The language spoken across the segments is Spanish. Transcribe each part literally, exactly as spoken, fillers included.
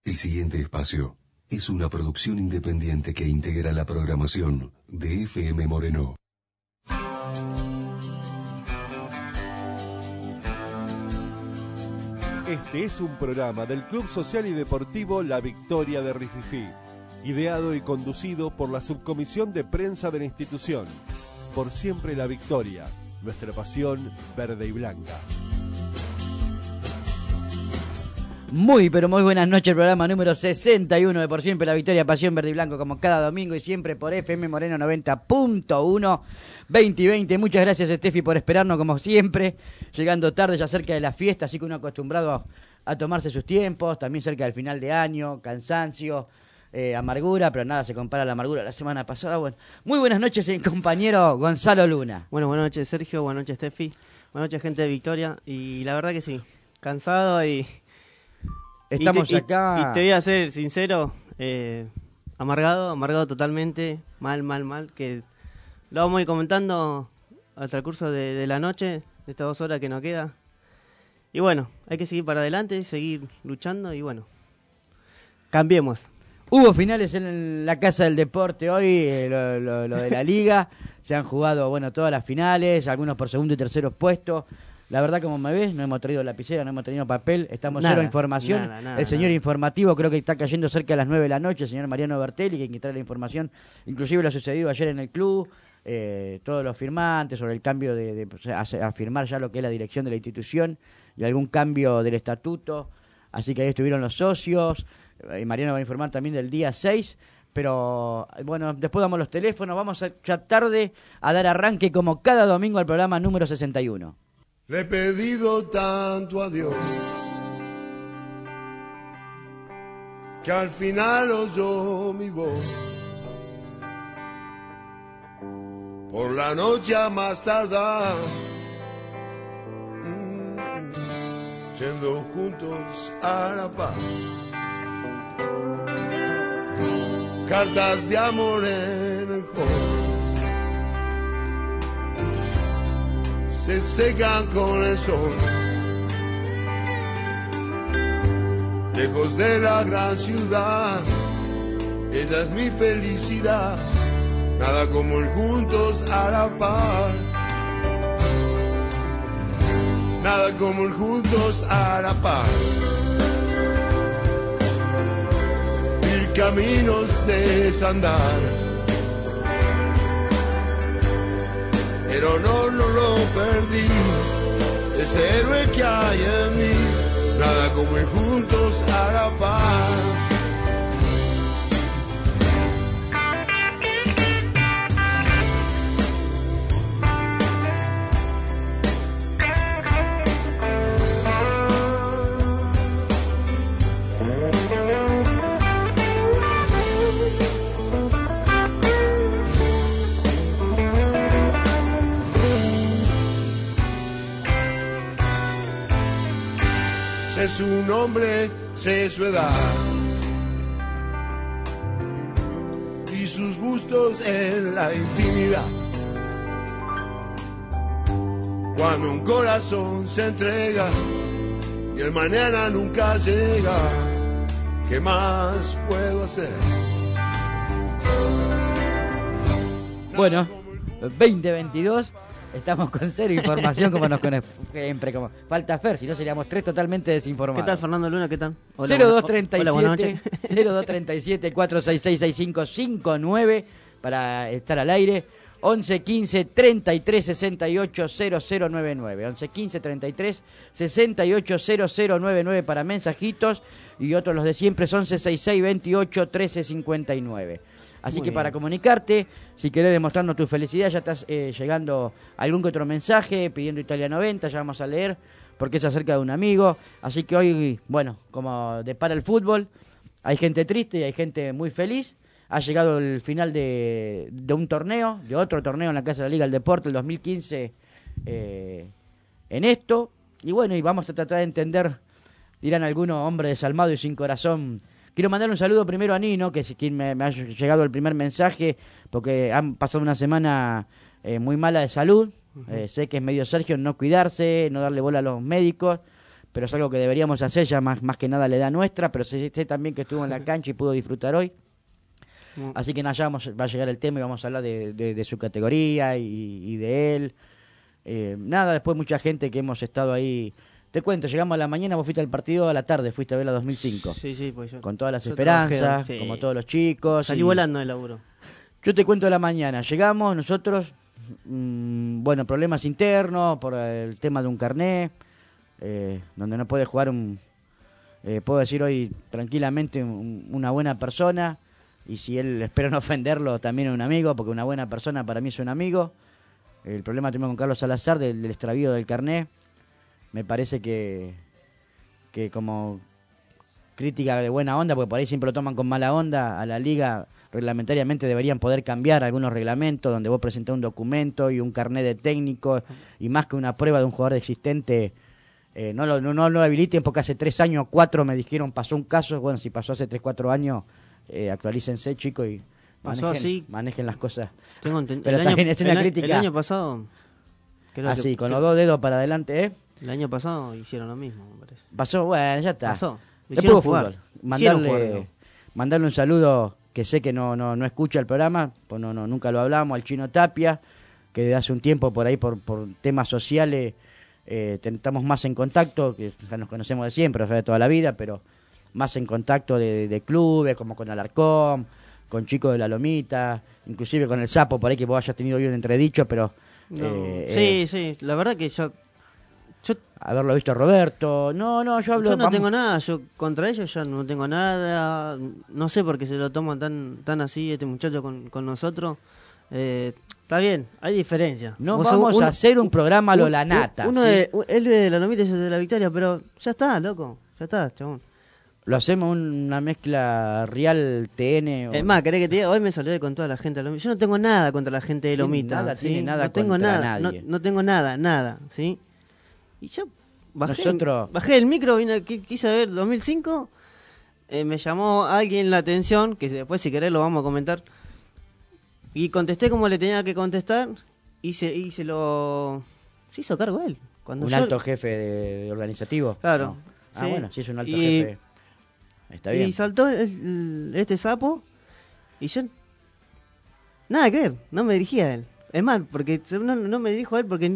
El siguiente espacio es una producción independiente que integra la programación de F M Moreno. Este es un programa del Club Social y Deportivo La Victoria de Rififí, ideado y conducido por la Subcomisión de Prensa de la institución. Por siempre la victoria, nuestra pasión verde y blanca. Muy, pero muy buenas noches, programa número sesenta y uno de Por Siempre la Victoria, Pasión Verde y Blanco, como cada domingo y siempre por F M Moreno noventa punto uno, veinte y veinte. Muchas gracias, Steffi, por esperarnos como siempre, llegando tarde, ya cerca de la fiesta, así que uno acostumbrado a, a tomarse sus tiempos, también cerca del final de año, cansancio, eh, amargura, pero nada se compara a la amargura de la semana pasada. Bueno, muy buenas noches, eh, compañero Gonzalo Luna. Bueno, buenas noches, Sergio, buenas noches, Steffi, buenas noches, gente de Victoria, y la verdad que sí, cansado y... Estamos y te, acá... Y, y te voy a ser sincero, eh, amargado, amargado totalmente, mal, mal, mal, que lo vamos a ir comentando al transcurso de, de la noche, de estas dos horas que nos queda. Y bueno, hay que seguir para adelante, seguir luchando y bueno, cambiemos. Hubo finales en la Casa del Deporte hoy, eh, lo, lo, lo de la Liga, se han jugado, bueno, todas las finales, algunos por segundo y tercero puesto. La verdad, como me ves, no hemos traído lapicera, no hemos tenido papel, estamos Nada, cero información. nada, nada, el señor nada. informativo creo que está cayendo cerca de las nueve de la noche, el señor Mariano Bertelli, que trae la información, inclusive lo sucedido ayer en el club, eh, todos los firmantes sobre el cambio de, de pues, a, a firmar ya lo que es la dirección de la institución y algún cambio del estatuto, así que ahí estuvieron los socios, eh, y Mariano va a informar también del día seis, pero bueno, después damos los teléfonos, vamos a, ya tarde a dar arranque como cada domingo al programa número sesenta y uno. Le he pedido tanto a Dios que al final oyó mi voz. Por la noche a más tardar, mm, yendo juntos a la paz. Cartas de amor en el juego se secan con el sol, lejos de la gran ciudad, ella es mi felicidad, nada como el juntos a la paz, nada como el juntos a la paz, mil caminos desandar, pero no, no lo perdí, ese héroe que hay en mí, nada como ir juntos a la paz. Sé su nombre, sé su edad y sus gustos en la intimidad. Cuando un corazón se entrega y el mañana nunca llega, ¿qué más puedo hacer? Bueno, veinte veintidós, estamos con cero información como nos conoce siempre, como falta Fer, si no seríamos tres totalmente desinformados. ¿Qué tal, Fernando Luna? ¿Qué tal? Hola, cero dos buena- treinta y hola, buenas siete, noches. cero dos treinta y siete, cuatro seis seis, seis cinco cinco nueve para estar al aire. once quince treinta y tres sesenta y ocho cero cero noventa y nueve, once quince treinta y tres sesenta y ocho cero cero noventa y nueve para mensajitos, y otros los de siempre son once sesenta y seis veintiocho trece cincuenta y nueve. Así Muy que bien. para comunicarte, si querés demostrarnos tu felicidad, ya estás eh, llegando algún que otro mensaje pidiendo Italia noventa, ya vamos a leer porque es acerca de un amigo. Así que hoy, bueno, como depara el fútbol, hay gente triste y hay gente muy feliz. Ha llegado el final de, de un torneo, de otro torneo en la Casa de la Liga del Deporte, el dos mil quince, eh, en esto. Y bueno, y vamos a tratar de entender, dirán algunos, hombre desalmado y sin corazón. Quiero mandar un saludo primero a Nino, que es quien me, me ha llegado el primer mensaje, porque han pasado una semana eh, muy mala de salud. Uh-huh. Eh, sé que es medio Sergio no cuidarse, no darle bola a los médicos, pero es algo que deberíamos hacer, ya más, más que nada la edad nuestra, pero sé, sé también que estuvo en la cancha y pudo disfrutar hoy. Mm. Así que nada, ya vamos, va a llegar el tema y vamos a hablar de, de, de su categoría y, y de él. Eh, nada, después mucha gente que hemos estado ahí. Te cuento, llegamos a la mañana, vos fuiste al partido a la tarde, fuiste a ver la dos mil cinco. Sí, sí, pues yo. Con todas las yo esperanzas, trabajé, sí. como todos los chicos. Salí y... volando el laburo. Yo te cuento de la mañana, llegamos nosotros, mmm, bueno, problemas internos por el tema de un carné, eh, donde no puede jugar un, eh, puedo decir hoy tranquilamente, un, una buena persona, y si él, espero no ofenderlo, también es un amigo, porque una buena persona para mí es un amigo. El problema tuvimos con Carlos Salazar del, del extravío del carné. Me parece que, que como crítica de buena onda, porque por ahí siempre lo toman con mala onda, a la liga reglamentariamente deberían poder cambiar algunos reglamentos donde vos presentás un documento y un carnet de técnico y más que una prueba de un jugador existente, eh, no, lo, no, no lo habiliten, porque hace tres años, cuatro me dijeron pasó un caso. Bueno, si pasó hace tres, cuatro años, eh, actualícense, chicos, y pasó manejen, así. manejen las cosas. Tengo enten- Pero el también año, es una el, crítica. El año pasado... Así, que, con que, los dos dedos para adelante, ¿eh? El año pasado hicieron lo mismo, me parece. Pasó, bueno, ya está. Pasó. Después de jugar. fútbol. Mandarle, jugar, ¿no? mandarle un saludo, que sé que no, no, no escucha el programa, pues no, no, nunca lo hablamos, al Chino Tapia, que desde hace un tiempo por ahí, por, por temas sociales, eh, estamos más en contacto, que ya nos conocemos de siempre, o sea, de toda la vida, pero más en contacto de, de clubes, como con Alarcón, con chicos de la Lomita, inclusive con el Sapo, por ahí que vos hayas tenido hoy un entredicho, pero... No. Eh, sí, eh, sí, la verdad que yo... yo haberlo visto a Roberto, no, no, yo hablo... Yo no vamos, tengo nada, yo contra ellos ya no tengo nada, no sé por qué se lo toman tan tan así este muchacho con, con nosotros. Eh, está bien, hay diferencia. No Vos vamos un, a hacer un programa a lo un, la nata. Uno ¿sí? de, él de la Lomita y yo de la Victoria, pero ya está, loco, ya está, chabón. Lo hacemos una mezcla real T N. O... Es más, ¿querés que te diga? Hoy me saludé con toda la gente de Lomita. Yo no tengo nada contra la gente de Lomita. Nada, ¿sí? tiene nada no tengo contra nada, nadie. No, no tengo nada, nada, ¿sí? Y yo bajé, Nosotros... bajé el micro, vine, quise ver dos mil cinco, eh, me llamó alguien la atención, que después si querés lo vamos a comentar, y contesté como le tenía que contestar, y se, y se lo... se hizo cargo él. Cuando un yo... alto jefe de, de organizativo. Claro. No. Ah, sí. bueno, sí es un alto y, jefe. Está bien. Y saltó el, el, este sapo, y yo... nada que ver, no me dirigía a él. Es más, porque no, no me dirijo a él porque...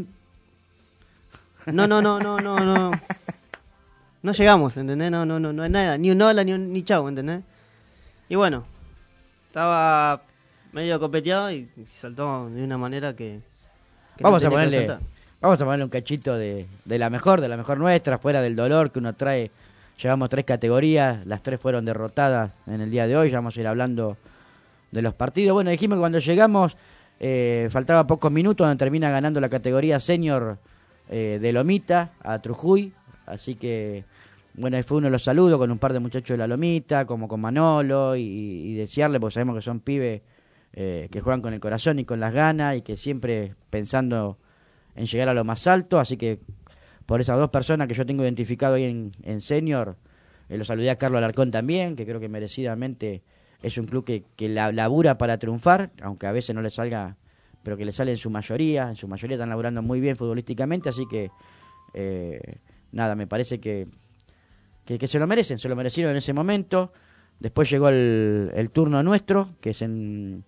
No, no, no, no, no, no. No llegamos, ¿entendés? No, no, no, no es nada, ni un hola, ni un ni chau, ¿entendés? Y bueno, estaba medio copeteado y saltó de una manera que... que vamos no a tenía que ponerle saltar. vamos a ponerle un cachito de, de la mejor, de la mejor nuestra, fuera del dolor que uno trae. Llevamos tres categorías, las tres fueron derrotadas en el día de hoy, ya vamos a ir hablando de los partidos. Bueno, dijimos que cuando llegamos, eh, faltaba pocos minutos, donde termina ganando la categoría senior eh, de Lomita a Trujuy, así que bueno, ahí fue uno de los saludos con un par de muchachos de la Lomita, como con Manolo, y, y desearle, porque sabemos que son pibes eh, que juegan con el corazón y con las ganas, y que siempre pensando en llegar a lo más alto, así que por esas dos personas que yo tengo identificado ahí en, en senior, eh, lo saludé a Carlos Alarcón también, que creo que merecidamente es un club que, que la, labura para triunfar, aunque a veces no le salga, pero que le sale en su mayoría, en su mayoría están laburando muy bien futbolísticamente, así que eh, nada, me parece que, que, que se lo merecen, se lo merecieron en ese momento. Después llegó el, el turno nuestro, que es en...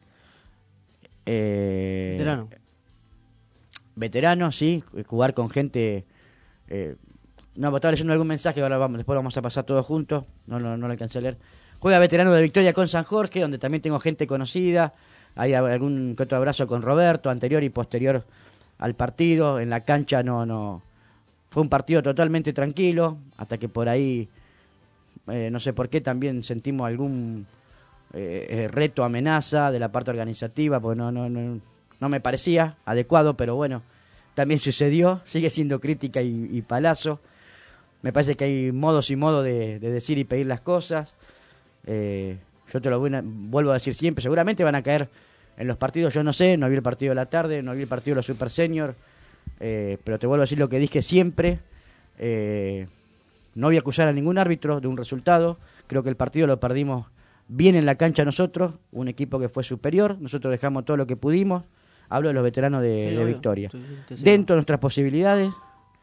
Eh, Veterano. Veterano, sí, jugar con gente... Eh, no, estaba leyendo algún mensaje, ahora vamos, después lo vamos a pasar todos juntos, no, no, no lo alcancé a leer. Juega Veterano de Victoria con San Jorge, donde también tengo gente conocida, hay algún que otro abrazo con Roberto, anterior y posterior al partido, en la cancha no, no, fue un partido totalmente tranquilo, hasta que por ahí, eh, no sé por qué, también sentimos algún eh, eh, reto, amenaza de la parte organizativa, porque no, no, no, no me parecía adecuado, pero bueno, también sucedió, sigue siendo crítica y, y palazo. Me parece que hay modos y modos de, de decir y pedir las cosas. Eh, yo te lo voy a, vuelvo a decir siempre, seguramente van a caer en los partidos, yo no sé, no vi el partido de la tarde, no vi el partido de los Super Senior, eh, pero te vuelvo a decir lo que dije siempre. Eh, no voy a acusar a ningún árbitro de un resultado, creo que el partido lo perdimos bien en la cancha nosotros, un equipo que fue superior, nosotros dejamos todo lo que pudimos. Hablo de los veteranos de, Sí, de obvio. Victoria. Sí, sí, te sigo. Dentro de nuestras posibilidades,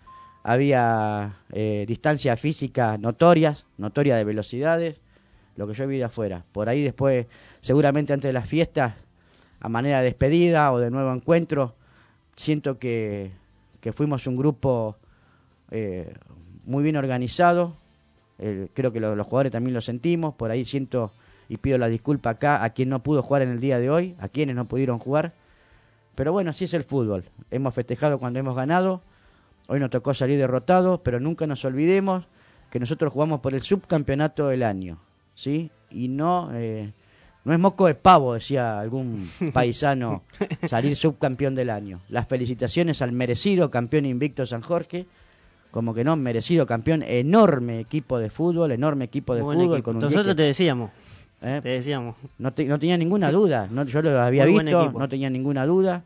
había eh, distancias físicas notorias, notorias de velocidades, lo que yo vi de afuera. Por ahí después, seguramente antes de las fiestas, a manera de despedida o de nuevo encuentro, siento que, que fuimos un grupo eh, muy bien organizado. Eh, creo que lo, los jugadores también lo sentimos. Por ahí siento y pido la disculpa acá a quien no pudo jugar en el día de hoy, a quienes no pudieron jugar. Pero bueno, así es el fútbol. Hemos festejado cuando hemos ganado. Hoy nos tocó salir derrotados, pero nunca nos olvidemos que nosotros jugamos por el subcampeonato del año, ¿sí? Y no, eh, no es moco de pavo, decía algún paisano, salir subcampeón del año. Las felicitaciones al merecido campeón invicto San Jorge, como que no, merecido campeón, enorme equipo de fútbol, enorme equipo de Buen fútbol. equipo. Con un Nosotros dique, te decíamos, ¿eh? te decíamos. No, te, no tenía ninguna duda, no, yo lo había Muy buen visto, equipo. no tenía ninguna duda.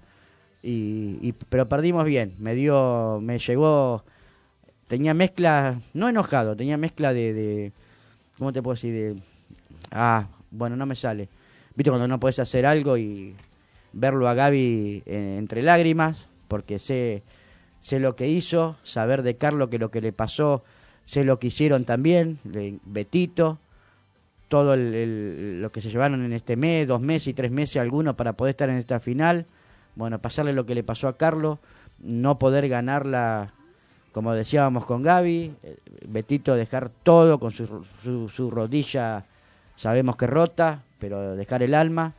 Y, y pero perdimos bien, me dio, me llegó, tenía mezcla, no enojado, tenía mezcla de, de ¿cómo te puedo decir? De, ah, bueno, no me sale. Viste cuando no puedes hacer algo y verlo a Gaby eh, entre lágrimas, porque sé, sé lo que hizo, saber de Carlos que lo que le pasó, sé lo que hicieron también, de Betito, todo el, el, lo que se llevaron en este mes, dos meses y tres meses algunos para poder estar en esta final. Bueno, pasarle lo que le pasó a Carlos, no poder ganarla, como decíamos con Gaby, Betito dejar todo con su, su, su rodilla, sabemos que rota, pero dejar el alma.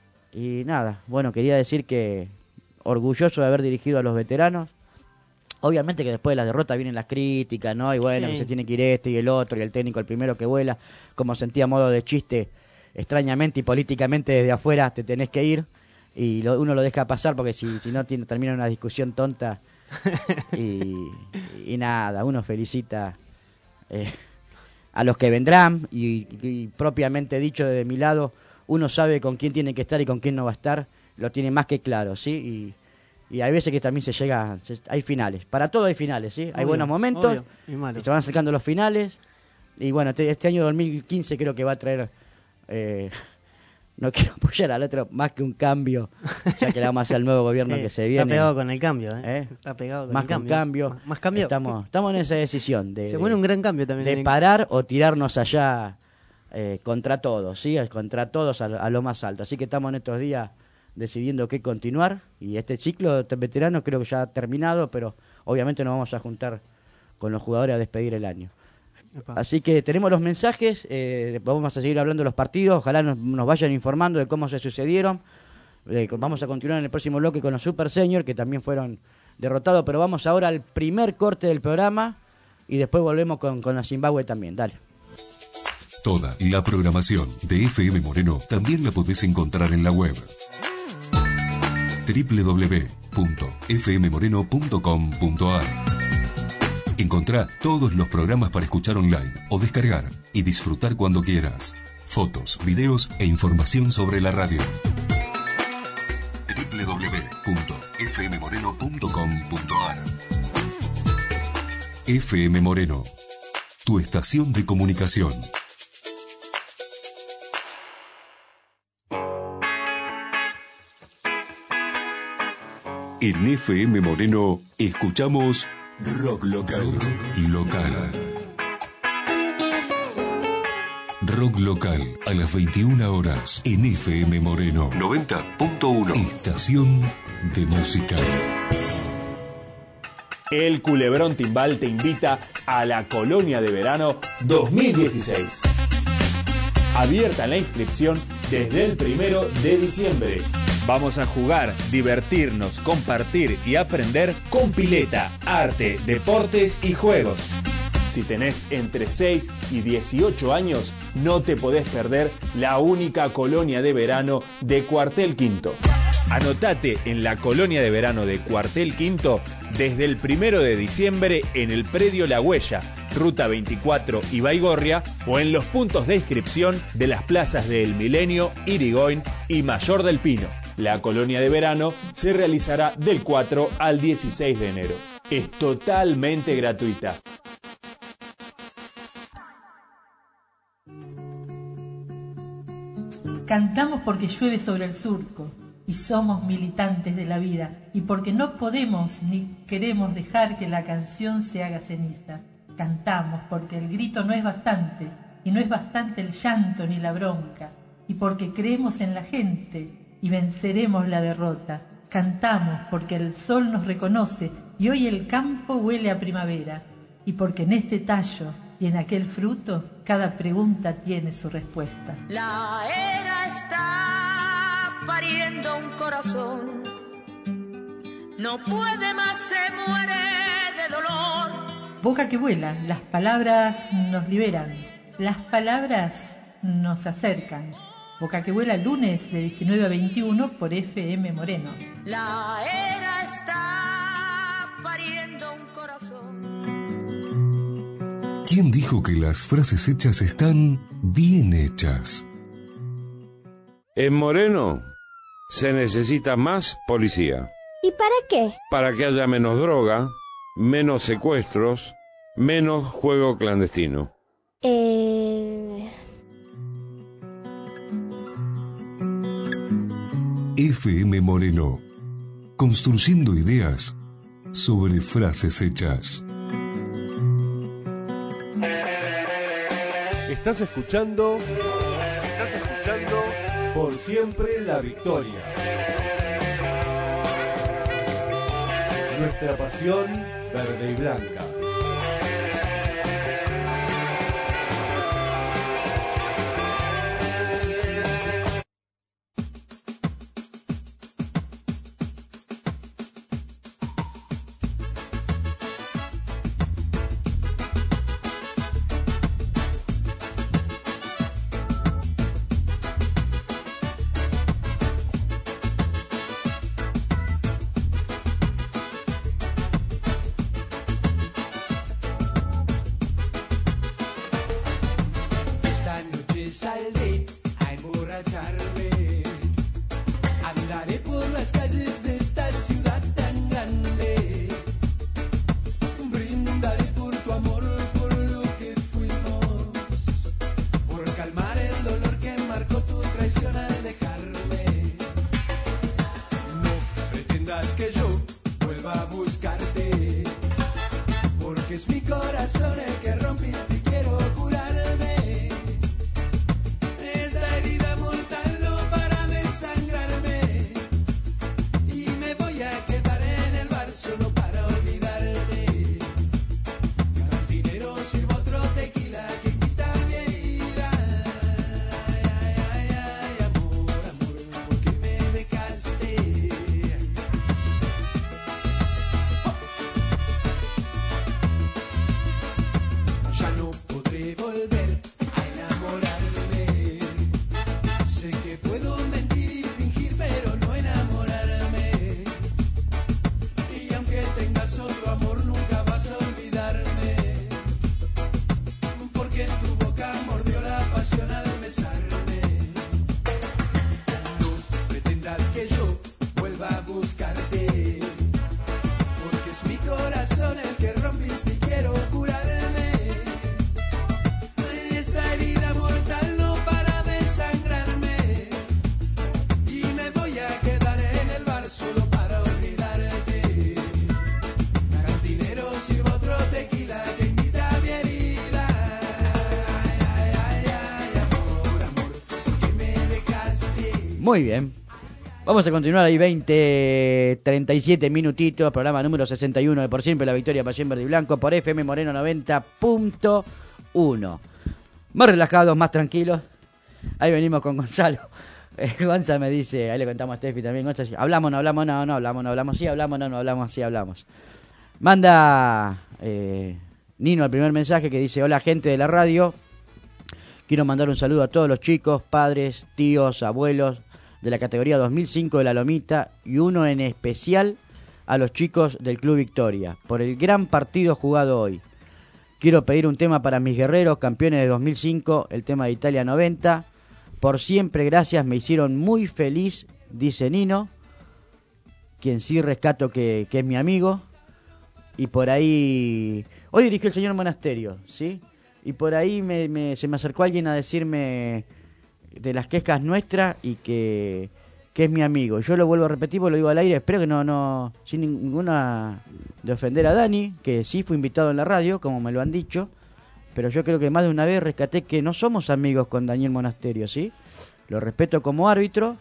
Y nada, bueno, quería decir que orgulloso de haber dirigido a los veteranos. Obviamente que después de la derrota vienen las críticas, ¿no? Y bueno, Sí. que se tiene que ir este y el otro, y el técnico el primero que vuela, como sentía a modo de chiste, extrañamente y políticamente desde afuera te tenés que ir. Y lo, uno lo deja pasar porque si, si no tiene, termina una discusión tonta y, y nada, uno felicita eh, a los que vendrán y, y propiamente dicho desde mi lado, uno sabe con quién tiene que estar y con quién no va a estar, lo tiene más que claro, ¿sí? Y, y hay veces que también se llega, se, hay finales, para todo hay finales, ¿sí? Hay Obvio, buenos momentos obvio, y malo. y se van acercando los finales y bueno, este, este año dos mil quince creo que va a traer... Eh, no quiero apoyar al otro más que un cambio, ya que le vamos a hacer al nuevo gobierno Eh, que se viene. Está pegado con el cambio, ¿eh? ¿Eh? Está pegado con Más el que un cambio. cambio. Más, más cambio. Estamos, estamos en esa decisión de, Se de, pone un gran cambio también. de en el- parar o tirarnos allá eh, contra todos, ¿sí? Contra todos a, a lo más alto. Así que estamos en estos días decidiendo qué continuar. Y este ciclo de veteranos creo que ya ha terminado, pero obviamente nos vamos a juntar con los jugadores a despedir el año. Epa. Así que tenemos los mensajes, eh, vamos a seguir hablando de los partidos, ojalá nos, nos vayan informando de cómo se sucedieron. Eh, vamos a continuar en el próximo bloque con los Super Senior, que también fueron derrotados, pero vamos ahora al primer corte del programa y después volvemos con, con la Zimbabue también. Dale. Toda la programación de F M Moreno también la podés encontrar en la web doble u doble u doble u punto f m moreno punto com punto a r. Encontrá todos los programas para escuchar online o descargar y disfrutar cuando quieras. Fotos, videos e información sobre la radio. doble u doble u doble u punto f m moreno punto com punto a r. F M Moreno, tu estación de comunicación. En F M Moreno escuchamos Rock Local. Local. Rock Local a las veintiuna horas en F M Moreno noventa punto uno. Estación de música. El Culebrón Timbal te invita a la Colonia de Verano dos mil dieciséis. Abierta la inscripción desde el primero de diciembre. Vamos a jugar, divertirnos, compartir y aprender con pileta, arte, deportes y juegos. Si tenés entre seis y dieciocho años, no te podés perder la única colonia de verano de Cuartel Quinto. Anotate en la colonia de verano de Cuartel Quinto desde el primero de diciembre en el predio La Huella, Ruta veinticuatro y Baigorria, o en los puntos de inscripción de las plazas de El Milenio, Irigoyen y Mayor del Pino. La colonia de verano se realizará del cuatro al dieciséis de enero. Es totalmente gratuita. Cantamos porque llueve sobre el surco. y somos militantes de la vida, y porque no podemos ni queremos dejar que la canción se haga ceniza. Cantamos porque el grito no es bastante, y no es bastante el llanto ni la bronca, y porque creemos en la gente y venceremos la derrota. Cantamos porque el sol nos reconoce y hoy el campo huele a primavera, y porque en este tallo y en aquel fruto cada pregunta tiene su respuesta. La era está pariendo un corazón, no puede más, se muere de dolor. Boca que vuela, las palabras nos liberan, las palabras nos acercan. Boca que vuela, lunes de diecinueve a veintiuno por F M Moreno. La era está pariendo un corazón. ¿Quién dijo que las frases hechas están bien hechas? En Moreno se necesita más policía. ¿Y para qué? Para que haya menos droga, menos secuestros, menos juego clandestino. Eh... F M Moreno, construyendo ideas sobre frases hechas. Estás escuchando, estás escuchando Por Siempre la Victoria. Nuestra pasión verde y blanca. Muy bien. Vamos a continuar ahí veinte, treinta y siete minutitos, programa número sesenta y uno de Por Siempre la Victoria, Pasión Verde y Blanco, por F M Moreno noventa punto uno. Más relajados, más tranquilos. Ahí venimos con Gonzalo. Eh, Gonza me dice, ahí le contamos a Steffi también, Gonza, hablamos, no hablamos, no, no hablamos, no hablamos, sí hablamos, no, no hablamos, sí hablamos. Manda eh, Nino el primer mensaje que dice, hola gente de la radio, quiero mandar un saludo a todos los chicos, padres, tíos, abuelos, de la categoría dos mil cinco de La Lomita y uno en especial a los chicos del Club Victoria por el gran partido jugado hoy. Quiero pedir un tema para mis guerreros, campeones de dos mil cinco, el tema de Italia noventa. Por siempre, gracias, me hicieron muy feliz, dice Nino, quien sí rescato que, que es mi amigo. Y por ahí, hoy dirigió el señor Monasterio, ¿sí? Y por ahí me, me, se me acercó alguien a decirme de las quejas nuestras y que, que es mi amigo. Yo lo vuelvo a repetir, porque lo digo al aire, espero que no, no, sin ninguna de ofender a Dani, que sí fue invitado en la radio, como me lo han dicho, pero yo creo que más de una vez rescaté que no somos amigos con Daniel Monasterio, ¿sí? Lo respeto como árbitro,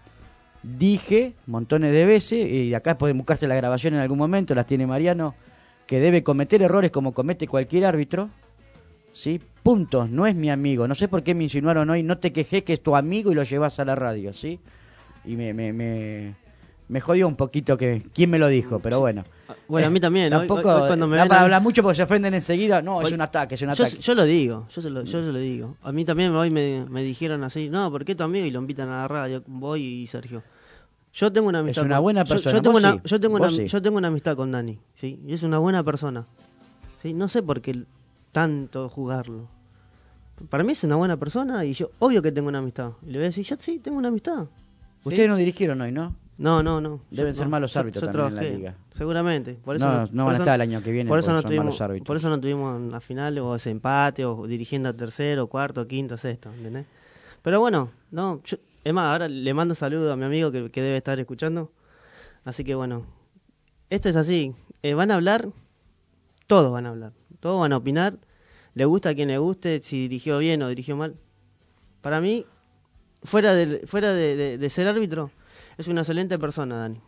dije montones de veces, y acá pueden buscarse la grabación en algún momento, las tiene Mariano, que debe cometer errores como comete cualquier árbitro, ¿sí? Punto, no es mi amigo, no sé por qué me insinuaron hoy, no te quejé que es tu amigo y lo llevas a la radio, ¿sí? Y me, me, me, me jodió un poquito que quién me lo dijo, pero bueno. Bueno, a mí también. Eh, tampoco hoy, hoy cuando me da ven para a... hablar mucho porque se ofenden enseguida. No, hoy, es un ataque, es un yo, ataque. Yo lo digo, yo se lo, yo se lo digo. A mí también hoy me, me dijeron así, no, ¿por qué tu amigo? Y lo invitan a la radio, voy y Sergio. Yo tengo una amistad. Es una con, buena persona. Yo, yo, tengo, una, sí, yo, tengo, una, sí. yo tengo una amistad con Dani, ¿sí? Y es una buena persona. ¿Sí? No sé por qué tanto jugarlo. Para mí es una buena persona y yo, obvio que tengo una amistad. Y le voy a decir, yo sí, tengo una amistad. ¿Sí? Ustedes no dirigieron hoy, ¿no? No, no, no. Deben yo, ser no, malos yo, árbitros yo también trabajé, en la liga. Seguramente. Por eso no, no, no por van a eso, estar el año que viene por eso, no son tuvimos, malos árbitros. por eso no tuvimos en la final o ese empate o dirigiendo a tercero, cuarto, quinto, sexto, ¿entendés? Pero bueno, no, yo, es más, ahora le mando saludos a mi amigo que, que debe estar escuchando. Así que bueno, esto es así. Eh, van a hablar, todos van a hablar, todos van a opinar. Le gusta a quien le guste, si dirigió bien o dirigió mal. Para mí, fuera de, fuera de, de, de ser árbitro, es una excelente persona, Dani.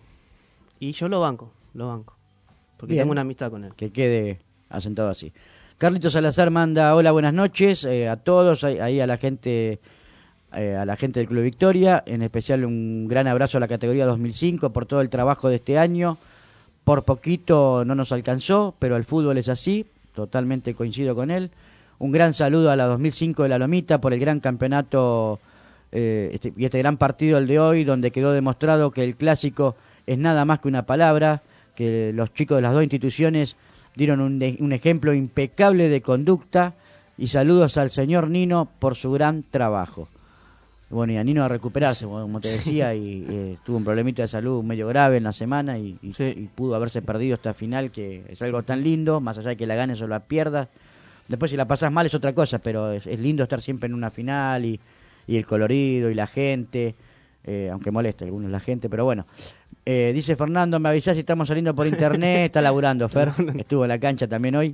Y yo lo banco, lo banco. Porque Bien, tengo una amistad con él. Que quede asentado así. Carlitos Salazar manda hola, buenas noches eh, a todos, ahí, ahí a la gente eh, a la gente del Club Victoria, en especial un gran abrazo a la categoría dos mil cinco por todo el trabajo de este año. Por poquito no nos alcanzó, pero el fútbol es así, totalmente coincido con él. Un gran saludo a la dos mil cinco de la Lomita por el gran campeonato eh, este, y este gran partido el de hoy, donde quedó demostrado que el clásico es nada más que una palabra, que los chicos de las dos instituciones dieron un, de, un ejemplo impecable de conducta, y saludos al señor Nino por su gran trabajo. Bueno, y a Nino a recuperarse, como te decía, y eh, tuvo un problemita de salud medio grave en la semana y, y, sí. y pudo haberse perdido esta final, que es algo tan lindo, más allá de que la ganes o la pierdas. Después si la pasás mal es otra cosa, pero es, es lindo estar siempre en una final y, y el colorido y la gente, eh, aunque moleste a algunos la gente, pero bueno. Eh, dice Fernando, me avisás si estamos saliendo por internet, está laburando Fer, estuvo en la cancha también hoy.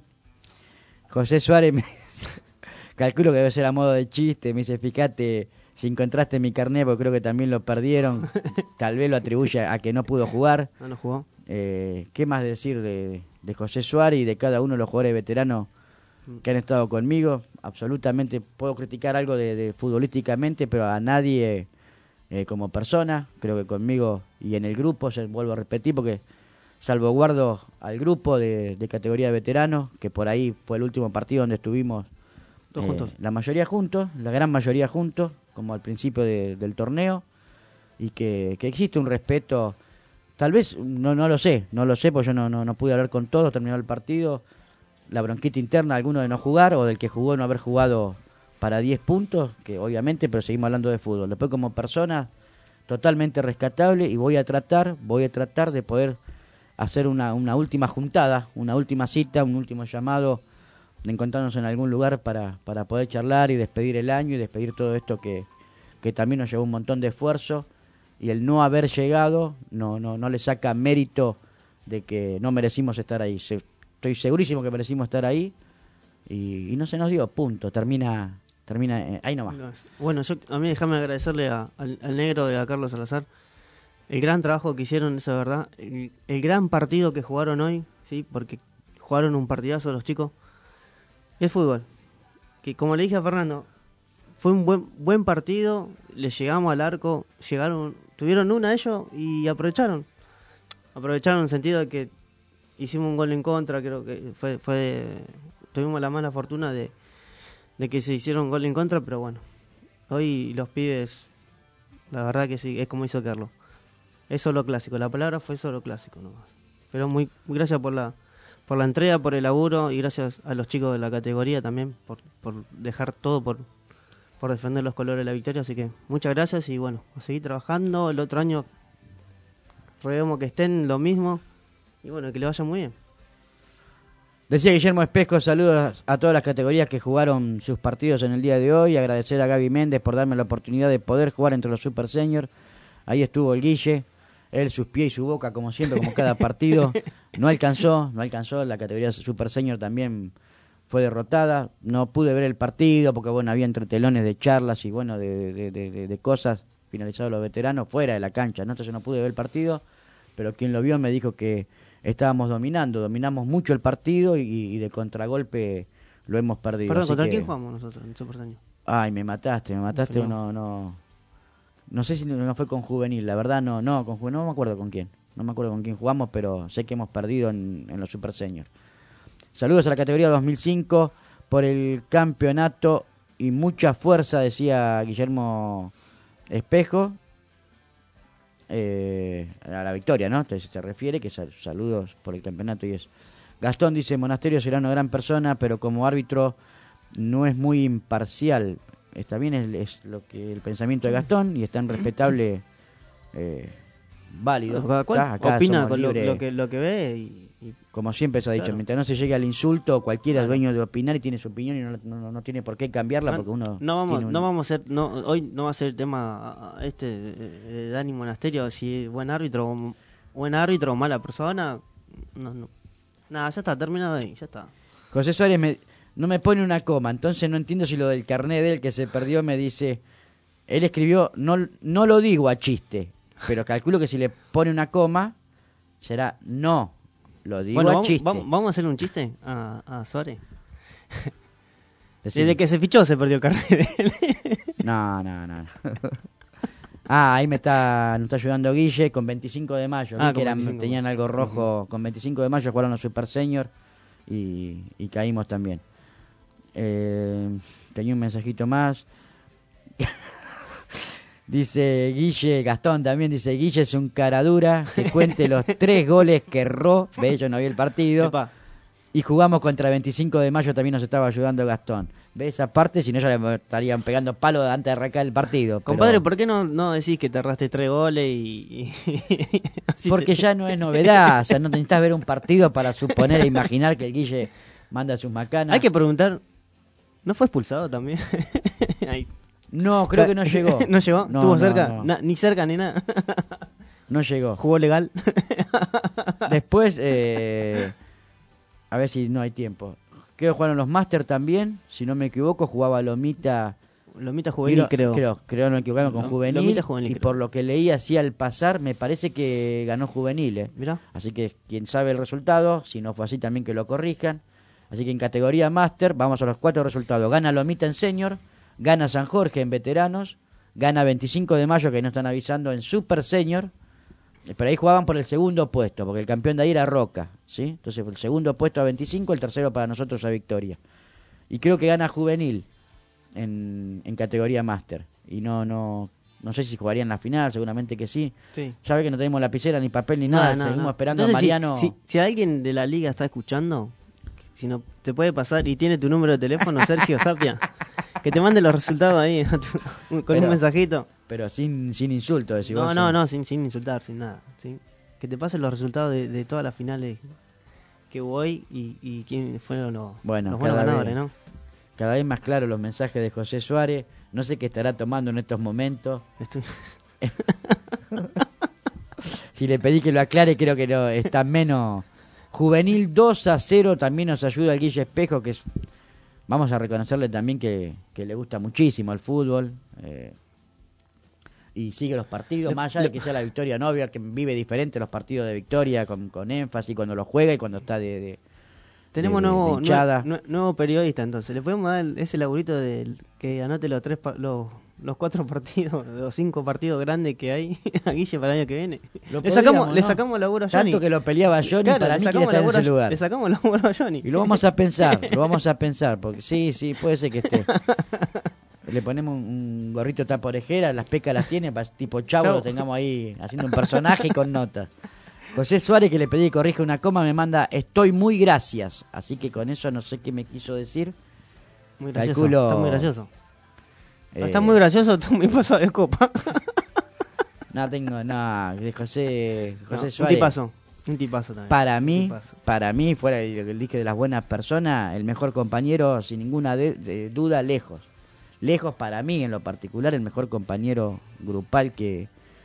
José Suárez me dice, calculo que debe ser a modo de chiste, me dice, fíjate si encontraste mi carnet, porque creo que también lo perdieron, tal vez lo atribuye a que no pudo jugar. No, no jugó. Eh, ¿Qué más decir de, de José Suárez y de cada uno de los jugadores veteranos que han estado conmigo? Absolutamente puedo criticar algo de, de futbolísticamente, pero a nadie eh, como persona. Creo que conmigo y en el grupo, se vuelvo a repetir, porque salvaguardo al grupo de, de categoría de veteranos, que por ahí fue el último partido donde estuvimos todos eh, juntos. La mayoría juntos, la gran mayoría juntos, como al principio de, del torneo, y que, que existe un respeto. Tal vez, no no lo sé, no lo sé, porque yo no, no, no pude hablar con todos, terminó el partido, la bronquita interna, alguno de no jugar, o del que jugó no haber jugado para diez puntos, que obviamente, pero seguimos hablando de fútbol. Después como persona, totalmente rescatable, y voy a tratar, voy a tratar de poder hacer una, una última juntada, una última cita, un último llamado, de encontrarnos en algún lugar para, para poder charlar y despedir el año y despedir todo esto que, que también nos llevó un montón de esfuerzo. Y el no haber llegado no no no le saca mérito de que no merecimos estar ahí. Se, estoy segurísimo que merecimos estar ahí y, y no se nos dio, punto. Termina termina eh, ahí nomás. Bueno, yo, a mí déjame agradecerle a, al, al negro y a Carlos Salazar el gran trabajo que hicieron, esa verdad, el, el gran partido que jugaron hoy, sí, porque jugaron un partidazo los chicos. Es fútbol, que como le dije a Fernando, fue un buen buen partido, le llegamos al arco, llegaron, tuvieron una ellos y aprovecharon. Aprovecharon en el sentido de que hicimos un gol en contra, creo que fue fue tuvimos la mala fortuna de, de que se hicieron gol en contra, pero bueno. Hoy los pibes, la verdad que sí, es como hizo Carlos. Es solo clásico, la palabra fue solo clásico nomás. Pero muy gracias por la por la entrega, por el laburo, y gracias a los chicos de la categoría también por por dejar todo por por defender los colores de la Victoria, así que muchas gracias y bueno, a seguir trabajando. El otro año roguemos que estén lo mismo y bueno, que le vaya muy bien. Decía Guillermo Espesco, saludos a todas las categorías que jugaron sus partidos en el día de hoy, agradecer a Gaby Méndez por darme la oportunidad de poder jugar entre los Super Senior, ahí estuvo el Guille, él, sus pies y su boca, como siempre, como cada partido. No alcanzó, no alcanzó, la categoría Super Senior también fue derrotada. No pude ver el partido porque, bueno, había entretelones de charlas y, bueno, de, de, de, de, de cosas finalizados los veteranos fuera de la cancha, ¿no? Entonces no pude ver el partido, pero quien lo vio me dijo que estábamos dominando, dominamos mucho el partido y, y de contragolpe lo hemos perdido. Perdón, Así ¿contra que... quién jugamos nosotros en Super Senior? Ay, me mataste, me mataste, No. no, no, no sé si no, no fue con Juvenil, la verdad no, no, con Juvenil, no me acuerdo con quién, no me acuerdo con quién jugamos, pero sé que hemos perdido en, en los Super Senior. Saludos a la categoría dos mil cinco por el campeonato y mucha fuerza, decía Guillermo Espejo, eh, a la victoria, ¿no? Entonces se refiere que sal, saludos por el campeonato y eso. Gastón dice, Monasterio será una gran persona, pero como árbitro no es muy imparcial. Está bien, es, es lo que el pensamiento de Gastón y es tan respetable, eh, válido. Cada cual Acá, acá opina somos con lo, libres, lo que, lo que ve y, y como siempre se ha dicho, claro. mientras no se llegue al insulto, cualquiera es Claro. dueño de opinar y tiene su opinión y no, no, no tiene por qué cambiarla no, porque uno no vamos tiene un... no vamos a ser no hoy no va a ser el tema este de, de Dani Monasterio, si es buen árbitro o buen árbitro o mala persona. No, no. Nada, ya está, terminado ahí, ya está. José Suárez me, no me pone una coma, entonces no entiendo si lo del carnet de él que se perdió me dice, él escribió, no, no lo digo a chiste, pero calculo que si le pone una coma será no, lo digo Bueno, a vamos, chiste. vamos, vamos a hacer un chiste a, a Suárez. Decime. Desde que se fichó se perdió el carnet de él. No, no, no. Ah, ahí me está, nos está ayudando Guille con veinticinco de mayo. Ah, Vi que con eran- veinticinco. tenían algo rojo. Con veinticinco de mayo jugaron los Super Senior y, y caímos también. Eh, tenía un mensajito más. Dice Guille, Gastón también dice, Guille es un cara dura, que cuente los tres goles que erró. Ve, yo no vi el partido. Epa. Y jugamos contra veinticinco de mayo, también nos estaba ayudando Gastón. ¿Ves esa parte? Si no, ya le estarían pegando palo antes de arrancar el partido. pero- Compadre, ¿por qué no, no decís que te erraste tres goles y... y- así Porque te- ya no es novedad, o sea, no necesitas ver un partido para suponer e imaginar que el Guille manda sus macanas. Hay que preguntar, ¿no fue expulsado también? Ahí. No, creo que no llegó. ¿No llegó? No, ¿Estuvo no, cerca? no. Na- ni cerca ni nada. No llegó. ¿Jugó legal? Después, eh, a ver si no hay tiempo. Creo que jugaron los Masters también, si no me equivoco, jugaba Lomita... Lomita juvenil, creo. Creo, creo no me equivoco, con Lo- Juvenil. Lomita juvenil, y creo. por lo que leí así al pasar, me parece que ganó Juvenil. eh. Mirá. Así que quien sabe el resultado, si no fue así también que lo corrijan. Así que en categoría Master vamos a los cuatro resultados. Gana Lomita en Senior, gana San Jorge en Veteranos, gana veinticinco de mayo que no están avisando en Super Senior. Pero ahí jugaban por el segundo puesto, porque el campeón de ahí era Roca, ¿sí? Entonces el segundo puesto a veinticinco, el tercero para nosotros a Victoria. Y creo que gana Juvenil en, en categoría Master. Y no no no sé si jugarían la final, seguramente que sí. Sí. Ya ve que no tenemos lapicera, ni papel, ni Nada, nada. nada, Seguimos nada. esperando Entonces, a si- Mariano. Si, si alguien de la liga está escuchando, si no te puede pasar y tiene tu número de teléfono, Sergio Zapia, que te mande los resultados ahí a tu- con Pero- un mensajito. Pero sin, sin insulto, decís No, vos, no, sin- no, sin, sin insultar, sin nada. ¿sí? Que te pasen los resultados de, de todas las finales que hubo hoy y, y quién fueron los, Bueno, los buenos cada ganadores, vez- ¿no? Cada vez más claros los mensajes de José Suárez. No sé qué estará tomando en estos momentos. Estoy... Si le pedí que lo aclare, creo que no, está menos. Juvenil dos a cero también nos ayuda el Guille Espejo, que es, vamos a reconocerle también que, que le gusta muchísimo el fútbol. eh, y sigue los partidos, Le- más allá le- de que sea la Victoria novia, que vive diferente los partidos de Victoria con, con énfasis cuando los juega y cuando está de... de- Tenemos de- de- nuevo, de hinchada. nue- nue- nuevo periodista, entonces. Le podemos dar el- ese laburito del que anote los tres pa- los, los cuatro partidos, los cinco partidos grandes que hay a Guille para el año que viene. Lo Le sacamos, podríamos, le ¿no? sacamos laburo a Johnny. Tanto que lo peleaba Johnny, Claro, para le mí quiere sacamos estar en laburo ese a- lugar. Le sacamos laburo a Johnny. Y lo vamos a pensar, lo vamos a pensar, porque sí, sí, puede ser que esté. Le ponemos un, un gorrito tapa orejera, las pecas las tiene, para tipo Chavo, Chavo. lo tengamos ahí haciendo un personaje y con notas. José Suárez, que le pedí que corrija una coma, me manda, estoy muy gracias. Así que con eso no sé qué me quiso decir. Muy gracioso. Calculo- Está muy gracioso. Eh, Está muy gracioso, está muy pasado de copa. No tengo, no, de José, José No, un Suárez. tipazo. Un tipazo también. Para Un mí, tipazo. para mí, fuera de lo que dije de las buenas personas, el mejor compañero, sin ninguna de- de duda, lejos. Lejos para mí, en lo particular, el mejor compañero grupal que,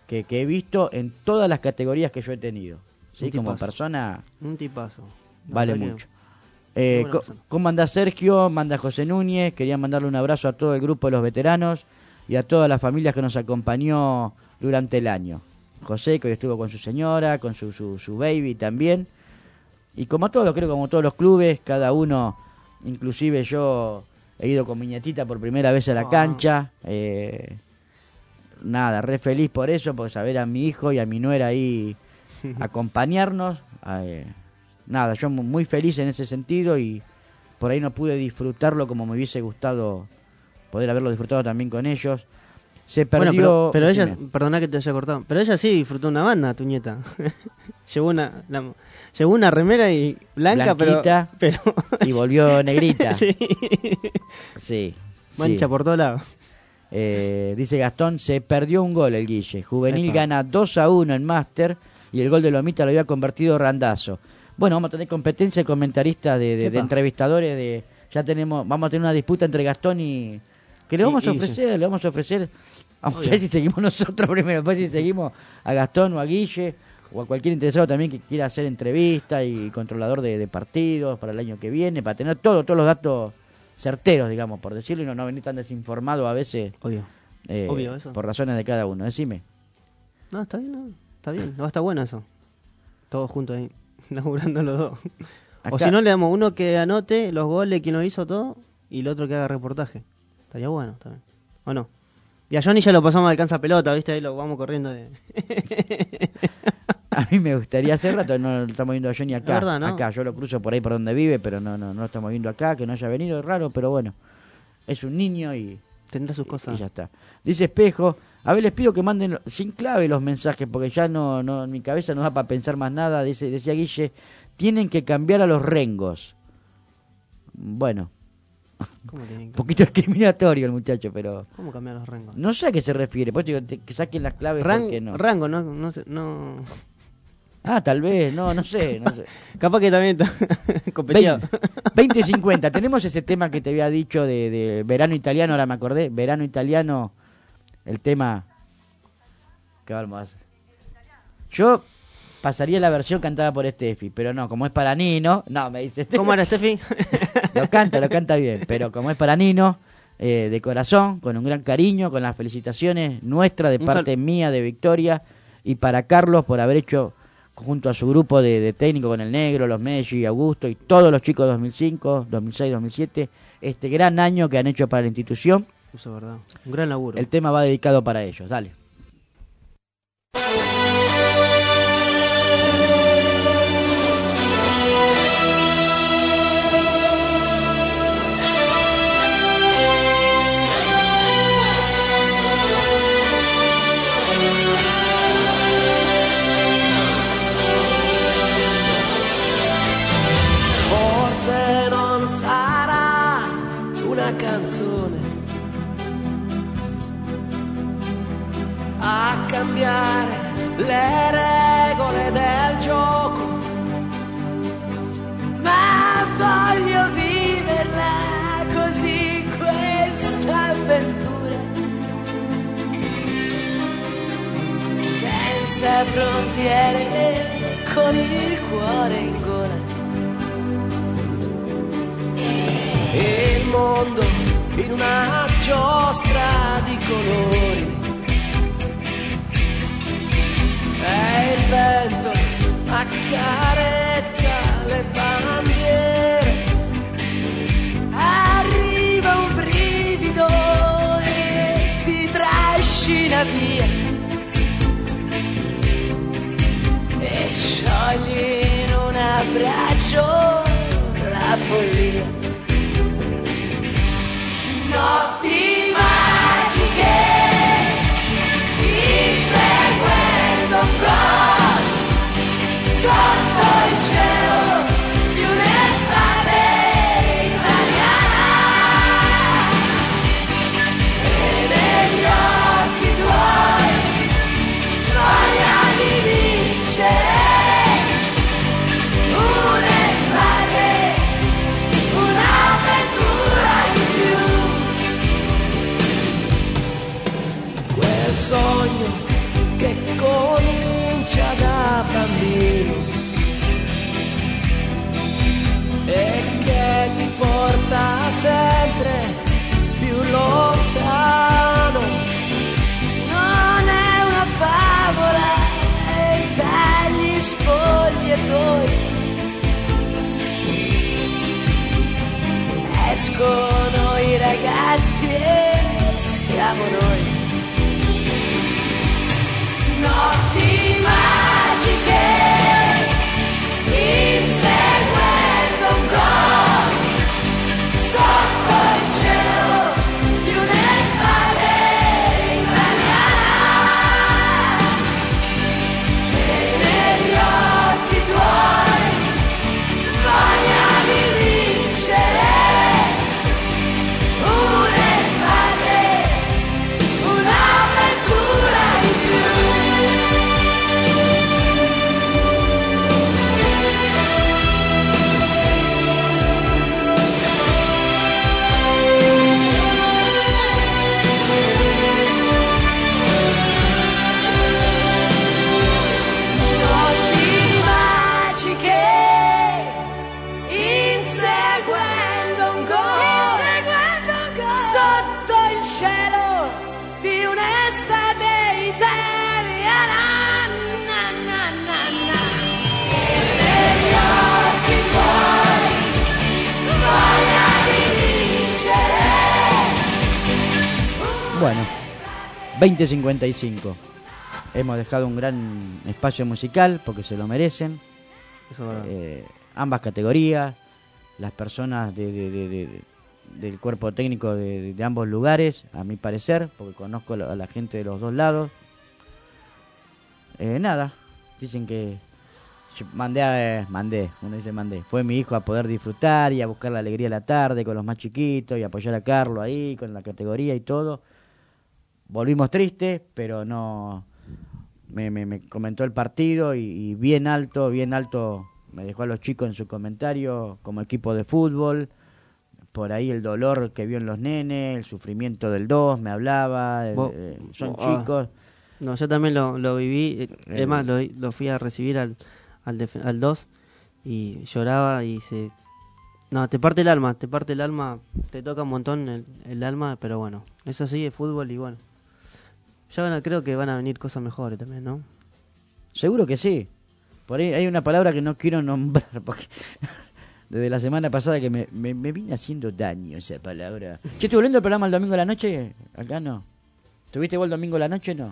que, que he visto en todas las categorías que yo he tenido. ¿Sí? Un Como tipazo. persona Un tipazo. La vale verdad que- mucho. Eh, buena co- persona. ¿Cómo anda Sergio? Manda José Núñez. Quería mandarle un abrazo a todo el grupo de los veteranos y a todas las familias que nos acompañó durante el año. José, que hoy estuvo con su señora, con su, su, su baby también. Y como todos, creo como todos los clubes, cada uno, inclusive yo he ido con mi nietita por primera vez a la Ah. cancha. Eh, nada, re feliz por eso, por saber a mi hijo y a mi nuera ahí acompañarnos. Eh, nada, yo mu- muy feliz en ese sentido y por ahí no pude disfrutarlo como me hubiese gustado poder haberlo disfrutado también con ellos. Se perdió... Bueno, pero, pero ella, decime. perdona que te haya cortado, pero ella sí disfrutó una banda, tu nieta. llevó una la- llevó una remera y blanca, Blanquita, pero, pero y volvió negrita. sí. Sí. Mancha sí. por todos lados. Eh, dice Gastón, se perdió un gol el Guille. Juvenil Epa. gana dos a uno en Máster y el gol de Lomita lo había convertido Randazzo. Bueno, vamos a tener competencia de comentaristas, de, de, de Epa. entrevistadores. De, ya tenemos, vamos a tener una disputa entre Gastón y... ¿Qué le Y- vamos a y- ofrecer? Le vamos a ofrecer... Vamos a Obvio. ver si seguimos nosotros primero, después si seguimos a Gastón o a Guille o a cualquier interesado también que quiera hacer entrevista y controlador de, de partidos para el año que viene, para tener todo, todos los datos certeros, digamos, por decirlo, y no, no venir tan desinformado a veces Obvio. eh, Obvio, eso. por razones de cada uno. Decime. No, está bien, no, está bien. No, está bueno eso. Todos juntos ahí, laburando los dos. O Acá- si no, le damos uno que anote los goles, quién lo hizo todo, y el otro que haga reportaje. Estaría bueno también. ¿O no? Y a Johnny ya lo pasamos de alcanza pelota, ¿viste? Ahí lo vamos corriendo de... A mí me gustaría hace rato, no lo estamos viendo a Johnny acá. La verdad, ¿no? Acá, yo lo cruzo por ahí por donde vive, pero no, no, no lo estamos viendo acá, que no haya venido, es raro, pero bueno. Es un niño y... Tendrá sus y cosas. ya está. Dice Espejo, a ver, les pido que manden lo- sin clave los mensajes, porque ya no, no en mi cabeza no da para pensar más nada. Dice, decía Guille, tienen que cambiar a los rengos. Bueno, ¿Cómo, tienen un que- poquito discriminatorio el muchacho, pero ¿Cómo cambiar los rangos? no sé a qué se refiere. Pues digo, te- que saquen las claves Ran- porque no. Rango, no, no, sé, no... Ah, tal vez, no, no sé, no sé. Capaz que también está competido. veinte cincuenta, tenemos ese tema que te había dicho de, de verano italiano, ahora me acordé, verano italiano, el tema que vamos a hacer. Yo pasaría la versión cantada por Steffi, pero no, como es para Nino, no, me dice ¿Cómo era, Steffi? Lo canta, lo canta bien, pero como es para Nino, eh, de corazón, con un gran cariño, con las felicitaciones nuestras de Un parte sal- mía, de Victoria, y para Carlos por haber hecho junto a su grupo de, de técnico con el Negro, los Messi, Augusto y todos los chicos de dos mil cinco, dos mil seis, dos mil siete, este gran año que han hecho para la institución. Eso es verdad. Un gran laburo. El tema va dedicado para ellos, dale. Forse non sarà una canzone a cambiare le regole del gioco, Ma voglio viverla così questa avventura, senza frontiere, con il cuore in gola. e il mondo in una giostra di colori, e il vento accarezza le bandiere. Arriva un brivido e ti trascina via e sciogli in un abbraccio la follia. Notti magiche, inseguendo un gol sotto il cielo di un'estate italiana, e negli occhi tuoi voglia di vincere un'estate, un'avventura in più. Quel sogno che comincia da bambino e che ti porta sempre più lontano. Non è una favola, è dagli spogliatoi escono i ragazzi e siamo noi. Notti magiche, inseguendo un gol sotto il cielo di un'estate italiana, e negli occhi tuoi voglia di vincere. Bueno, veinte cincuenta y cinco. Hemos dejado un gran espacio musical porque se lo merecen. Eso es eh, ambas categorías, las personas de, de, de, de, del cuerpo técnico de, de ambos lugares, a mi parecer, porque conozco a la gente de los dos lados. Eh, nada, dicen que yo mandé, a, eh, mandé, uno dice mandé, fue mi hijo a poder disfrutar y a buscar la alegría de la tarde con los más chiquitos y apoyar a Carlos ahí con la categoría y todo. Volvimos tristes, pero no, me, me, me comentó el partido y, y bien alto, bien alto me dejó a los chicos en su comentario como equipo de fútbol, por ahí el dolor que vio en los nenes, el sufrimiento del dos, me hablaba, el, Vos, eh, son ah, chicos. No, yo también lo, lo viví, además lo, lo fui a recibir al al, def- al dos y lloraba y se... No, te parte el alma, te parte el alma, te toca un montón el, el alma, pero bueno, es así, es fútbol y bueno. Ya van a, creo que van a venir cosas mejores también, ¿no? Seguro que sí. Por ahí hay una palabra que no quiero nombrar porque desde la semana pasada que me, me, me vine haciendo daño esa palabra. Che, ¿estuvo viendo el programa el domingo de la noche? Acá no. ¿Tuviste vos el domingo de la noche? No.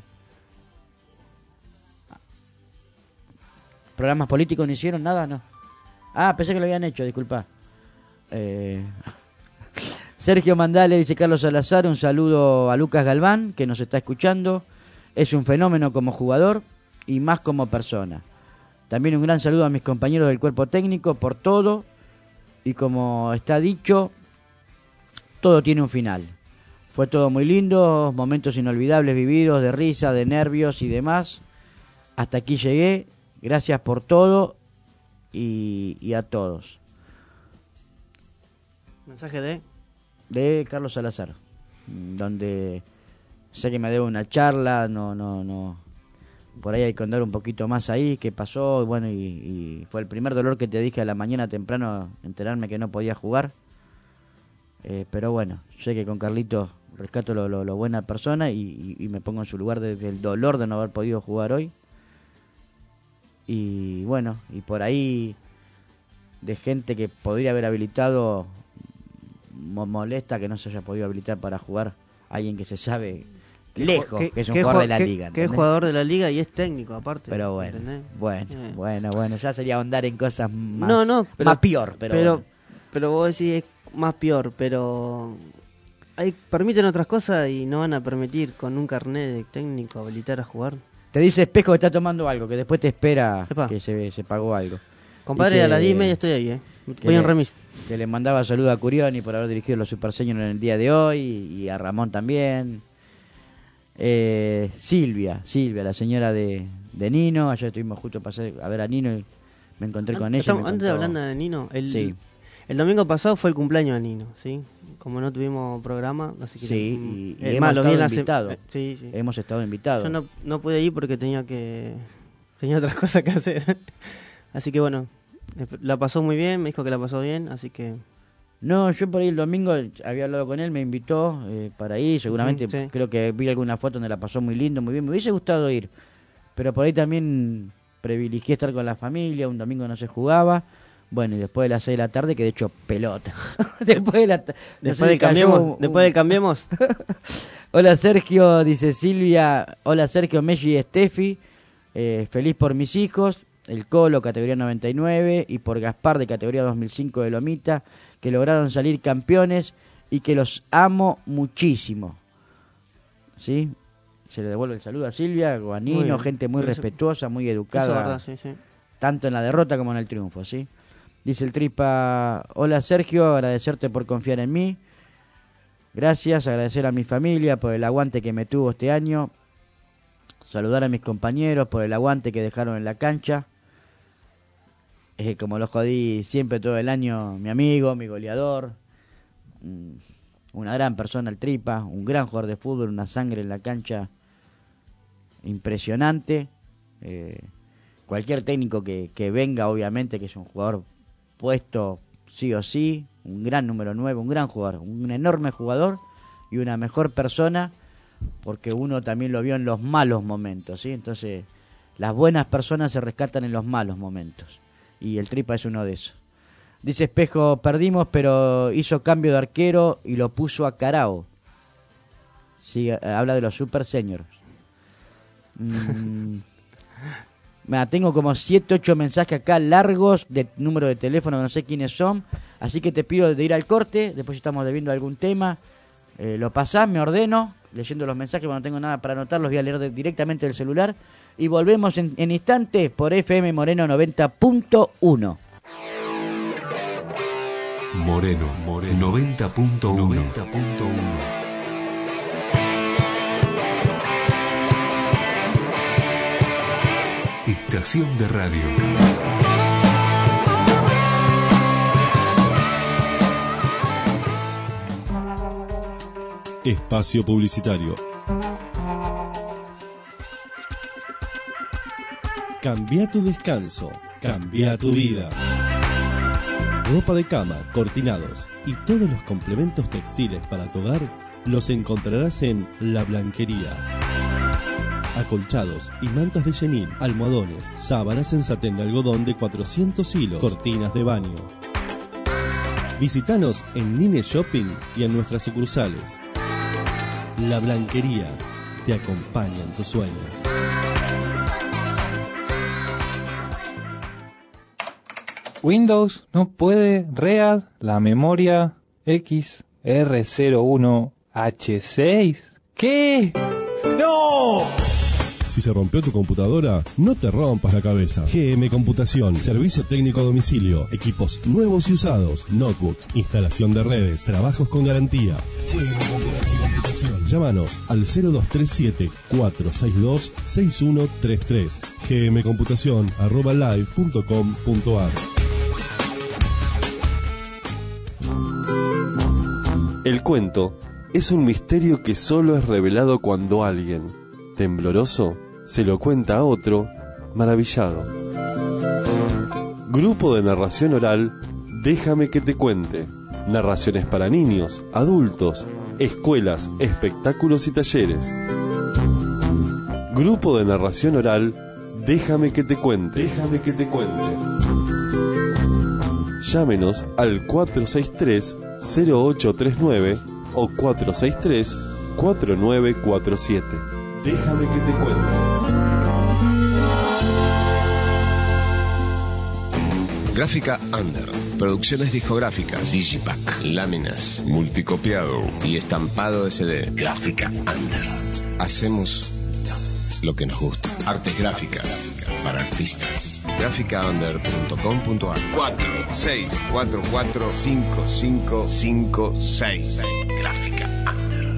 ¿Programas políticos no hicieron nada? No. Ah, pensé que lo habían hecho, disculpa. Eh... Sergio Mandale, dice Carlos Salazar, un saludo a Lucas Galván, que nos está escuchando. Es un fenómeno como jugador y más como persona. También un gran saludo a mis compañeros del cuerpo técnico por todo. Y como está dicho, todo tiene un final. Fue todo muy lindo, momentos inolvidables vividos, de risa, de nervios y demás. Hasta aquí llegué. Gracias por todo y, y a todos. Mensaje de... de Carlos Salazar, donde sé que me debe una charla, no, no, no, por ahí hay que andar un poquito más ahí, qué pasó, bueno, y, y fue el primer dolor que te dije a la mañana temprano, enterarme que no podía jugar, eh, pero bueno, sé que con Carlito rescato lo, lo, lo buena persona y, y, y me pongo en su lugar desde el dolor de no haber podido jugar hoy, y bueno, y por ahí de gente que podría haber habilitado, molesta que no se haya podido habilitar para jugar alguien que se sabe lejos ¿Qué, que es un qué, jugador de la qué, liga, que es jugador de la liga y es técnico aparte, pero bueno, ¿entendés? bueno, eh. bueno, bueno, ya sería ahondar en cosas más, no, no, pero, más peor, pero pero, bueno. pero vos decís es más peor, pero hay, permiten otras cosas y no van a permitir con un carnet de técnico habilitar a jugar. Te dice Espejo que está tomando algo, que después te espera Epa. que se, se pagó algo. Compadre, que, a las diez y media estoy ahí, eh. Voy le, en remis. Que le mandaba saludos a Curioni por haber dirigido los Super Seniors en el día de hoy y a Ramón también. Eh, Silvia, Silvia, la señora de, de Nino. Ayer estuvimos justo pasé a ver a Nino y me encontré con ella. Estamos, me antes contó... hablando de Nino, el, sí. El domingo pasado fue el cumpleaños de Nino, ¿sí? Como no tuvimos programa, así que... Sí, y, y eh, hemos lo vi estado en la se- invitados. eh, sí, sí. Hemos estado invitados. Yo no, no pude ir porque tenía que... Tenía otras cosas que hacer. Así que bueno, la pasó muy bien, me dijo que la pasó bien, así que... No, yo por ahí el domingo había hablado con él, me invitó eh, para ir, seguramente Ujú, sí. creo que vi alguna foto donde la pasó muy lindo, muy bien, me hubiese gustado ir, pero por ahí también privilegié estar con la familia, un domingo no se jugaba, bueno, y después de las seis de la tarde quedé hecho pelota. después de la ta- no Después sé del si cayó cambiemos, un- después del cambiemos. Hola Sergio, dice Silvia, hola Sergio, Messi y Steffi, eh, feliz por mis hijos, el Colo, categoría noventa y nueve, y por Gaspar, de categoría dos mil cinco de Lomita, que lograron salir campeones y que los amo muchísimo. ¿Sí? Se le devuelve el saludo a Silvia, Guanino, bien. gente muy Eso- respetuosa, muy Eso educada, es verdad, sí, sí. tanto en la derrota como en el triunfo, ¿sí? Dice el Tripa, hola Sergio, agradecerte por confiar en mí. Gracias, agradecer a mi familia por el aguante que me tuvo este año. Saludar a mis compañeros por el aguante que dejaron en la cancha. Eh, como lo jodí siempre todo el año, mi amigo, mi goleador, mm, una gran persona el Tripa, un gran jugador de fútbol, una sangre en la cancha impresionante. Eh, cualquier técnico que, que venga, obviamente, que es un jugador puesto sí o sí, un gran número nueve, un gran jugador, un enorme jugador y una mejor persona, porque uno también lo vio en los malos momentos, ¿sí? Entonces, las buenas personas se rescatan en los malos momentos. Y el Tripa es uno de esos. Dice Espejo, perdimos, pero hizo cambio de arquero y lo puso a Carao. Sí, eh, habla de los super seniors. Mm. Mira, tengo como siete, ocho mensajes acá largos de número de teléfono que no sé quiénes son. Así que te pido de ir al corte. Después si estamos debiendo algún tema, eh, lo pasás, me ordeno, leyendo los mensajes. Cuando no tengo nada para anotar, los voy a leer de- directamente del celular. Y volvemos en, en instantes por F M Moreno noventa punto uno. Moreno, Moreno noventa punto uno. Estación de radio. Espacio publicitario. Cambia tu descanso, cambia tu vida. Ropa de cama, cortinados y todos los complementos textiles para tu hogar los encontrarás en La Blanquería. Acolchados y mantas de chenil, almohadones, sábanas en satén de algodón de cuatrocientos hilos, cortinas de baño. Visítanos en Nine Shopping y en nuestras sucursales. La Blanquería te acompaña en tus sueños. Windows no puede read la memoria X R cero uno H seis. ¿Qué? ¡No! Si se rompió tu computadora, no te rompas la cabeza. G M Computación, servicio técnico a domicilio, equipos nuevos y usados, notebooks, instalación de redes, trabajos con garantía. G M Computación. Llámanos al cero dos tres siete, cuatro seis dos, seis uno tres tres. gmcomputación arroba live punto com punto ar. El cuento es un misterio que solo es revelado cuando alguien, tembloroso, se lo cuenta a otro, maravillado. Grupo de narración oral, Déjame que te cuente. Narraciones para niños, adultos, escuelas, espectáculos y talleres. Grupo de narración oral, Déjame que te cuente. Déjame que te cuente. Llámenos al cuatro seis tres, cero ocho tres nueve o cuatro seis tres, cuatro nueve cuatro siete. Déjame que te cuente. Gráfica Under. Producciones discográficas. Digipack. Láminas. Multicopiado. Y estampado S D. Gráfica Under. Hacemos lo que nos gusta. Artes gráficas para artistas. gráfica under punto com punto ar. cuatro seis cuatro cuatro cinco cinco cinco seis. Gráfica Under.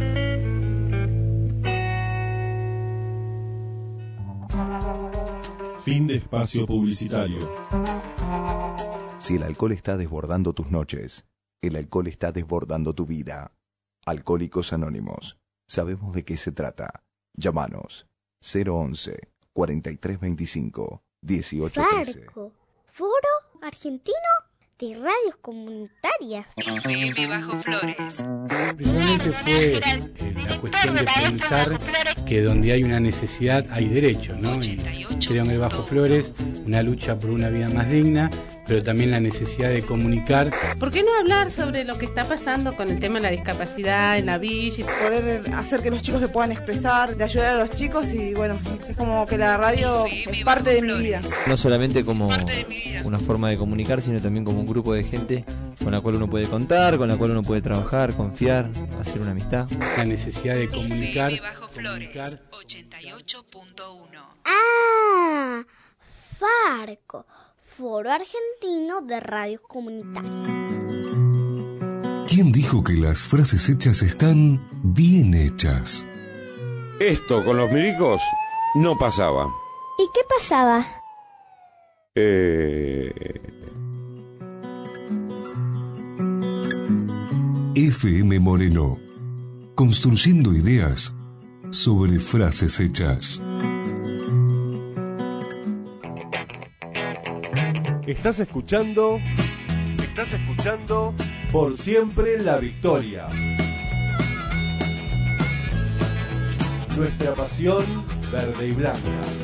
Fin de espacio publicitario. Si el alcohol está desbordando tus noches, el alcohol está desbordando tu vida. Alcohólicos Anónimos. Sabemos de qué se trata. Llámanos cero once, cuarenta y tres veinticinco, dieciocho trece. Farco, Foro Argentino de Radios Comunitarias. F M Bajo Flores. Principalmente fue eh, la cuestión de pensar que donde hay una necesidad hay derecho, ¿no? Y creo en el Bajo Flores una lucha por una vida más digna, pero también la necesidad de comunicar. ¿Por qué no hablar sobre lo que está pasando con el tema de la discapacidad en la villa? Poder hacer que los chicos se puedan expresar, de ayudar a los chicos y bueno, es como que la radio es parte de mi vida. No solamente como una forma de comunicar, sino también como un grupo de gente con la cual uno puede contar, con la cual uno puede trabajar, confiar, hacer una amistad. La necesidad de comunicar. F M Bajo Flores, ochenta y ocho punto uno. Ah, Farco, Foro Argentino de Radios Comunitarias. ¿Quién dijo que las frases hechas están bien hechas? Esto con los milicos no pasaba. ¿Y qué pasaba? Eh... F M Moreno, construyendo ideas sobre frases hechas. Estás escuchando, estás escuchando Por Siempre la Victoria. Nuestra pasión verde y blanca.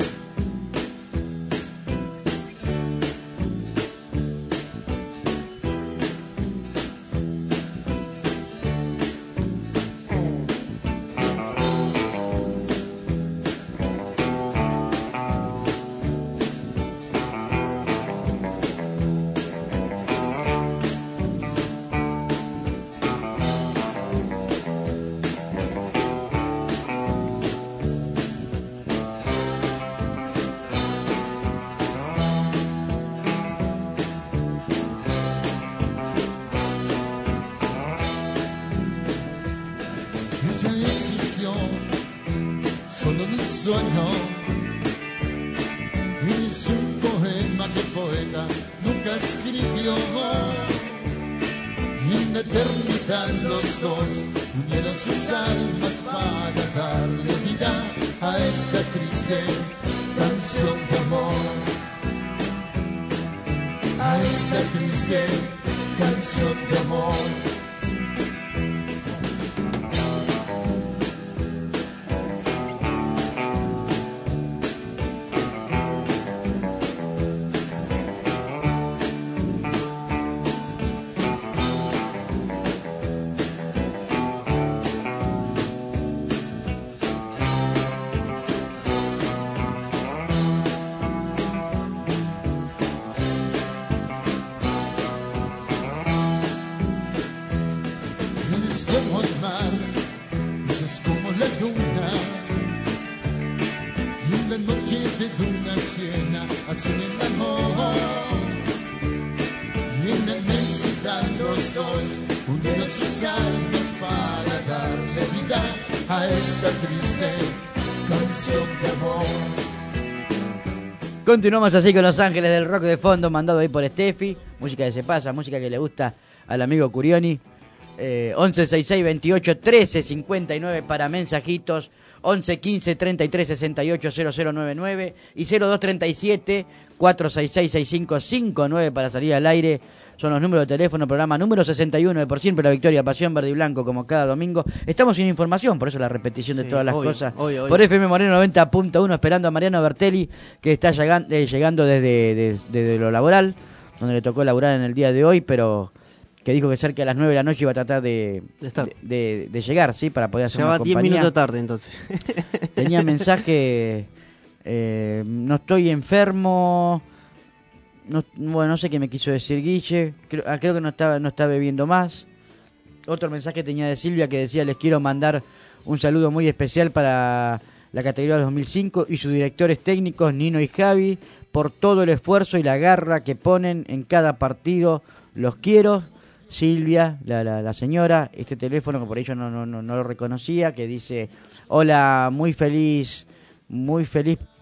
sueño. Es un poema que el poeta nunca escribió. Y en la eternidad los dos unieron sus almas para darle vida a esta triste canción de amor. A esta triste canción de amor. Continuamos así con Los Ángeles del Rock de fondo, mandado ahí por Steffi. Música que se pasa, música que le gusta al amigo Curioni. eh, once sesenta y seis veintiocho trece cincuenta y nueve para mensajitos. Once quince treinta y tres sesenta y ocho cero cero noventa y nueve y cero dos treinta y siete cuatrocientos sesenta y seis sesenta y cinco cincuenta y nueve para salir al aire. Son los números de teléfono, programa número sesenta y uno de Por Siempre la Victoria, Pasión Verde y Blanco, como cada domingo. Estamos sin información, por eso la repetición de sí, todas las obvio, cosas. Obvio, obvio. Por F M Moreno noventa punto uno, esperando a Mariano Bertelli, que está llegando, eh, llegando desde, de, desde lo laboral, donde le tocó laburar en el día de hoy, pero que dijo que cerca de las nueve de la noche iba a tratar de, de, estar. de, de, de llegar, ¿sí? Para poder hacer una compañía. diez minutos tarde, entonces. Tenía mensaje, eh, no estoy enfermo... No, bueno, no sé qué me quiso decir Guille. Creo, ah, creo que no estaba, no está bebiendo más. Otro mensaje tenía de Silvia que decía: les quiero mandar un saludo muy especial para la categoría dos mil cinco y sus directores técnicos Nino y Javi por todo el esfuerzo y la garra que ponen en cada partido. Los quiero. Silvia, la, la, la señora, este teléfono que por ello no, no, no, no lo reconocía, que dice: hola, muy feliz, muy feliz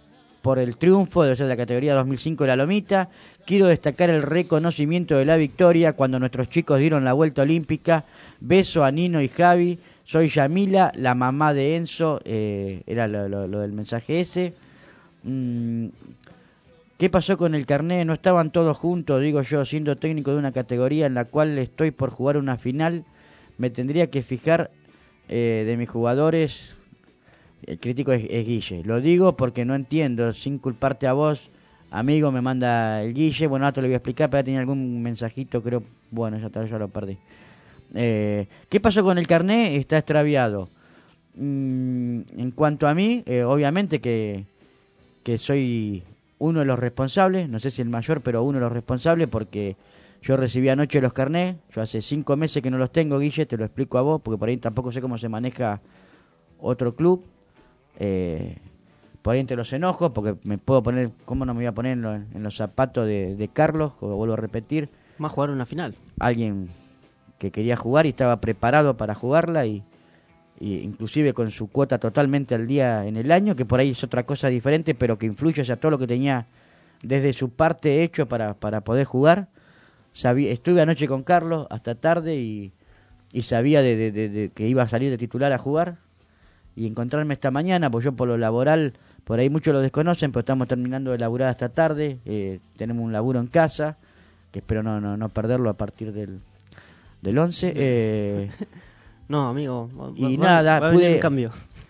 por el triunfo de la categoría dos mil cinco de la Lomita. Quiero destacar el reconocimiento de la victoria cuando nuestros chicos dieron la vuelta olímpica. Beso a Nino y Javi. Soy Yamila, la mamá de Enzo. Eh, era lo, lo, lo del mensaje ese. Mm, ¿Qué pasó con el carné? No estaban todos juntos, digo yo, siendo técnico de una categoría en la cual estoy por jugar una final. Me tendría que fijar eh, de mis jugadores. El crítico es, es Guille. Lo digo porque no entiendo, sin culparte a vos, amigo, me manda el Guille. Bueno, ahora te lo voy a explicar, pero tenía algún mensajito, creo. Bueno, ya, ya lo perdí. Eh, ¿Qué pasó con el carné? Está extraviado. Mm, en cuanto a mí, eh, obviamente que, que soy uno de los responsables, no sé si el mayor, pero uno de los responsables, porque yo recibí anoche los carnés. Yo hace cinco meses que no los tengo, Guille, te lo explico a vos, porque por ahí tampoco sé cómo se maneja otro club. Eh, por ahí entre los enojos, porque me puedo poner, ¿cómo no me voy a poner en, lo, en los zapatos de, de Carlos? Como vuelvo a repetir. Más jugar una final. Alguien que quería jugar y estaba preparado para jugarla, y, y inclusive con su cuota totalmente al día en el año, que por ahí es otra cosa diferente, pero que influye hacia todo lo que tenía desde su parte hecho para, para poder jugar. Sabía, estuve anoche con Carlos hasta tarde y, y sabía de, de, de, de que iba a salir de titular a jugar. Y encontrarme esta mañana, pues yo por lo laboral, por ahí muchos lo desconocen, pero estamos terminando de laburar hasta tarde. Eh, tenemos un laburo en casa, que espero no no, no perderlo a partir del, del once. Eh, no, amigo. Y va, nada, va pude, cambio.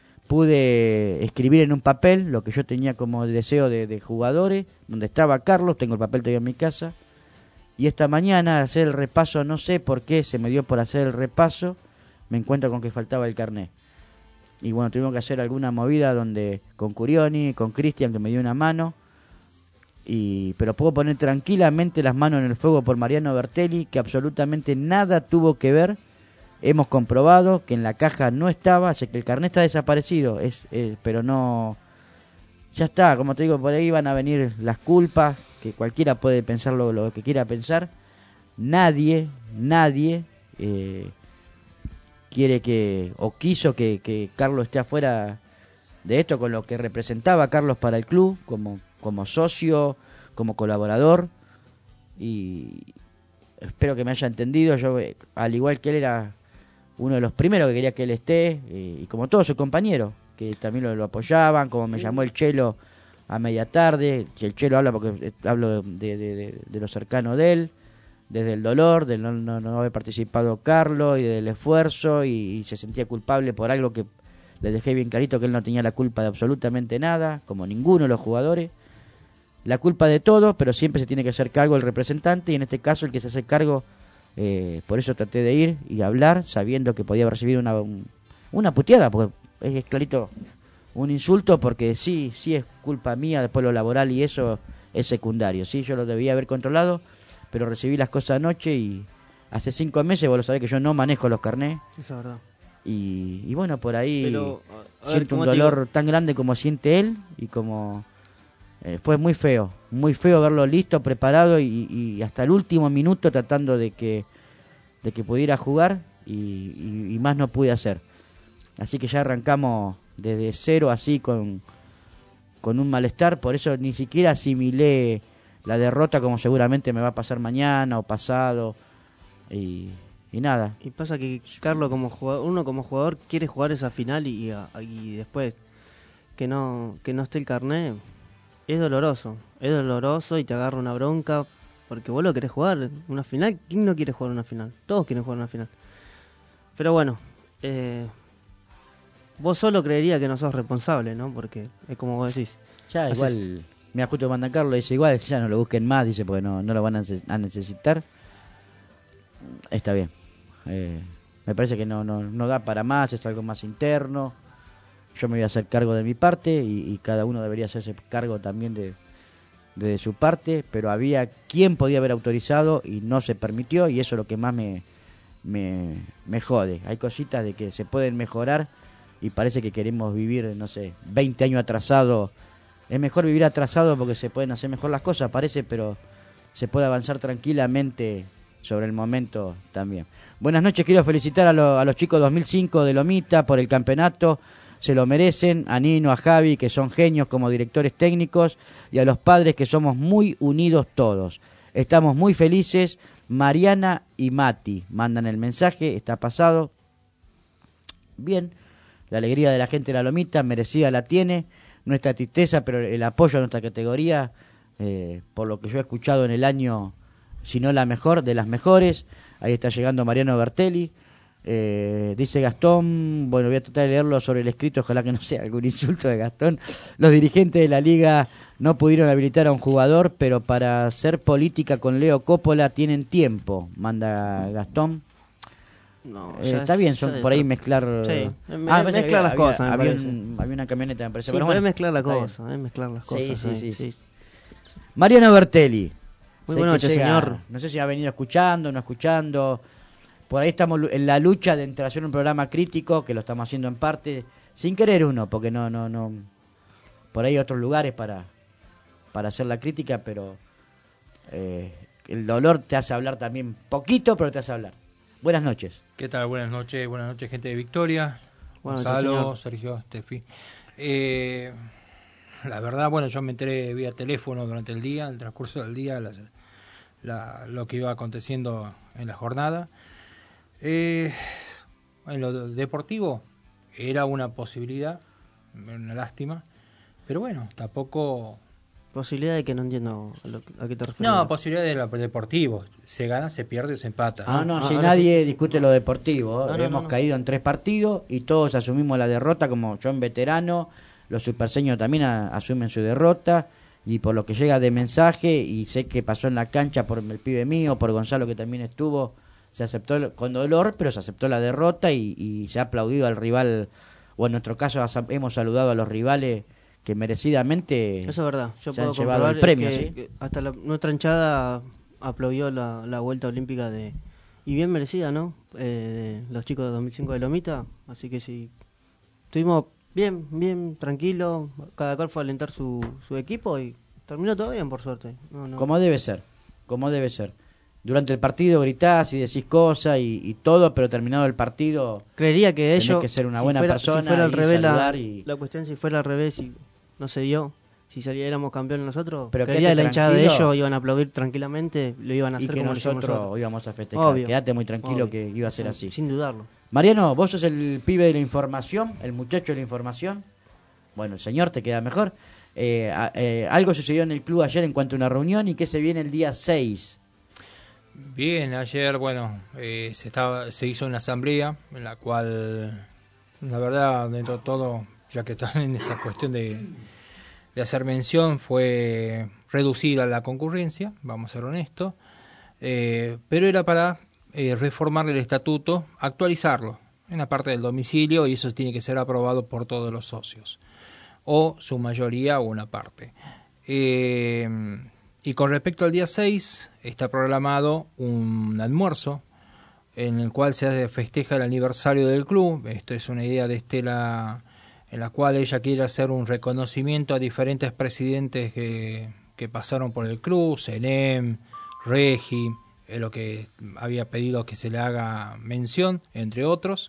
pude escribir en un papel lo que yo tenía como deseo de, de jugadores, donde estaba Carlos, tengo el papel todavía en mi casa. Y esta mañana, hacer el repaso, no sé por qué se me dio por hacer el repaso, me encuentro con que faltaba el carnet. Y bueno, tuvimos que hacer alguna movida donde con Curioni, con Cristian, que me dio una mano. Y pero puedo poner tranquilamente las manos en el fuego por Mariano Bertelli, que absolutamente nada tuvo que ver. Hemos comprobado que en la caja no estaba, así que el carnet está desaparecido, es, es pero no... Ya está, como te digo, por ahí van a venir las culpas, que cualquiera puede pensar lo, lo que quiera pensar. Nadie, nadie... Eh, quiere que, o quiso que, que Carlos esté afuera de esto, con lo que representaba Carlos para el club, como, como socio, como colaborador, y espero que me haya entendido. Yo, al igual que él, era uno de los primeros que quería que él esté, y, y como todos sus compañeros, que también lo, lo apoyaban, como me llamó el Chelo a media tarde, y el Chelo habla porque hablo de, de, de, de lo cercano de él, desde el dolor, de no, no, no haber participado Carlos y del esfuerzo, y, y se sentía culpable por algo que le dejé bien clarito que él no tenía la culpa de absolutamente nada, como ninguno de los jugadores. La culpa de todo, pero siempre se tiene que hacer cargo el representante, y en este caso el que se hace cargo, eh, por eso traté de ir y hablar, sabiendo que podía recibir una, un, una puteada, porque es, es clarito un insulto, porque sí, sí es culpa mía, después lo laboral y eso es secundario, sí, yo lo debía haber controlado, pero recibí las cosas anoche y hace cinco meses, vos lo sabés que yo no manejo los carnés. Eso es verdad. Y, y bueno, por ahí pero, a siento ver, un dolor digo? tan grande como siente él, y como eh, fue muy feo, muy feo verlo listo, preparado y, y hasta el último minuto tratando de que de que pudiera jugar, y, y, y más no pude hacer. Así que ya arrancamos desde cero así con, con un malestar, por eso ni siquiera asimilé la derrota como seguramente me va a pasar mañana o pasado, y, y nada. Y pasa que Carlos como jugador, uno como jugador quiere jugar esa final y, y, y después que no que no esté el carnet es doloroso, es doloroso y te agarra una bronca porque vos lo querés jugar una final. ¿Quién no quiere jugar una final? Todos quieren jugar una final. Pero bueno, eh, vos solo creería que no sos responsable, ¿no? Porque es como vos decís. Ya haces... igual, mira, justo manda Carlos, dice igual, ya no lo busquen más, dice, porque no, no lo van a, a necesitar. Está bien. Eh, me parece que no, no, no da para más, es algo más interno. Yo me voy a hacer cargo de mi parte, y, y cada uno debería hacerse cargo también de, de su parte, pero había quien podía haber autorizado y no se permitió, y eso es lo que más me, me, me jode. Hay cositas de que se pueden mejorar y parece que queremos vivir, no sé, veinte años atrasado. Es mejor vivir atrasado porque se pueden hacer mejor las cosas, parece, pero se puede avanzar tranquilamente sobre el momento también. Buenas noches, quiero felicitar a, lo, a los chicos dos mil cinco de Lomita por el campeonato. se lo merecen, a Nino, a Javi, que son genios como directores técnicos, y a los padres, que somos muy unidos todos. Estamos muy felices. Mariana y Mati mandan el mensaje, está pasado. Bien, la alegría de la gente de la Lomita, merecida la tiene, nuestra tristeza, pero el apoyo a nuestra categoría, eh, por lo que yo he escuchado en el año, si no la mejor, de las mejores. Ahí está llegando Mariano Bertelli. Eh, dice Gastón, bueno, voy a tratar de leerlo sobre el escrito, ojalá que no sea algún insulto de Gastón. Los dirigentes de la liga no pudieron habilitar a un jugador, pero para hacer política con Leo Coppola tienen tiempo, manda Gastón. No, eh, está bien, son por ahí mezclar. Sí, me, ah, mezclar había, las había, cosas. Había, un, había una camioneta, me parece. Sí, pero bueno, bueno, mezclar las cosas, es mezclar las cosas. Sí, sí, ahí, sí, sí. sí. Mariano Bertelli. Muy sé buenas que noches, llega, señor. No sé si ha venido escuchando, no escuchando. Por ahí estamos en la lucha de entre hacer un programa crítico, que lo estamos haciendo en parte, sin querer uno, porque no, no, no. Por ahí hay otros lugares para, para hacer la crítica, pero eh, el dolor te hace hablar también poquito, pero te hace hablar. Buenas noches. ¿Qué tal? Buenas noches, buenas noches, gente de Victoria. Buenas Gonzalo, noches, Sergio, Estefi. Eh, la verdad, bueno, yo me enteré vía teléfono durante el día, en el transcurso del día, la, la, lo que iba aconteciendo en la jornada. Eh, en lo deportivo era una posibilidad, una lástima, pero bueno, tampoco... Posibilidad de que no entiendo a, lo, a qué te refieres. No, posibilidad de lo deportivo. Se gana, se pierde, se empata. Ah, no, ah, si ah, nadie sí. discute lo deportivo. No, no, Hemos no, no. caído en tres partidos y todos asumimos la derrota, como yo en veterano, los superseños también a, asumen su derrota, y por lo que llega de mensaje, y sé que pasó en la cancha por el pibe mío, por Gonzalo que también estuvo, se aceptó con dolor, pero se aceptó la derrota y, y se ha aplaudido al rival, o en nuestro caso hemos saludado a los rivales que merecidamente Eso es verdad. Yo se puedo han llevado el comprobar premio, que, ¿sí? que hasta la, nuestra hinchada aplaudió la, la vuelta olímpica de y bien merecida, ¿no? Eh, de los chicos de dos mil cinco de Lomita, así que sí, estuvimos bien, bien tranquilos, cada cual fue a alentar su, su equipo y terminó todo bien, por suerte. No, no. Como debe ser, como debe ser. Durante el partido gritás y decís cosas y, y todo, pero terminado el partido creería que tenés ellos que ser una si buena fuera, persona si fuera al y revés la, saludar y... la cuestión si fuera al revés y no se dio, si saliéramos campeones nosotros, Pero creería que la hinchada de tranquilo. ellos iban a aplaudir tranquilamente, lo iban a y hacer que como lo hicimos nosotros íbamos a festejar. Obvio, Quédate muy tranquilo obvio. que iba a ser Sí, así. sin dudarlo. Mariano, vos sos el pibe de la información, el muchacho de la información. Bueno, el señor te queda mejor. Eh, a- eh, algo sucedió en el club ayer en cuanto a una reunión y que se viene el día seis. Bien, ayer, bueno, eh, se estaba, se hizo una asamblea en la cual, la verdad, dentro de todo, ya que están en esa cuestión de, de hacer mención, fue reducida la concurrencia, vamos a ser honestos, eh, pero era para eh, reformar el estatuto, actualizarlo en la parte del domicilio, y eso tiene que ser aprobado por todos los socios, o su mayoría o una parte. Eh, y con respecto al día seis, está programado un almuerzo en el cual se festeja el aniversario del club. Esto es una idea de Estela, en la cual ella quiere hacer un reconocimiento a diferentes presidentes que, que pasaron por el club, Senem, Regi, es lo que había pedido que se le haga mención, entre otros.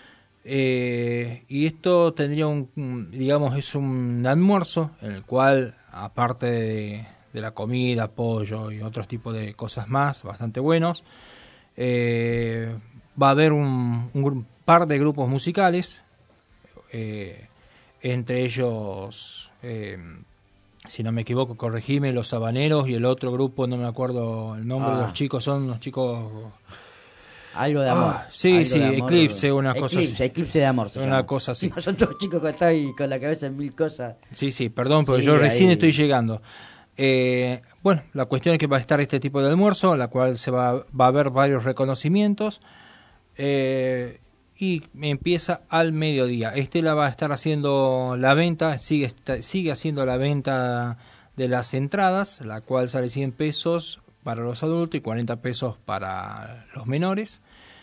Eh, y esto tendría un, digamos, es un almuerzo en el cual, aparte de, de la comida, pollo y otros tipos de cosas más, bastante buenos, eh, va a haber un, un par de grupos musicales, eh, entre ellos, eh, si no me equivoco, corregime, Los Habaneros, y el otro grupo, no me acuerdo el nombre Ah. de los chicos, son unos chicos... Algo de amor. Ah, sí, Algo sí, de amor. Eclipse, una cosa Eclipse, así. Eclipse de amor. se Una llama. cosa así. Son todos chicos que están ahí con la cabeza en mil cosas. Sí, sí, perdón, pero Sí, yo recién ahí. estoy llegando. Eh, bueno, la cuestión es que va a estar este tipo de almuerzo, la cual se va, va a haber varios reconocimientos, eh, y empieza al mediodía. Estela va a estar haciendo la venta, sigue, está- sigue haciendo la venta de las entradas, la cual sale cien pesos para los adultos y cuarenta pesos para los menores.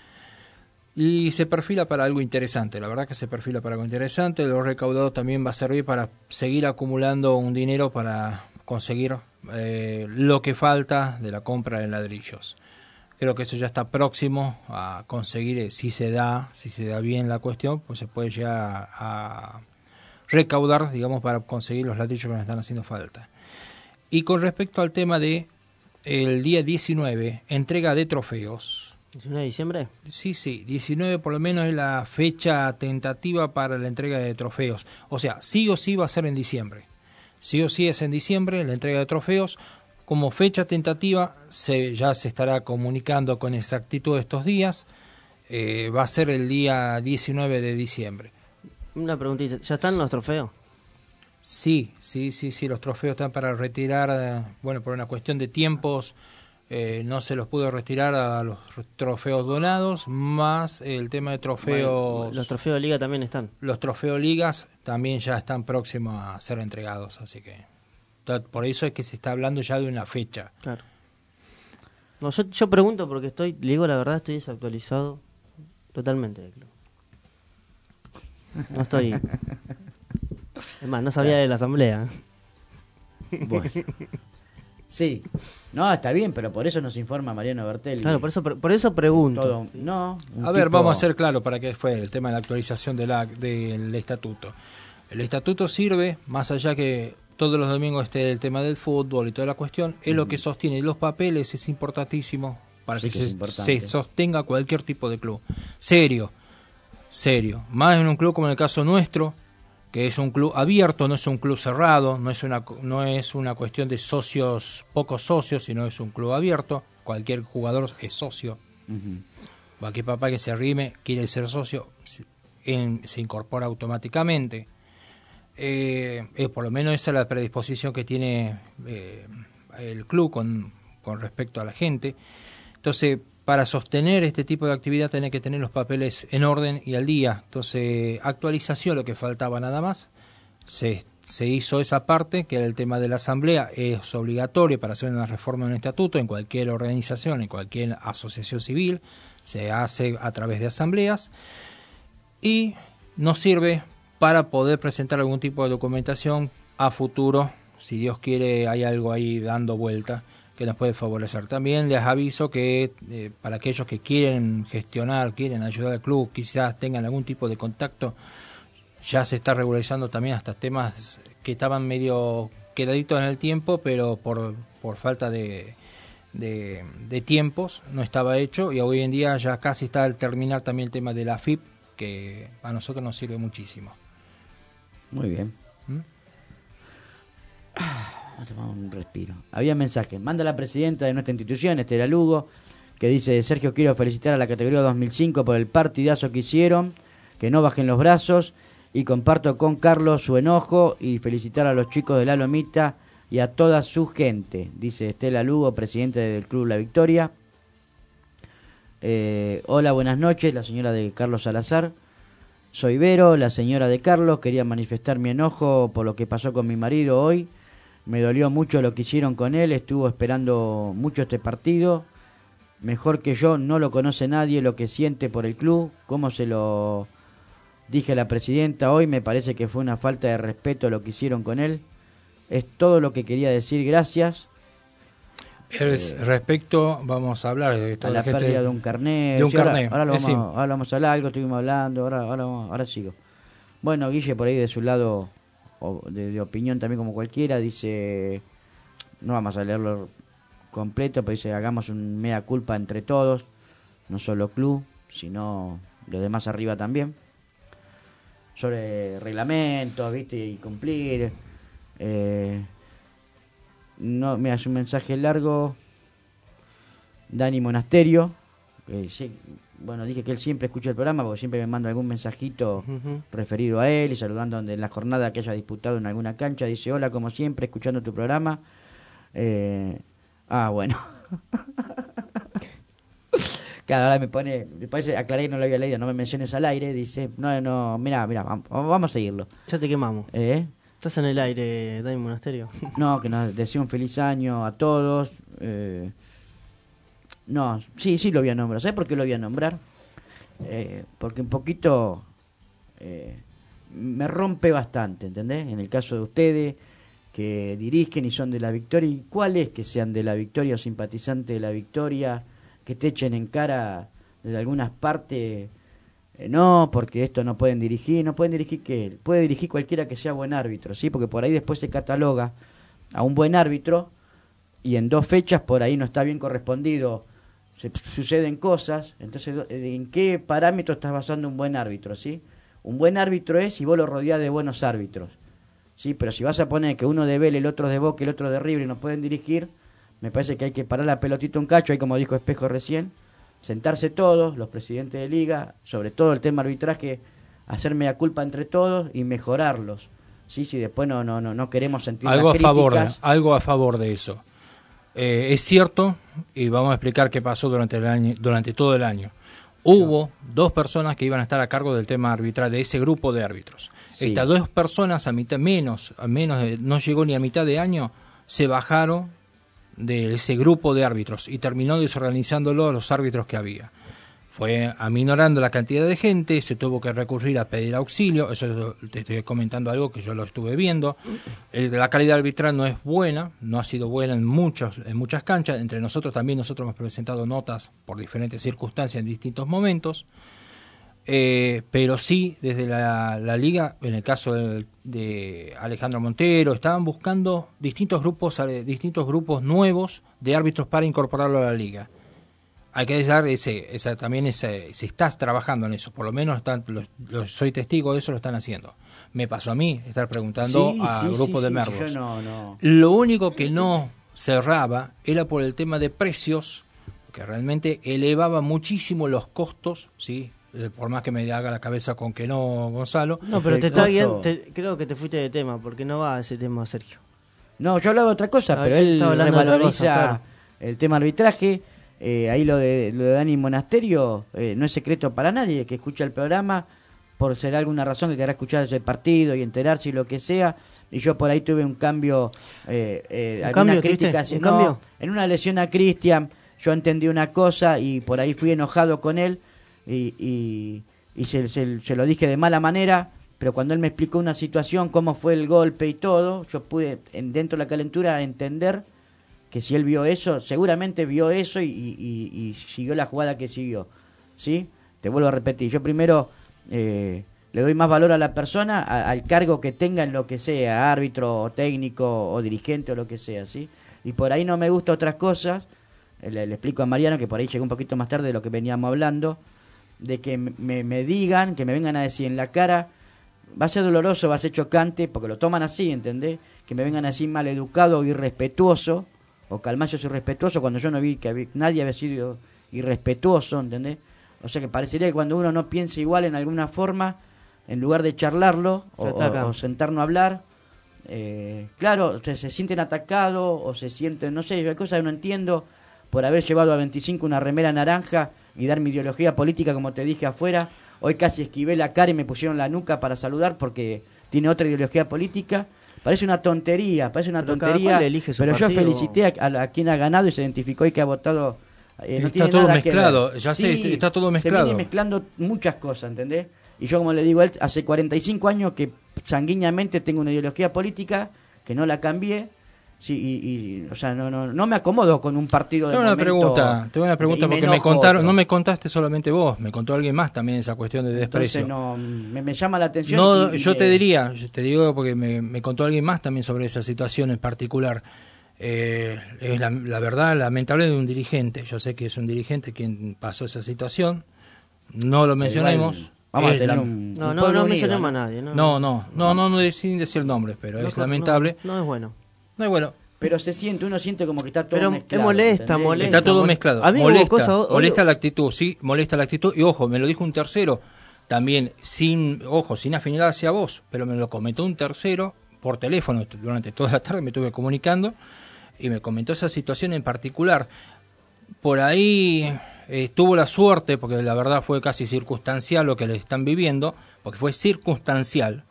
Y se perfila para algo interesante, la verdad que se perfila para algo interesante. Lo recaudado también va a servir para seguir acumulando un dinero para conseguir eh, lo que falta de la compra de ladrillos. creo que eso ya está próximo a conseguir, eh, si se da, si se da bien la cuestión, pues se puede llegar a, a recaudar, digamos, para conseguir los ladrillos que nos están haciendo falta. Y con respecto al tema de el día diecinueve, entrega de trofeos. ¿diecinueve de diciembre? Sí, sí, diecinueve por lo menos es la fecha tentativa para la entrega de trofeos. O sea, sí o sí va a ser en diciembre. Sí o sí es en diciembre la entrega de trofeos. Como fecha tentativa, se, ya se estará comunicando con exactitud estos días. Eh, va a ser el día diecinueve de diciembre. Una preguntita, ¿ya están los trofeos? Sí, sí, sí, sí, los trofeos están para retirar, eh, bueno, por una cuestión de tiempos, eh, no se los pudo retirar a los trofeos donados, más el tema de trofeos... Bueno, los trofeos de liga también están. Los trofeos ligas también ya están próximos a ser entregados, así que... Por eso es que se está hablando ya de una fecha. Claro. No, yo, yo pregunto porque estoy, le digo la verdad, estoy desactualizado totalmente del club. No estoy... Es más, no sabía de la asamblea. Bueno. Sí. No, está bien, pero por eso nos informa Mariano Bertelli. Claro, por eso, por eso pregunto. Todo, no, a ver, vamos a ser claros para qué fue el tema de la actualización de la, del estatuto. El estatuto sirve, más allá que todos los domingos esté el tema del fútbol y toda la cuestión, es mm. lo que sostiene los papeles, es importantísimo para sí que, que se, se sostenga cualquier tipo de club. Serio, serio. Más en un club como en el caso nuestro, que es un club abierto, no es un club cerrado, no es una no es una cuestión de socios, pocos socios, sino es un club abierto. Cualquier jugador es socio. Uh-huh. Cualquier papá que se arrime quiere ser socio, se, en, se incorpora automáticamente. Eh, eh, por lo menos esa es la predisposición que tiene eh, el club con, con respecto a la gente. Entonces, para sostener este tipo de actividad tenés que tener los papeles en orden y al día. Entonces, actualización, lo que faltaba nada más. Se, se hizo esa parte, que era el tema de la asamblea. Es obligatorio para hacer una reforma de un estatuto en cualquier organización, en cualquier asociación civil. Se hace a través de asambleas. Y nos sirve para poder presentar algún tipo de documentación a futuro. Si Dios quiere, hay algo ahí dando vuelta que nos puede favorecer. También les aviso que eh, para aquellos que quieren gestionar, quieren ayudar al club, quizás tengan algún tipo de contacto, ya se está regularizando también hasta temas que estaban medio quedaditos en el tiempo, pero por, por falta de, de, de tiempos no estaba hecho, y hoy en día ya casi está al terminar también el tema de la F I P, que a nosotros nos sirve muchísimo. Muy bien. ¿Mm? Vamos a tomar un respiro. Había mensajes. Manda la presidenta de nuestra institución, Estela Lugo, que dice: Sergio, quiero felicitar a la categoría dos mil cinco por el partidazo que hicieron, que no bajen los brazos, y comparto con Carlos su enojo y felicitar a los chicos de La Lomita y a toda su gente, dice Estela Lugo, presidente del Club La Victoria. Eh, hola, buenas noches, la señora de Carlos Salazar. Soy Vero, la señora de Carlos. Quería manifestar mi enojo por lo que pasó con mi marido hoy. Me dolió mucho lo que hicieron con él. Estuvo esperando mucho este partido. Mejor que yo no lo conoce nadie lo que siente por el club. Como se lo dije a la presidenta hoy, me parece que fue una falta de respeto lo que hicieron con él. Es todo lo que quería decir. Gracias. Es, eh, respecto, vamos a hablar de a la gente, pérdida de un carnet. De un sí, carnet. Ahora, ahora, lo vamos, ahora vamos a hablar, algo estuvimos hablando, ahora, ahora, ahora sigo. Bueno, Guille, por ahí de su lado, de, de opinión también como cualquiera, dice, no vamos a leerlo completo, pero dice: hagamos un mea culpa entre todos, no solo club, sino los demás arriba también, sobre reglamentos, viste, y cumplir. Eh, no, mira, es un mensaje largo. Dani Monasterio, eh, sí, bueno, dije que él siempre escucha el programa porque siempre me manda algún mensajito uh-huh. referido a él y saludando en la jornada que haya disputado en alguna cancha. Dice: hola, como siempre, escuchando tu programa. Eh, ah, bueno. Claro, ahora me pone, después aclaré que no lo había leído, no me menciones al aire. Dice: no, no, mira, mira, vamos, vamos a seguirlo. Ya te quemamos. ¿Eh? ¿Estás en el aire, Dani Monasterio? No, que nos deseo un feliz año a todos. Eh, no, sí, sí lo voy a nombrar. ¿Sabes por qué lo voy a nombrar? Eh, porque un poquito eh, me rompe bastante, ¿entendés? En el caso de ustedes, que dirigen y son de La Victoria. ¿Y cuál es que sean de La Victoria o simpatizantes de La Victoria, que te echen en cara desde algunas partes, eh, no, porque esto no pueden dirigir, no pueden dirigir que puede dirigir cualquiera que sea buen árbitro, ¿sí? Porque por ahí después se cataloga a un buen árbitro y en dos fechas por ahí no está bien correspondido, se, suceden cosas, entonces ¿en qué parámetro estás basando un buen árbitro, sí? Un buen árbitro es si vos lo rodeás de buenos árbitros, sí, pero si vas a poner que uno de Vélez, el otro de Boca, el otro de River y no pueden dirigir, me parece que hay que parar la pelotita un cacho, ahí como dijo Espejo recién, sentarse todos, los presidentes de liga, sobre todo el tema arbitraje, hacerme la culpa entre todos y mejorarlos, sí, si después no no no no queremos sentir algo las a favor de, críticas. algo a favor de eso. Eh, es cierto, y vamos a explicar qué pasó durante el año, durante todo el año. Hubo sí. dos personas que iban a estar a cargo del tema arbitral, de ese grupo de árbitros. Sí. Estas dos personas, a mitad menos, a menos de, no llegó ni a mitad de año, se bajaron de ese grupo de árbitros y terminó desorganizándolo los árbitros que había. Fue aminorando la cantidad de gente, se tuvo que recurrir a pedir auxilio, eso te estoy comentando algo que yo lo estuve viendo. El, la calidad arbitral no es buena, no ha sido buena en muchos en muchas canchas, entre nosotros también nosotros hemos presentado notas por diferentes circunstancias en distintos momentos, eh, pero sí desde la, la liga, en el caso de, de Alejandro Montero, estaban buscando distintos grupos, distintos grupos nuevos de árbitros para incorporarlo a la liga. Hay que dar ese, esa, también ese, si estás trabajando en eso, por lo menos están, los, los, soy testigo de eso, lo están haciendo. Me pasó a mí estar preguntando sí, a sí, grupos sí, de sí, merdos. Sí, no, no. Lo único que no cerraba era por el tema de precios, que realmente elevaba muchísimo los costos, ¿sí? Eh, por más que me haga la cabeza con que no, Gonzalo. No, pero te está guiando, te, creo que te fuiste de tema, porque no va a ese tema, Sergio. No, yo hablaba de otra cosa, Ah, pero él estaba hablando de otra revaloriza cosa, claro. el tema arbitraje. Eh, ahí lo de, lo de Dani Monasterio eh, no es secreto para nadie que escucha el programa, por ser alguna razón que querrá escuchar ese partido y enterarse y lo que sea. Y yo por ahí tuve un cambio, eh, eh, ¿Un alguna cambio, crítica. ¿tuviste? ¿Un no, cambio? En una lesión a Cristian, yo entendí una cosa y por ahí fui enojado con él y, y, y se, se, se lo dije de mala manera. Pero cuando él me explicó una situación, cómo fue el golpe y todo, yo pude, en, dentro de la calentura, entender que si él vio eso, seguramente vio eso y, y, y siguió la jugada que siguió, ¿sí? Te vuelvo a repetir, yo primero eh, le doy más valor a la persona, a, al cargo que tenga en lo que sea, árbitro, o técnico, o dirigente, o lo que sea, ¿sí? Y por ahí no me gustan otras cosas, le, le explico a Mariano, que por ahí llegó un poquito más tarde de lo que veníamos hablando, de que me, me digan, que me vengan a decir en la cara, va a ser doloroso, va a ser chocante, porque lo toman así, ¿entendés? Que me vengan a decir maleducado o irrespetuoso, o calmacio es irrespetuoso, cuando yo no vi que había, nadie había sido irrespetuoso, ¿entendés? O sea que parecería que cuando uno no piensa igual en alguna forma, en lugar de charlarlo o, o, o sentarnos a hablar, eh, claro, se, se sienten atacados o se sienten, no sé, hay cosas que no entiendo, por haber llevado a veinticinco una remera naranja y dar mi ideología política, como te dije afuera. Hoy casi esquivé la cara y me pusieron la nuca para saludar porque tiene otra ideología política. Parece una tontería, parece una Pero tontería, elige su pero yo partido. felicité a, a, a quien ha ganado y se identificó y que ha votado. Eh, no está tiene todo nada mezclado, que ver. ya sé, Sí, está todo se mezclado. viene mezclando muchas cosas, ¿entendés? Y yo, como le digo a él, hace cuarenta y cinco años que sanguíneamente tengo una ideología política que no la cambié. Sí, y, y, o sea, no, no, no me acomodo con un partido de Tengo una momento, pregunta, tengo una pregunta y porque me enojo contaron, otro. no me contaste solamente vos, me contó alguien más también esa cuestión de desprecio. Entonces no, me, me llama la atención. No, y- y yo me- te diría, yo te digo porque me, me contó alguien más también sobre esa situación en particular. Eh, es la, la verdad lamentable de un dirigente. Yo sé que es un dirigente quien pasó esa situación. No lo mencionemos. Igual, vamos a Es tener la- un- No, un no, pueblo no unido, mencionemos ¿no? a nadie. No, No, no, no, no, no, sin decir nombres, pero No, es no, lamentable. No, no es bueno. No es bueno. Pero se siente, uno siente como que está todo Pero mezclado. es molesta, ¿entendés? molesta. Está todo mol- mezclado. A mí hubo molesta, cosas- hoy- molesta la actitud, sí, molesta la actitud. Y ojo, me lo dijo un tercero, también sin, ojo, sin afinidad hacia vos, pero me lo comentó un tercero por teléfono. Durante toda la tarde me estuve comunicando y me comentó esa situación en particular. Por ahí eh, tuvo la suerte, porque la verdad fue casi circunstancial lo que le están viviendo, porque fue circunstancial.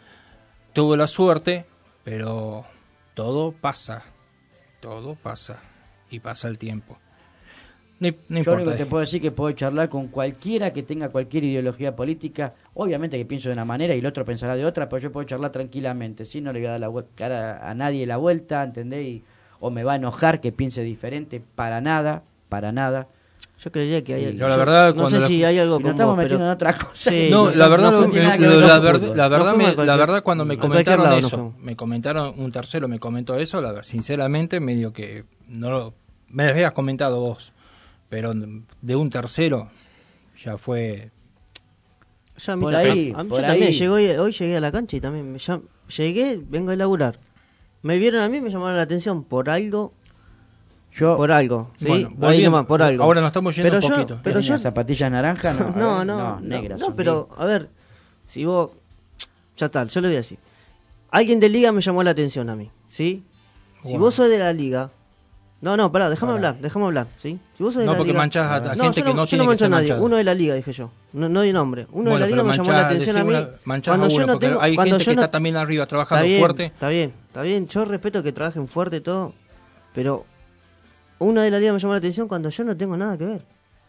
Tuvo la suerte, pero todo pasa. Todo pasa y pasa el tiempo. No, no Yo lo importa. único que te puedo decir es que puedo charlar con cualquiera que tenga cualquier ideología política. Obviamente que pienso de una manera y el otro pensará de otra, pero yo puedo charlar tranquilamente. ¿Sí? No le voy a dar la vue- cara a nadie la vuelta, ¿entendés? Y- o me va a enojar que piense diferente. Para nada, para nada. Yo creería que hay. Yo, la verdad, no cuando sé la... si hay algo y como. nos estamos pero... metiendo en otra cosa. Sí, no, no, la verdad, no, lo, no, lo, no, lo, no, la, no, ver, no, la verdad, no me, cualquier... la verdad, cuando me comentaron lado, eso, no me comentaron un tercero, me comentó eso, la verdad, sinceramente, medio que no lo, me lo habías comentado vos, pero de un tercero ya fue. Ya, mira, por ahí, a mí por yo también ahí. llego, hoy llegué a la cancha y también ya, llegué, vengo a laburar. Me vieron a mí, me llamaron la atención por algo. Yo, por algo, ¿sí? Bueno, Ahí volviendo, nomás, por algo. Ahora nos estamos yendo pero un yo, poquito. Pero yo, zapatillas naranjas, no, no, ver, no, no, no, negras. no, son pero a ver, si vos, ya está, yo le voy a decir. Alguien de liga me llamó la atención a mí, ¿sí? Si Bueno. vos sos de la liga, no, no, pará, déjame Pará. hablar, déjame hablar, ¿sí? Si vos sos de No, la porque liga, manchás a, a no, gente yo que no yo tiene no que mancho ser a nadie, manchada. uno de la liga, dije yo, no, no di nombre, uno Bueno, de la liga pero me llamó la manchás, atención a mí. decís una- manchás Cuando a yo uno, no porque tengo, hay cuando gente yo que no- está también arriba trabajando está bien, fuerte. Está bien, está bien, yo respeto que trabajen fuerte y todo, pero uno de la liga me llamó la atención cuando yo no tengo nada que ver.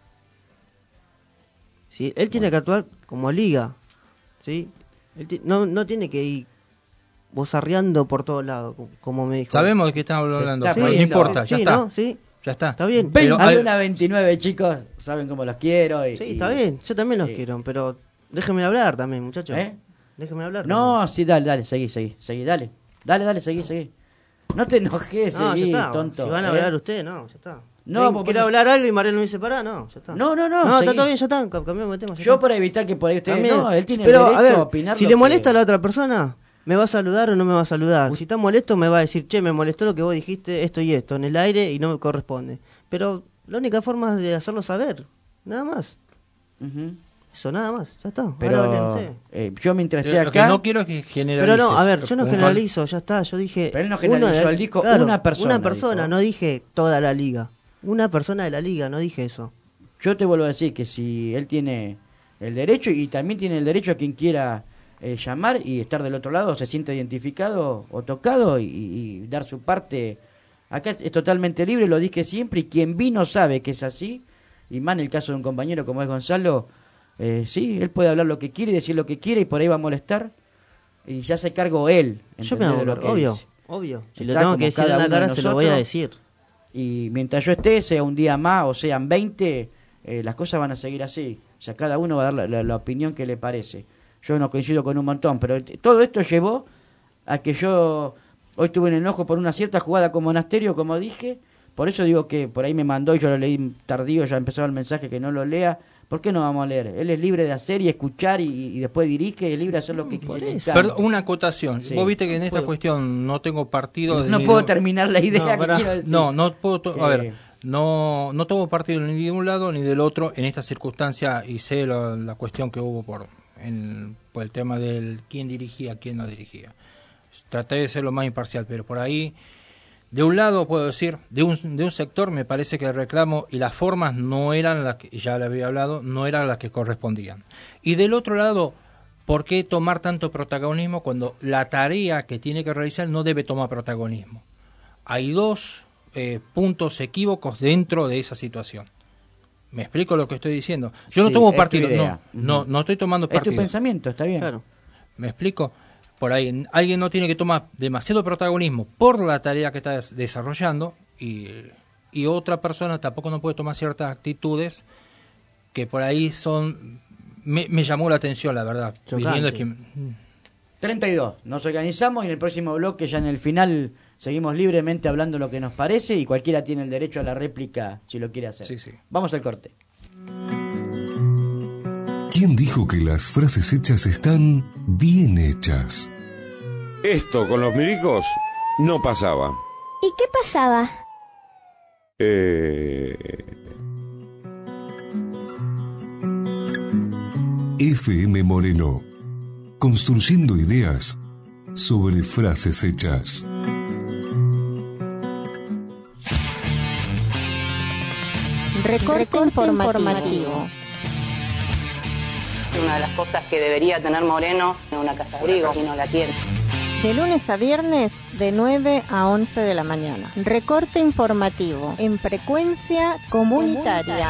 ¿Sí? Él tiene que actuar como liga, ¿sí? Él ti- no, no tiene que ir bozarreando por todos lados, co- como me dijo. Sabemos de qué estamos Se hablando, está pero no poniendo- importa, ya sí, está. ¿no? Sí, Ya está. está bien. Pero Hay hay- una veintinueve, chicos, saben cómo los quiero. Y, Sí, y- está bien, yo también los eh, quiero, pero déjenme hablar también, muchachos. ¿Eh? Déjenme hablar. No, sí, dale, dale, seguí, seguí, seguí, dale. Dale, dale, seguí, seguí. No te enojes, No, ya seguí, está. tonto. Si van a ¿eh? hablar ustedes, no, ya está. No, Ven, porque quiere no- hablar algo y Mariano me dice, pará, no, ya está. No, no, no, No, está seguí. todo bien, ya está, cam- cambiamos de tema. ya Yo está. para evitar que por ahí ustedes... También. No, él tiene Pero, el derecho a ver, a opinar si lo le que- molesta a la otra persona, ¿me va a saludar o no me va a saludar? Si está molesto, me va a decir, che, me molestó lo que vos dijiste, esto y esto, en el aire y no me corresponde. Pero la única forma es de hacerlo saber, nada más. Ujú. Eso, nada más, ya está. Ahora Pero hablen ustedes. eh, yo mientras esté Lo que acá... no quiero es que generalices. Pero no, a ver, yo no puntual. generalizo, ya está, yo dije... Pero él no uno generalizó, de- él dijo claro, una persona, Una persona, dijo. no dije toda la liga. Una persona de la liga, no dije eso. Yo te vuelvo a decir que si él tiene el derecho y también tiene el derecho a quien quiera eh, llamar y estar del otro lado, se siente identificado o tocado y, y dar su parte. Acá es totalmente libre, lo dije siempre, y quien vino sabe que es así, y más en el caso de un compañero como es Gonzalo, eh, sí, él puede hablar lo que quiere y decir lo que quiere y por ahí va a molestar, y se hace cargo él. Yo me ¿entendés? hago de lo cargo, que obvio, dice. obvio. Si le Está tengo como que decir en cada la uno de cara, se lo voy a nosotros. decir. Y mientras yo esté, sea un día más o sean veinte, eh, las cosas van a seguir así. O sea, cada uno va a dar la, la- la opinión que le parece. Yo no coincido con un montón, pero t- todo esto llevó a que yo hoy tuve un enojo por una cierta jugada con Monasterio, como dije. Por eso digo que por ahí me mandó y yo lo leí tardío, ya empezaba el mensaje que no lo lea. ¿Por qué no vamos a leer? Él es libre de hacer y escuchar y, y después dirige, es libre de hacer lo que quiera. Perdón, una acotación. Sí. Vos viste que en esta Puedo. cuestión no tengo partido. No, de- no ni puedo de- terminar la idea no, que pará. quiero decir. No, no puedo. to- A Eh, ver, no, no tomo partido ni de un lado ni del otro en esta circunstancia y sé lo- la cuestión que hubo por, en- por el tema del quién dirigía, quién no dirigía. Traté de ser lo más imparcial, pero por ahí, de un lado puedo decir, de un, de un sector me parece que el reclamo y las formas no eran las que, ya le había hablado, no eran las que correspondían. Y del otro lado, ¿por qué tomar tanto protagonismo cuando la tarea que tiene que realizar no debe tomar protagonismo? Hay dos eh, puntos equívocos dentro de esa situación. ¿Me explico lo que estoy diciendo? Yo Sí, no tomo es tu partido, no, idea. no, Ujú. no estoy tomando Es tu partido. pensamiento, está bien. Claro. ¿Me explico? Por ahí alguien no tiene que tomar demasiado protagonismo por la tarea que está des- desarrollando y, y otra persona tampoco no puede tomar ciertas actitudes que por ahí son... Me, me llamó la atención, la verdad. Chocante. Viniendo es que, treinta y dos. Nos organizamos y en el próximo bloque, ya en el final, seguimos libremente hablando lo que nos parece y cualquiera tiene el derecho a la réplica si lo quiere hacer. Sí, sí. Vamos al corte. ¿Quién dijo que las frases hechas están bien hechas? Esto con los milicos no pasaba. ¿Y qué pasaba? Eh... F M Moreno, construyendo ideas sobre frases hechas. Recorte, informativo. Una de las cosas que debería tener Moreno en una casa de abrigo, y no la tiene. De lunes a viernes, de nueve a once de la mañana. Recorte informativo en frecuencia comunitaria.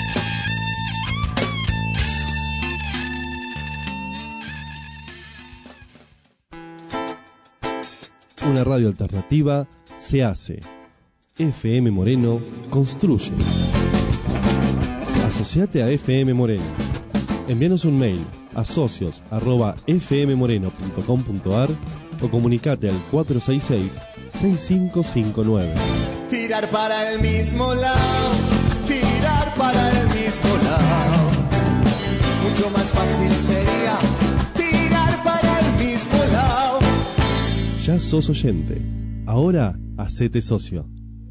Una radio alternativa se hace. F M Moreno construye. Asociate a F M Moreno. Envíanos un mail a socios arroba f m moreno punto com punto a r o comunicate al cuatro seis seis, seis cinco cinco nueve. Tirar para el mismo lado, tirar para el mismo lado. Mucho más fácil sería tirar para el mismo lado. Ya sos oyente. Ahora, hacete socio.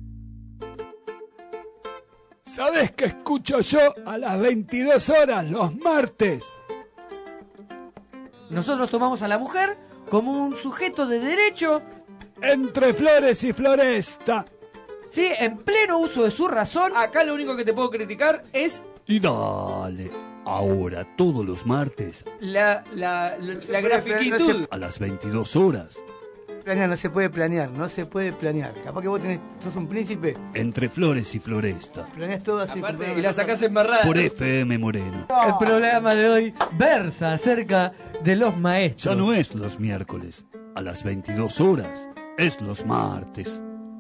¿Sabés qué escucho yo a las veintidós horas los martes? Nosotros tomamos a la mujer como un sujeto de derecho. Entre flores y floresta. Sí, en pleno uso de su razón. Acá lo único que te puedo criticar es... Y dale, ahora todos los martes. La, la, la, la grafiquitud. No se... A las veintidós horas. Planear, no se puede planear, no se puede planear. Capaz que vos tenés, sos un príncipe. Entre flores y floresta. Planeás todo así. Aparte, y la sacás embarrada. Por F M Moreno. No. El programa de hoy versa acerca de los maestros. Ya no es los miércoles, a las veintidós horas. Es los martes.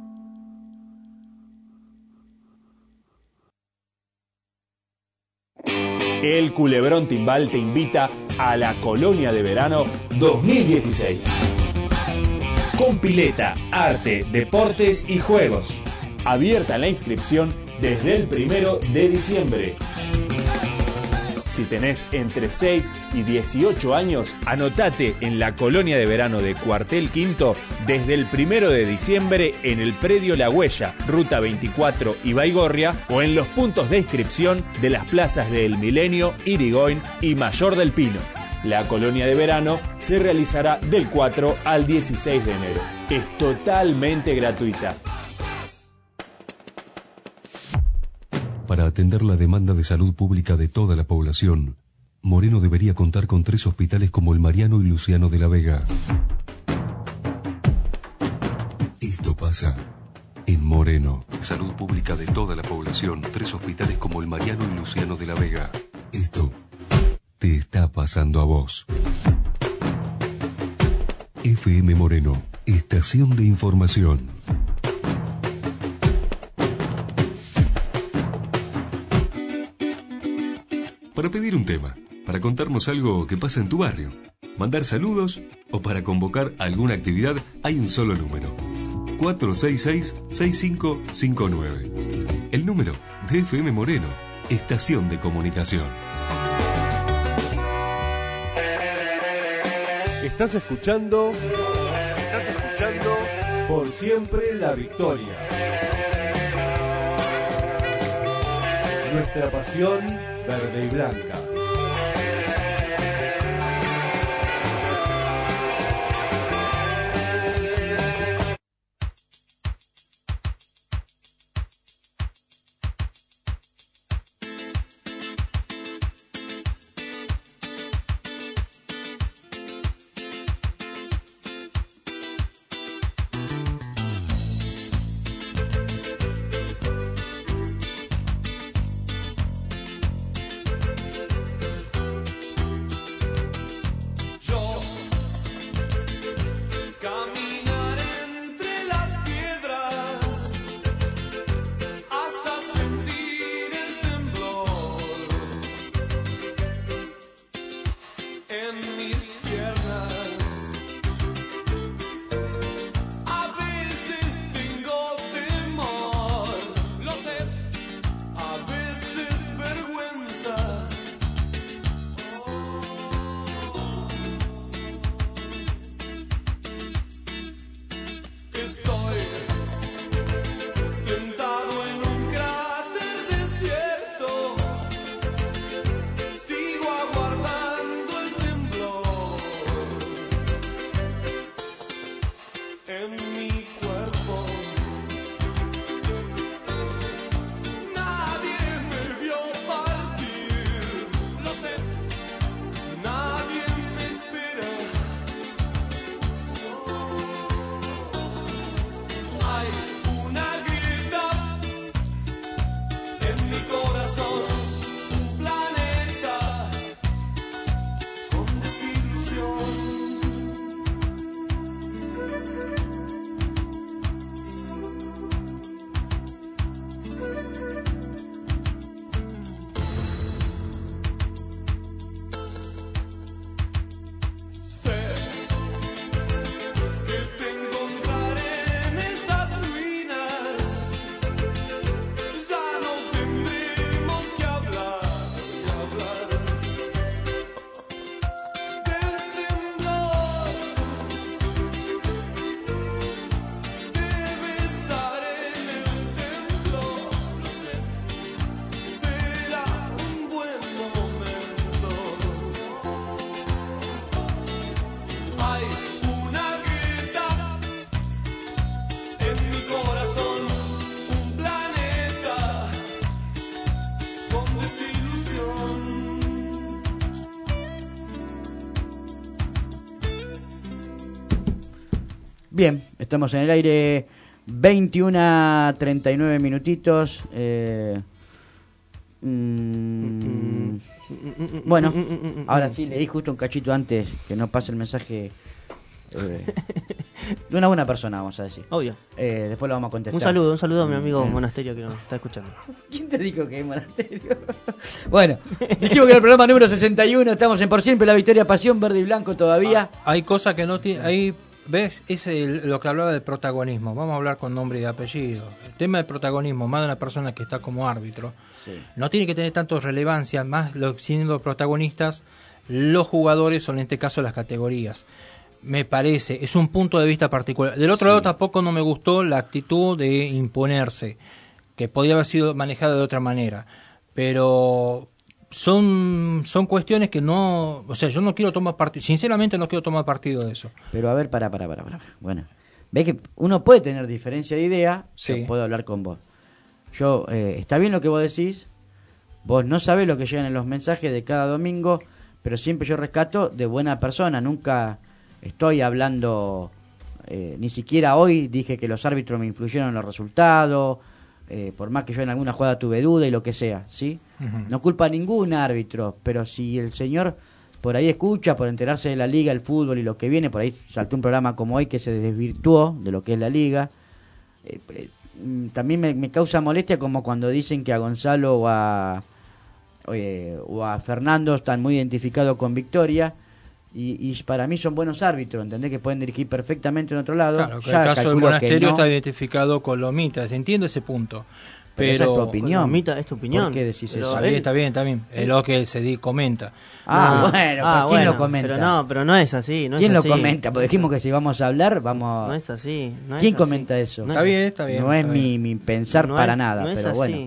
El Culebrón Timbal te invita a la Colonia de Verano dos mil dieciséis. Con pileta, arte, deportes y juegos. Abierta la inscripción desde el primero de diciembre. Si tenés entre seis y dieciocho años, anotate en la Colonia de Verano de Cuartel Quinto desde el primero de diciembre en el predio La Huella, Ruta veinticuatro y Baigorria, o en los puntos de inscripción de las plazas de El Milenio, Irigoyen y Mayor del Pino. La Colonia de Verano se realizará del cuatro al dieciséis de enero. Es totalmente gratuita. Para atender la demanda de salud pública de toda la población, Moreno debería contar con tres hospitales como el Mariano y Luciano de la Vega. Esto pasa en Moreno. Salud pública de toda la población, tres hospitales como el Mariano y Luciano de la Vega. Esto te está pasando a vos. F M Moreno, estación de información. Para pedir un tema, para contarnos algo que pasa en tu barrio, mandar saludos o para convocar alguna actividad, hay un solo número. cuatro seis seis, seis cinco cinco nueve. El número de F M Moreno, estación de comunicación. Estás escuchando... Estás escuchando... Por siempre la victoria. Nuestra pasión verde y blanca. Bien, estamos en el aire, veintiuno a treinta y nueve minutitos. Eh, mm, bueno, ahora sí, leí justo un cachito antes que no pase el mensaje eh, de una buena persona, vamos a decir. Obvio. Eh, después lo vamos a contestar. Un saludo, un saludo a mi amigo Eh. Monasterio que nos está escuchando. ¿Quién te dijo que es Monasterio? Bueno, dijimos que era el programa número sesenta y uno, estamos en Por Siempre la Victoria, Pasión Verde y Blanco todavía. Ah, hay cosas que no tiene, hay, ves, es el- lo que hablaba del protagonismo. Vamos a hablar con nombre y apellido. El tema del protagonismo, más de una persona que está como árbitro, Sí. no tiene que tener tanto relevancia, más lo, siendo protagonistas los jugadores o en este caso las categorías. Me parece, es un punto de vista particular. Del otro Sí. lado tampoco no me gustó la actitud de imponerse, que podía haber sido manejada de otra manera, pero son son cuestiones que no, o sea, yo no quiero tomar partido, sinceramente no quiero tomar partido de eso. Pero a ver, para, para, para, para. Bueno, ves que uno puede tener diferencia de idea, Sí. yo puedo hablar con vos. Yo, eh, está bien lo que vos decís, vos no sabés lo que llegan en los mensajes de cada domingo, pero siempre yo rescato de buena persona, nunca estoy hablando, eh, ni siquiera hoy dije que los árbitros me influyeron en los resultados, eh, por más que yo en alguna jugada tuve duda y lo que sea, ¿sí? Ujú. No culpa a ningún árbitro, pero si el señor por ahí escucha, por enterarse de la liga, el fútbol y lo que viene, por ahí saltó un programa como hoy que se desvirtuó de lo que es la liga, eh, eh, mm, también me, me causa molestia como cuando dicen que a Gonzalo o a, oye, o a Fernando están muy identificados con Victoria, y, y para mí son buenos árbitros, ¿entendés? Que pueden dirigir perfectamente en otro lado. Claro, que Ya el caso del calculo que Monasterio no. está identificado con Lomitas, entiendo ese punto. Pero Pero, esa es tu opinión. Lomita, es tu opinión. ¿Por qué decís Pero eso? Está bien, él- está bien, está bien. Es lo que se di- comenta. Ah, No. bueno, Ah, ¿quién bueno, lo comenta? Pero no, pero no es así. No ¿Quién es lo así. comenta? Porque dijimos que si vamos a hablar, vamos... No es así. No es ¿Quién así. comenta eso? No Está es bien, así. está bien. No es está mi, bien. mi pensar No para es- nada, no es pero así. bueno. No es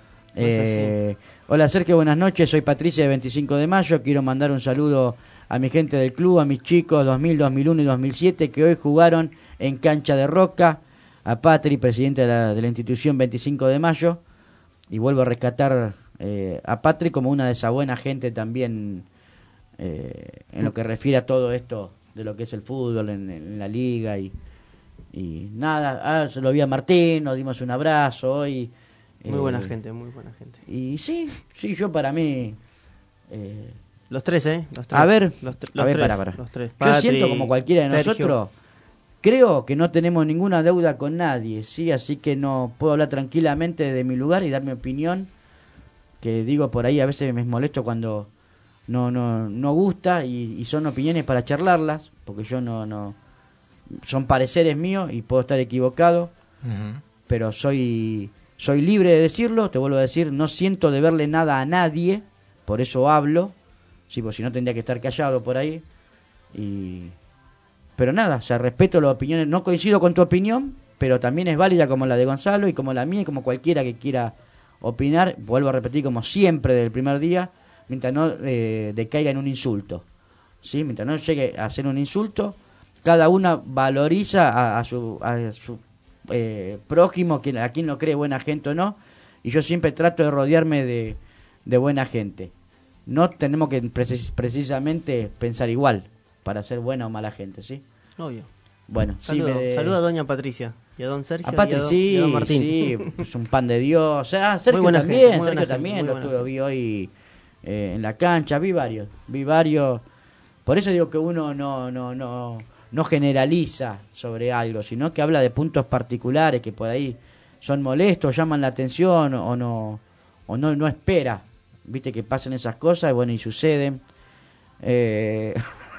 Eh, hola Sergio, buenas noches, soy Patricia de veinticinco de mayo, quiero mandar un saludo a mi gente del club, a mis chicos dos mil, dos mil uno y dos mil siete que hoy jugaron en cancha de Roca, a Patri, presidente de la, de la institución veinticinco de mayo, y vuelvo a rescatar eh, a Patri como una de esa buena gente también eh, en lo que refiere a todo esto de lo que es el fútbol en, en la liga y, y nada, ah, se lo vi a Martín, nos dimos un abrazo hoy. Muy eh, buena gente, muy buena gente. Y sí, sí, yo para mí... eh, Los tres, ¿eh? Los tres. a ver, los, tr- a los ver, tres, para, para. Los tres. Yo Patri, siento como cualquiera de Sergio. nosotros, creo que no tenemos ninguna deuda con nadie, ¿sí? Así que no puedo hablar tranquilamente de mi lugar y dar mi opinión, que digo por ahí a veces me molesto cuando no no no gusta y, y son opiniones para charlarlas, porque yo no no son pareceres míos y puedo estar equivocado, Ujú. pero soy soy libre de decirlo, te vuelvo a decir, no siento deberle nada a nadie, por eso hablo, sí, pues si no tendría que estar callado por ahí, y pero nada, o sea, respeto las opiniones, no coincido con tu opinión, pero también es válida como la de Gonzalo y como la mía y como cualquiera que quiera opinar, vuelvo a repetir como siempre desde el primer día, mientras no eh, decaiga en un insulto, ¿sí? Mientras no llegue a ser un insulto, cada una valoriza a, a su, a su eh, prójimo, quien, a quien lo cree buena gente o no, y yo siempre trato de rodearme de, de buena gente. No tenemos que precis- precisamente pensar igual para ser buena o mala gente, ¿sí? Obvio. Bueno, Saludo, sí, me... saludo a doña Patricia y a don Sergio A Patri, y a don, sí, y a don Martín. sí, es un pan de Dios. O sea, Sergio Muy buena también, gente, muy Sergio buena también, gente, lo muy tuve, buena vi hoy eh, en la cancha, vi varios, vi varios. Por eso digo que uno no, no, no, no generaliza sobre algo, sino que habla de puntos particulares que por ahí son molestos, llaman la atención o no, o no, no espera, viste que pasen esas cosas, y bueno, y suceden. Eh...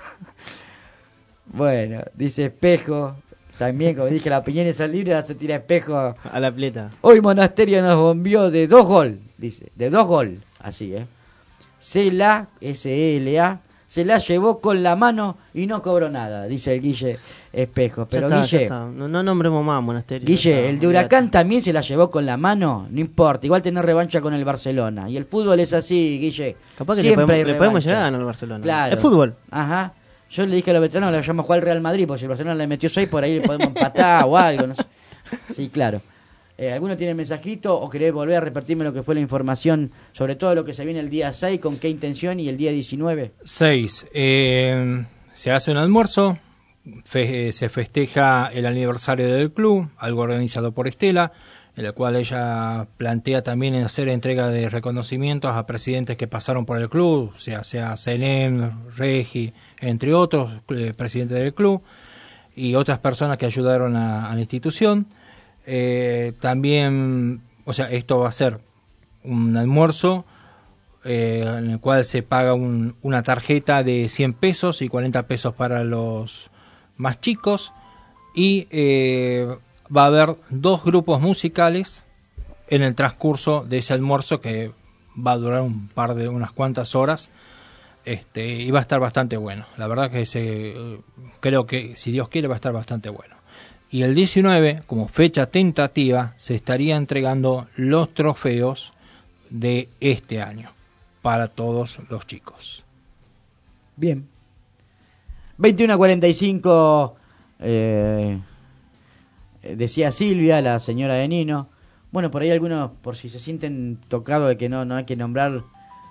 Bueno, dice Espejo, también como dije, la opinión es libre, ahora se tira Espejo. A la pleta. Hoy Monasterio nos bombió de dos gol, dice, de dos gol, así, ¿eh? Se la, S E L A, se la llevó con la mano y no cobró nada, dice el Guille Espejo. Pero ya está, ya Guille, está. No, no nombremos más Monasterio. Guille, ya está, el de olvídate. Huracán también se la llevó con la mano, no importa, igual tener revancha con el Barcelona. Y el fútbol es así, Guille. Capaz que le siempre podemos, hay le podemos revancha. llegar al Barcelona. Claro. Es fútbol. Ajá. Yo le dije a los veteranos que le vayamos a jugar al Real Madrid, porque si el Barcelona le metió seis, por ahí le podemos empatar o algo, no sé. Sí, claro. Eh, ¿Alguno tiene mensajito o querés volver a repartirme lo que fue la información sobre todo lo que se viene el día seis, con qué intención y el día diecinueve? seis. Eh, se hace un almuerzo fe, se festeja el aniversario del club, algo organizado por Estela, en el cual ella plantea también hacer entrega de reconocimientos a presidentes que pasaron por el club, sea sea Selem, Regi, entre otros eh, presidentes del club, y otras personas que ayudaron a, a la institución. Eh, también, o sea, esto va a ser un almuerzo eh, en el cual se paga un, una tarjeta de cien pesos y cuarenta pesos para los más chicos, y eh, va a haber dos grupos musicales en el transcurso de ese almuerzo, que va a durar un par de unas cuantas horas, este, y va a estar bastante bueno. La verdad que se, creo que, si Dios quiere, va a estar bastante bueno. Y el diecinueve, como fecha tentativa, se estaría entregando los trofeos de este año para todos los chicos. Bien. veintiuno a cuarenta y cinco, eh, decía Silvia, la señora de Nino. Bueno, por ahí algunos, por si se sienten tocados de que no, no hay que nombrar,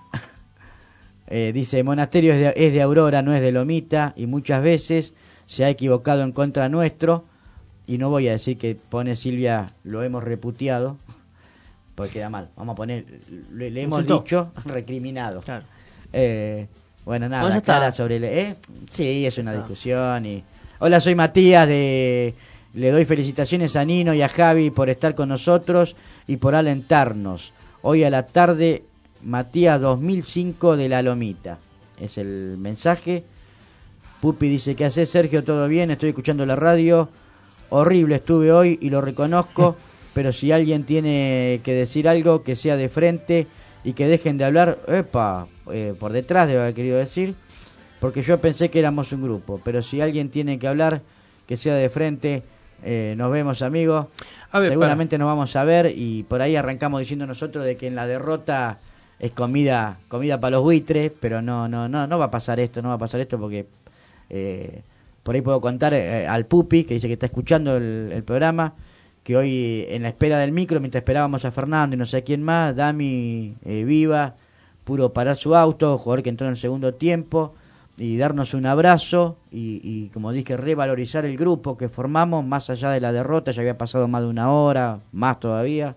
eh, dice, Monasterio es de, es de Aurora, no es de Lomita, y muchas veces se ha equivocado en contra nuestro, y no voy a decir que pone Silvia, lo hemos reputeado, porque queda mal. Vamos a poner, le, le hemos Insultó. dicho, recriminado. Claro. Eh, bueno, nada, Bueno, ya está. cara sobre el... ¿eh? Sí, es una discusión. y Hola, soy Matías, de... le doy felicitaciones a Nino y a Javi por estar con nosotros y por alentarnos. Hoy a la tarde, Matías dos mil cinco de La Lomita. Es el mensaje. Pupi dice, ¿qué haces, Sergio? ¿Todo bien? Estoy escuchando la radio. Horrible estuve hoy y lo reconozco, pero si alguien tiene que decir algo, que sea de frente y que dejen de hablar, epa, eh, por detrás debe haber querido decir, porque yo pensé que éramos un grupo, pero si alguien tiene que hablar, que sea de frente. Eh, nos vemos, amigos. A ver, seguramente para... nos vamos a ver, y por ahí arrancamos diciendo nosotros de que en la derrota es comida comida para los buitres, pero no no no no va a pasar esto, no va a pasar esto porque eh, por ahí puedo contar eh, al Pupi, que dice que está escuchando el, el programa, que hoy en la espera del micro, mientras esperábamos a Fernando y no sé quién más, Dami eh, Viva, puro parar su auto, jugador que entró en el segundo tiempo, y darnos un abrazo y, y como dije, revalorizar el grupo que formamos más allá de la derrota. Ya había pasado más de una hora, más todavía,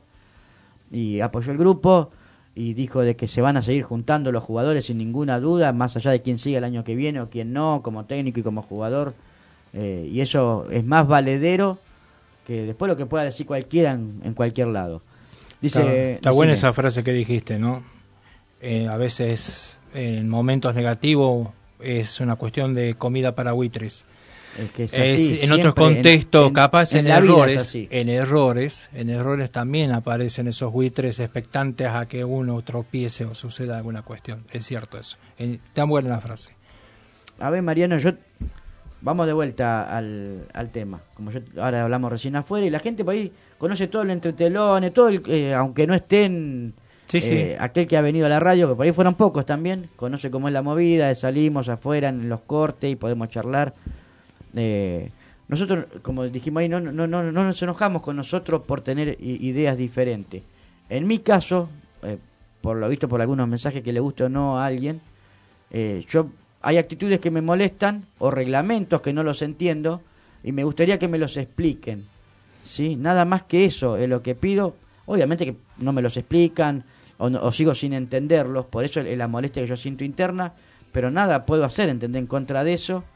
y apoyó el grupo y dijo de que se van a seguir juntando los jugadores sin ninguna duda, más allá de quién siga el año que viene o quién no, como técnico y como jugador, eh, y eso es más valedero que después lo que pueda decir cualquiera en, en cualquier lado. Dice, está, está buena decime. esa frase que dijiste, ¿no? Eh, a veces en momentos negativos es una cuestión de comida para buitres. Es que es así, es, en otros contextos, en, en, capaz en, en errores, en errores, en errores también aparecen esos buitres expectantes a que uno tropiece o suceda alguna cuestión. Es cierto eso. En, tan buena la frase. A ver, Mariano, yo vamos de vuelta al, al tema. Como yo ahora hablamos recién afuera, y la gente por ahí conoce todo el entretelones, todo el, eh, aunque no estén. Sí, sí. Eh, aquel que ha venido a la radio, que por ahí fueron pocos también, conoce cómo es la movida, salimos afuera en los cortes y podemos charlar. Eh, nosotros, como dijimos ahí, no, no, no, no nos enojamos con nosotros por tener ideas diferentes. En mi caso, eh, por lo visto por algunos mensajes que le guste o no a alguien, eh, yo hay actitudes que me molestan o reglamentos que no los entiendo y me gustaría que me los expliquen. ¿Sí? Nada más que eso es lo que pido. Obviamente que no me los explican o, no, o sigo sin entenderlos, por eso es la molestia que yo siento interna, pero nada puedo hacer, ¿entendés? En contra de eso,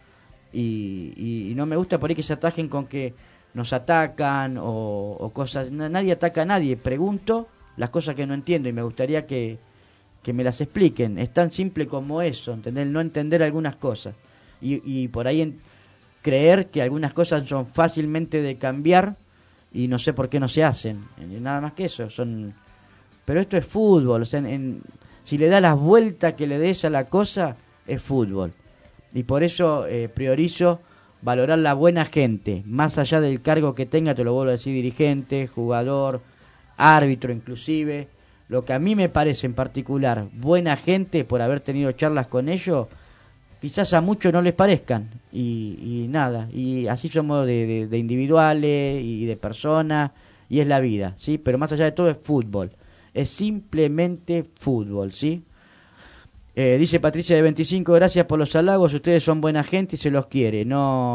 y, y, y no me gusta por ahí que se atajen con que nos atacan o, o cosas. Nadie ataca a nadie, pregunto las cosas que no entiendo y me gustaría que, que me las expliquen. Es tan simple como eso, ¿entendés? No entender algunas cosas y, y por ahí en, creer que algunas cosas son fácilmente de cambiar y no sé por qué no se hacen, nada más que eso. Son, pero esto es fútbol, o sea, en, en, si le da las vueltas que le des a la cosa, es fútbol, y por eso eh, priorizo valorar la buena gente, más allá del cargo que tenga, te lo vuelvo a decir, dirigente, jugador, árbitro inclusive. Lo que a mí me parece en particular buena gente, por haber tenido charlas con ellos, quizás a muchos no les parezcan, y, y nada, y así somos de, de, de individuales y de personas, y es la vida, ¿sí? Pero más allá de todo es fútbol, es simplemente fútbol, ¿sí? Eh, dice Patricia de veinticinco, gracias por los halagos, ustedes son buena gente y se los quiere, no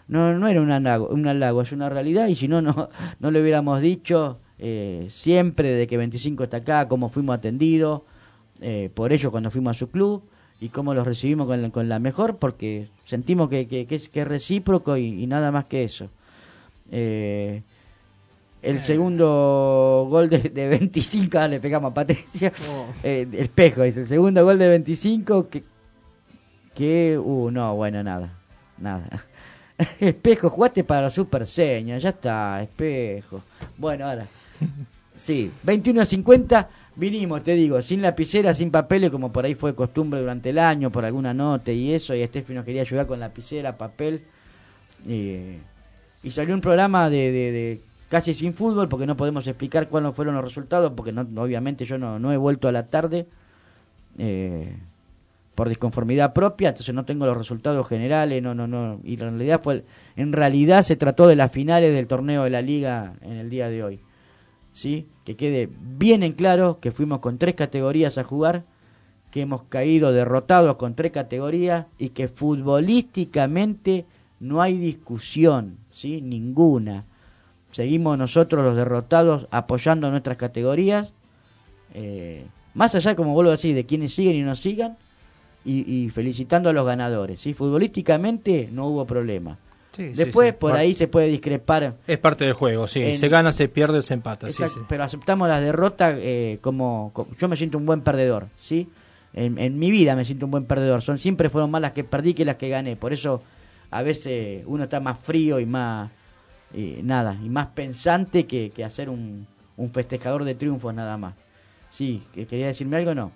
no, no era un halago, un halago, es una realidad, y si no, no, no le hubiéramos dicho eh, siempre de que veinticinco está acá, cómo fuimos atendidos eh, por ellos cuando fuimos a su club, y cómo los recibimos con la, con la mejor, porque sentimos que, que, que, es, que es recíproco y, y nada más que eso. Eh, el segundo gol de, de veinticinco, ah, le pegamos a Patricia, oh. eh, espejo, dice, el segundo gol de veinticinco, que, que uh, no, bueno, nada, nada. Espejo, jugaste para los super señas, ya está, Espejo. Bueno, ahora, sí, veintiuno a cincuenta. Vinimos, te digo, sin lapicera, sin papeles, como por ahí fue costumbre durante el año, por alguna nota y eso, y Steffi nos quería ayudar con lapicera, papel, eh, y salió un programa de, de, de casi sin fútbol, porque no podemos explicar cuáles fueron los resultados, porque no, obviamente yo no, no he vuelto a la tarde, eh, por disconformidad propia, entonces no tengo los resultados generales, no, no, no, y en realidad fue, en realidad se trató de las finales del torneo de la Liga en el día de hoy. ¿Sí? Que quede bien en claro que fuimos con tres categorías a jugar, que hemos caído derrotados con tres categorías y que futbolísticamente no hay discusión, ¿sí? Ninguna. Seguimos nosotros los derrotados apoyando nuestras categorías, eh, más allá, como vuelvo a decir, de quienes siguen y no sigan, y, y felicitando a los ganadores, ¿sí? Futbolísticamente no hubo problema. Sí, Después, sí, sí. por Mar- ahí se puede discrepar. Es parte del juego, sí. En... Se gana, se pierde, se empata. Exacto, sí, sí. Pero aceptamos las derrotas eh, como, como... Yo me siento un buen perdedor, ¿sí? En, en mi vida me siento un buen perdedor. Son Siempre fueron más las que perdí que las que gané. Por eso, a veces, uno está más frío y más... Eh, nada, y más pensante que, que hacer un, un festejador de triunfos nada más. ¿Sí? ¿Quería decirme algo o no?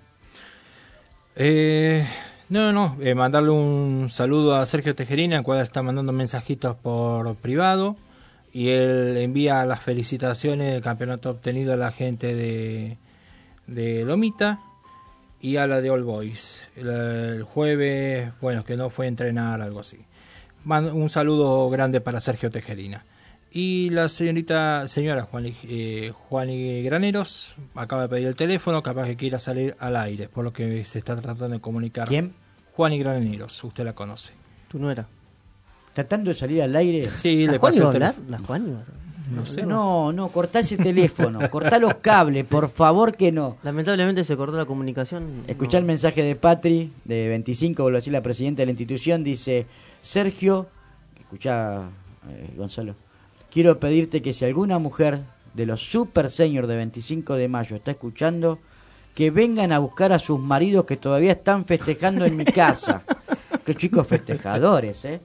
Eh... No, no, eh, mandarle un saludo a Sergio Tejerina, el cual está mandando mensajitos por privado, y él envía las felicitaciones del campeonato obtenido a la gente de, de Lomita y a la de All Boys. El, el jueves, bueno, que no fue a entrenar, algo así. Un saludo grande para Sergio Tejerina. Y la señorita, señora Juan, eh, Juani Graneros acaba de pedir el teléfono, capaz que quiera salir al aire, por lo que se está tratando de comunicar. ¿Quién? Juani Graneros, usted la conoce. ¿Tú no era? ¿Tratando de salir al aire? Sí, le pasé pasó el teléfono. ¿La Juani? No sé. No, no, cortá ese teléfono, cortá los cables, por favor que no. Lamentablemente se cortó la comunicación. Escuchá no. el mensaje de Patri, de veinticinco, vuelvo a decir, la presidenta de la institución, dice, Sergio, escuchá, eh, Gonzalo, quiero pedirte que si alguna mujer de los super seniors de veinticinco de mayo está escuchando, que vengan a buscar a sus maridos que todavía están festejando en mi casa. Qué chicos festejadores, ¿eh?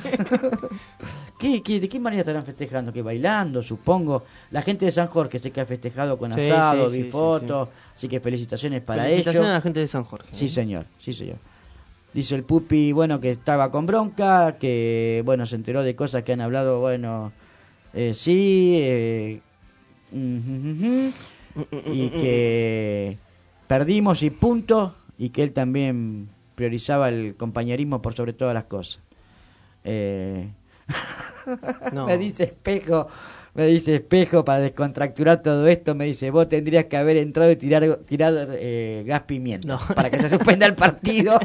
¿Qué, qué, ¿De qué manera estarán festejando? ¿Que bailando, supongo? La gente de San Jorge sé que ha festejado con sí, asado, sí, vi sí, fotos, sí, sí. Así que felicitaciones para felicitaciones ellos. a la gente de San Jorge. Sí, ¿eh? señor, sí, señor. Dice el Pupi, bueno, que estaba con bronca, que, bueno, se enteró de cosas que han hablado, bueno, eh, sí, eh, uh, uh, uh, y que perdimos y punto, y que él también priorizaba el compañerismo por sobre todas las cosas. Eh... No. Me dice Espejo, me dice Espejo, para descontracturar todo esto, me dice, vos tendrías que haber entrado y tirar, tirado eh, gas pimienta no. para que se suspenda el partido.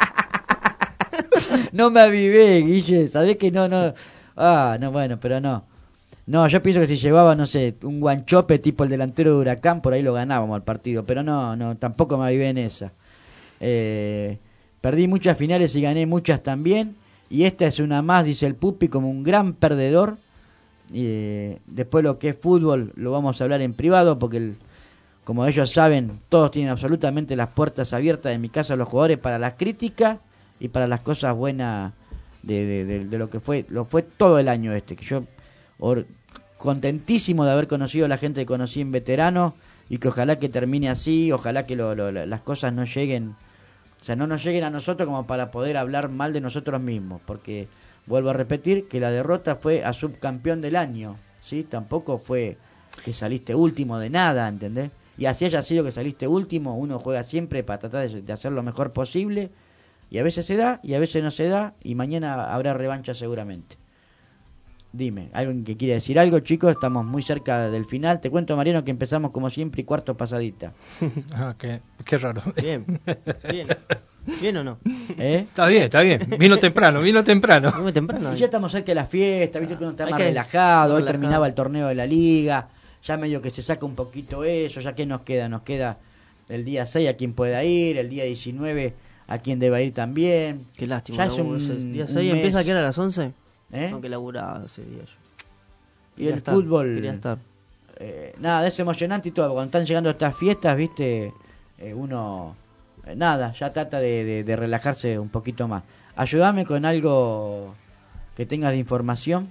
No me avivé, Guille, sabés que no, no, ah, no, bueno, pero no. No, yo pienso que si llevaba, no sé, un guanchope tipo el delantero de Huracán, por ahí lo ganábamos al partido, pero no, no, tampoco me avivé en esa. Eh, perdí muchas finales y gané muchas también, y esta es una más, dice el Pupi, como un gran perdedor. Eh, después lo que es fútbol lo vamos a hablar en privado, porque el, como ellos saben, todos tienen absolutamente las puertas abiertas en mi casa, los jugadores, para las críticas y para las cosas buenas de, de, de, de lo que fue, lo fue todo el año este, que yo... Or, contentísimo de haber conocido a la gente que conocí en veterano, y que ojalá que termine así, ojalá que lo, lo, las cosas no lleguen, o sea, no nos lleguen a nosotros como para poder hablar mal de nosotros mismos, porque vuelvo a repetir que la derrota fue a subcampeón del año, ¿sí? Tampoco fue que saliste último de nada, ¿entendés? Y así haya sido que saliste último, uno juega siempre para tratar de, de hacer lo mejor posible, y a veces se da y a veces no se da, y mañana habrá revancha seguramente. Dime, ¿alguien que quiere decir algo, chicos? Estamos muy cerca del final. Te cuento, Mariano, que empezamos como siempre y cuarto pasadita. Ah, qué, qué raro. Bien, bien. ¿Bien o no? ¿Eh? Está bien, está bien. Vino temprano, vino temprano. Vino temprano. Y ya estamos cerca de la fiesta, viste que uno está Hay más que- relajado, hoy relajado. terminaba el torneo de la liga, ya medio que se saca un poquito eso, ya que nos queda, nos queda el día seis a quien pueda ir, el día diecinueve a quien deba ir también. Qué lástima. Ya es laburo un, ese. ¿Día un seis empieza mes. a quedar a las once? ¿Eh? Aunque laburaba ese día yo. Y Quería el estar, fútbol, quería estar. eh, nada, es emocionante y todo, cuando están llegando estas fiestas, viste, eh, uno, eh, nada, ya trata de, de- de relajarse un poquito más. Ayúdame con algo que tengas de información.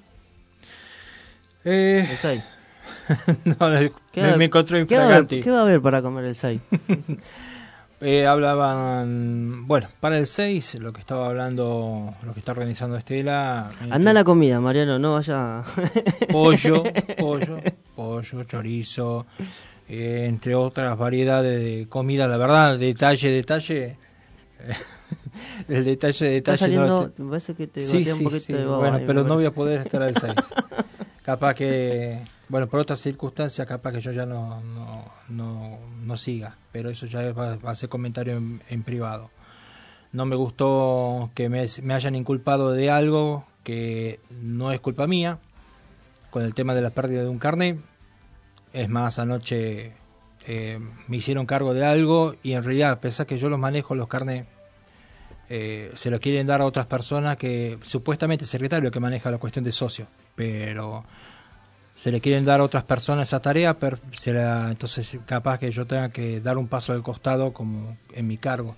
Eh, El seis. no, me, ¿Qué va- me encontré ¿qué va, a haber, infraganti. ¿Qué va a haber para comer el seis? Eh, hablaban, bueno, para el seis, lo que estaba hablando, lo que está organizando Estela. Anda la comida, Mariano, no vaya. Pollo, pollo, pollo, chorizo, eh, entre otras variedades de comida. La verdad, detalle, detalle. El detalle, detalle. Está saliendo, no, me parece que te sí, gotea un sí, poquito sí, de baba bueno, ahí, pero me no voy a parece. poder estar al seis. Capaz que, bueno, por otras circunstancias, capaz que yo ya no, no, no, no siga, pero eso ya va, va a ser comentario en, en privado. No me gustó que me, me hayan inculpado de algo que no es culpa mía, con el tema de la pérdida de un carnet. Es más, anoche eh, me hicieron cargo de algo y en realidad, a pesar que yo los manejo, los carnets, eh, se lo quieren dar a otras personas que supuestamente el secretario que maneja la cuestión de socio, pero se le quieren dar a otras personas esa tarea, pero se la, entonces capaz que yo tenga que dar un paso al costado como en mi cargo,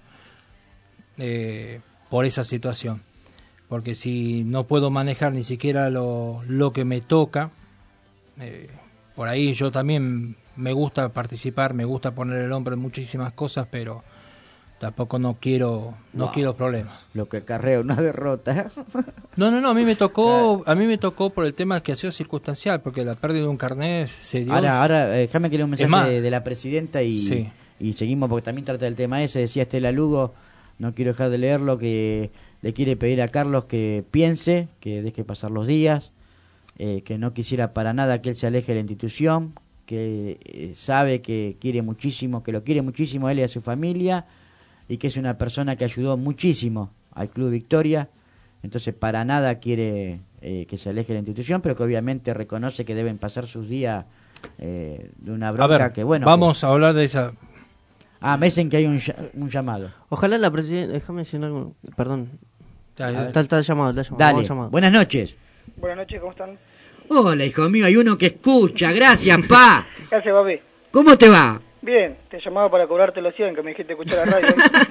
eh, por esa situación, porque si no puedo manejar ni siquiera lo, lo que me toca, eh, por ahí yo también me gusta participar, me gusta poner el hombro en muchísimas cosas, pero tampoco no quiero no Wow. quiero problemas. Lo que acarrea una derrota. No, no, no, a mí me tocó a mí me tocó por el tema que ha sido circunstancial, porque la pérdida de un carnet se dio. Ahora, ahora, eh, déjame que lea un mensaje más, de, de la presidenta y, sí. y seguimos porque también trata del tema ese. Decía Estela Lugo, no quiero dejar de leerlo, que le quiere pedir a Carlos que piense, que deje pasar los días, eh, que no quisiera para nada que él se aleje de la institución, que eh, sabe que quiere muchísimo, que lo quiere muchísimo a él y a su familia, y que es una persona que ayudó muchísimo al Club Victoria, entonces para nada quiere eh, que se aleje de la institución, pero que obviamente reconoce que deben pasar sus días eh, de una A bronca ver, que bueno. vamos a hablar de esa. que- Ah, me dicen que hay un, ll- un llamado. Ojalá la presidenta. Déjame decir algo. Perdón. A ver. Está, está el llamado, está el llamado. Dale, vamos al llamado. buenas noches. Buenas noches, ¿cómo están? Hola, hijo mío, hay uno que escucha, gracias, pa. Gracias, papi. ¿Cómo te va? Bien, te llamaba para cobrarte los cien que me dijiste escuchar la radio.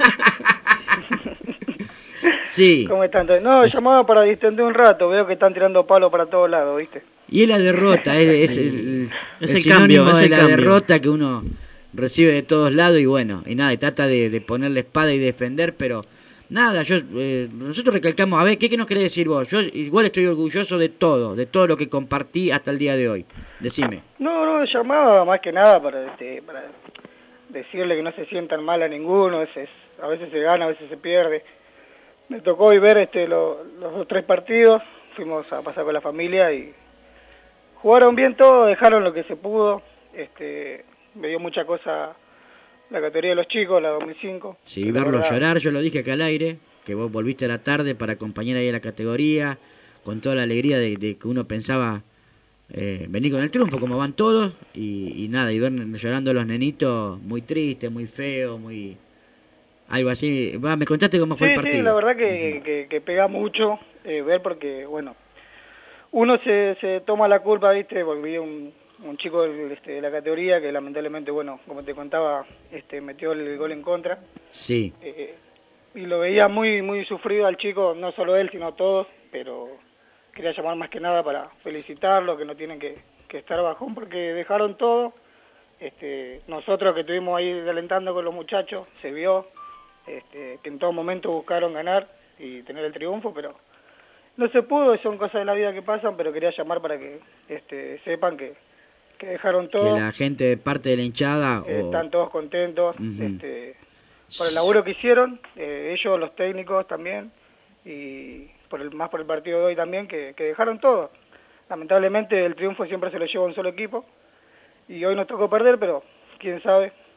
Sí. ¿Cómo están? No, llamaba para distender un rato, veo que están tirando palos para todos lados, ¿viste? Y es la derrota, es, es el, Es el el sinónimo cambio, es de el la cambio. derrota que uno recibe de todos lados y bueno, y nada, y trata de, de poner la espada y defender, pero nada, yo eh, nosotros recalcamos, a ver, ¿qué, ¿qué nos querés decir vos? Yo igual estoy orgulloso de todo, de todo lo que compartí hasta el día de hoy. Decime. No, no, llamaba más que nada para, este, para decirle que no se sientan mal a ninguno, a veces, a veces se gana, a veces se pierde. Me tocó hoy ver este, lo- los dos tres partidos, fuimos a pasar con la familia y jugaron bien todo, dejaron lo que se pudo, este, me dio mucha cosa la categoría de los chicos, la dos mil cinco. Sí, que la verlo verdad- llorar, yo lo dije acá al aire, que vos volviste a la tarde para acompañar ahí a la categoría, con toda la alegría de, de que uno pensaba eh, venir con el triunfo, como van todos, y, y nada, y ver llorando a los nenitos, muy triste, muy feo, muy... algo así. Va, me contaste cómo fue Sí, el partido. sí, la verdad que, que, que pega mucho eh, ver porque, bueno, uno se, se toma la culpa, ¿viste? Porque vi un, un chico del- este, de la categoría que lamentablemente, bueno, como te contaba, este, metió el gol en contra. Sí. Eh, y lo veía muy muy sufrido al chico, no solo él, sino todos, pero quería llamar más que nada para felicitarlo, que no tienen que, que estar bajón porque dejaron todo. Este, nosotros que estuvimos ahí alentando con los muchachos, se vio este, que en todo momento buscaron ganar y tener el triunfo, pero no se pudo, son cosas de la vida que pasan, pero quería llamar para que este, sepan que, que dejaron todo. Que la gente, parte de la hinchada... Eh, o... Están todos contentos Ujú. este, por el laburo que hicieron, eh, ellos, los técnicos también, y por el, más por el partido de hoy también, que, que dejaron todo. Lamentablemente el triunfo siempre se lo lleva un solo equipo, y hoy nos tocó perder, pero quién sabe,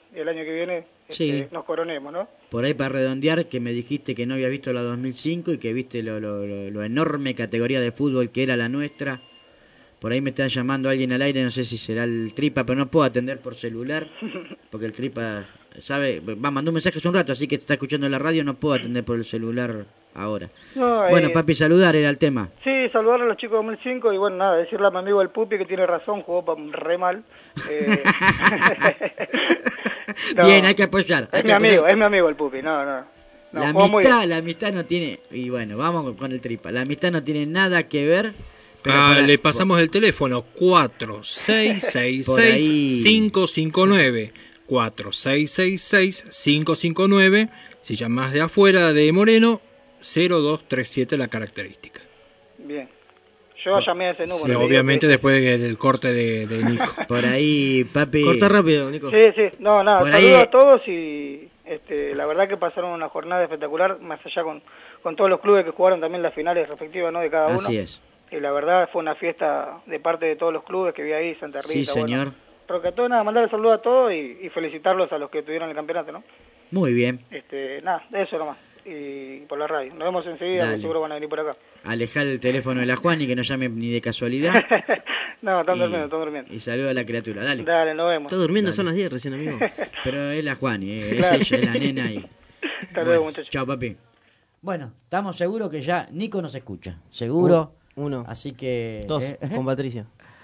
el año que viene Sí. este, nos coronemos, ¿no? Por ahí para redondear, que me dijiste que no había visto la dos mil cinco y que viste lo, lo, lo, lo enorme categoría de fútbol que era la nuestra. Por ahí me está llamando alguien al aire, no sé si será el Tripa, pero no puedo atender por celular, porque el Tripa, sabe, va, mandó un mensaje hace un rato, así que está escuchando en la radio, no puedo atender por el celular ahora. No, eh, bueno, papi, saludar era el tema. Sí, saludar a los chicos de dos mil cinco y bueno, nada, decirle a mi amigo el Pupi que tiene razón, jugó pa- re mal. Eh... no, Bien, hay que apoyar. Hay es que mi amigo, apoyar. es mi amigo el Pupi, no, no. no la jugó muy amistad, bien. la amistad no tiene, y bueno, vamos con el Tripa, la amistad no tiene nada que ver. Pero Ah, para- le pasamos el teléfono cuatro seis seis Por ahí. seis cinco cinco nueve cuatro seis seis seis cinco cinco nueve. Si llamas de afuera de Moreno, cero dos tres siete la característica. Bien. Yo llamé a ese número. Sí, le digo obviamente que- después de- del corte de, de Nico. Por ahí, papi. Corta rápido, Nico. Sí, sí, no, nada, Por saludo ahí- a todos y este, la verdad que pasaron una jornada espectacular, más allá con, con todos los clubes que jugaron también las finales respectivas, ¿no? De cada uno. Así es. Y la verdad fue una fiesta de parte de todos los clubes que vi ahí, Santa Rita, Sí, señor. bueno. Pero que todo nada, mandarle saludos a todos y, y felicitarlos a los que tuvieron el campeonato, ¿no? Muy bien. Este, nada, eso nomás. Y por la radio. Nos vemos enseguida, Dale. que seguro van a venir por acá. Alejar el teléfono de la Juan y que no llame ni de casualidad. No, están Y- durmiendo, están durmiendo. Y saluda a la criatura, dale. Dale, nos vemos. Está durmiendo, Dale. son las diez recién, amigo. Pero es la Juan, eh, es Claro. ella, es la nena. Y... Hasta luego, muchachos. Chao, papi. Bueno, estamos seguros que ya Nico nos escucha. Seguro. Uno. Así que... Dos, eh, con Patricia.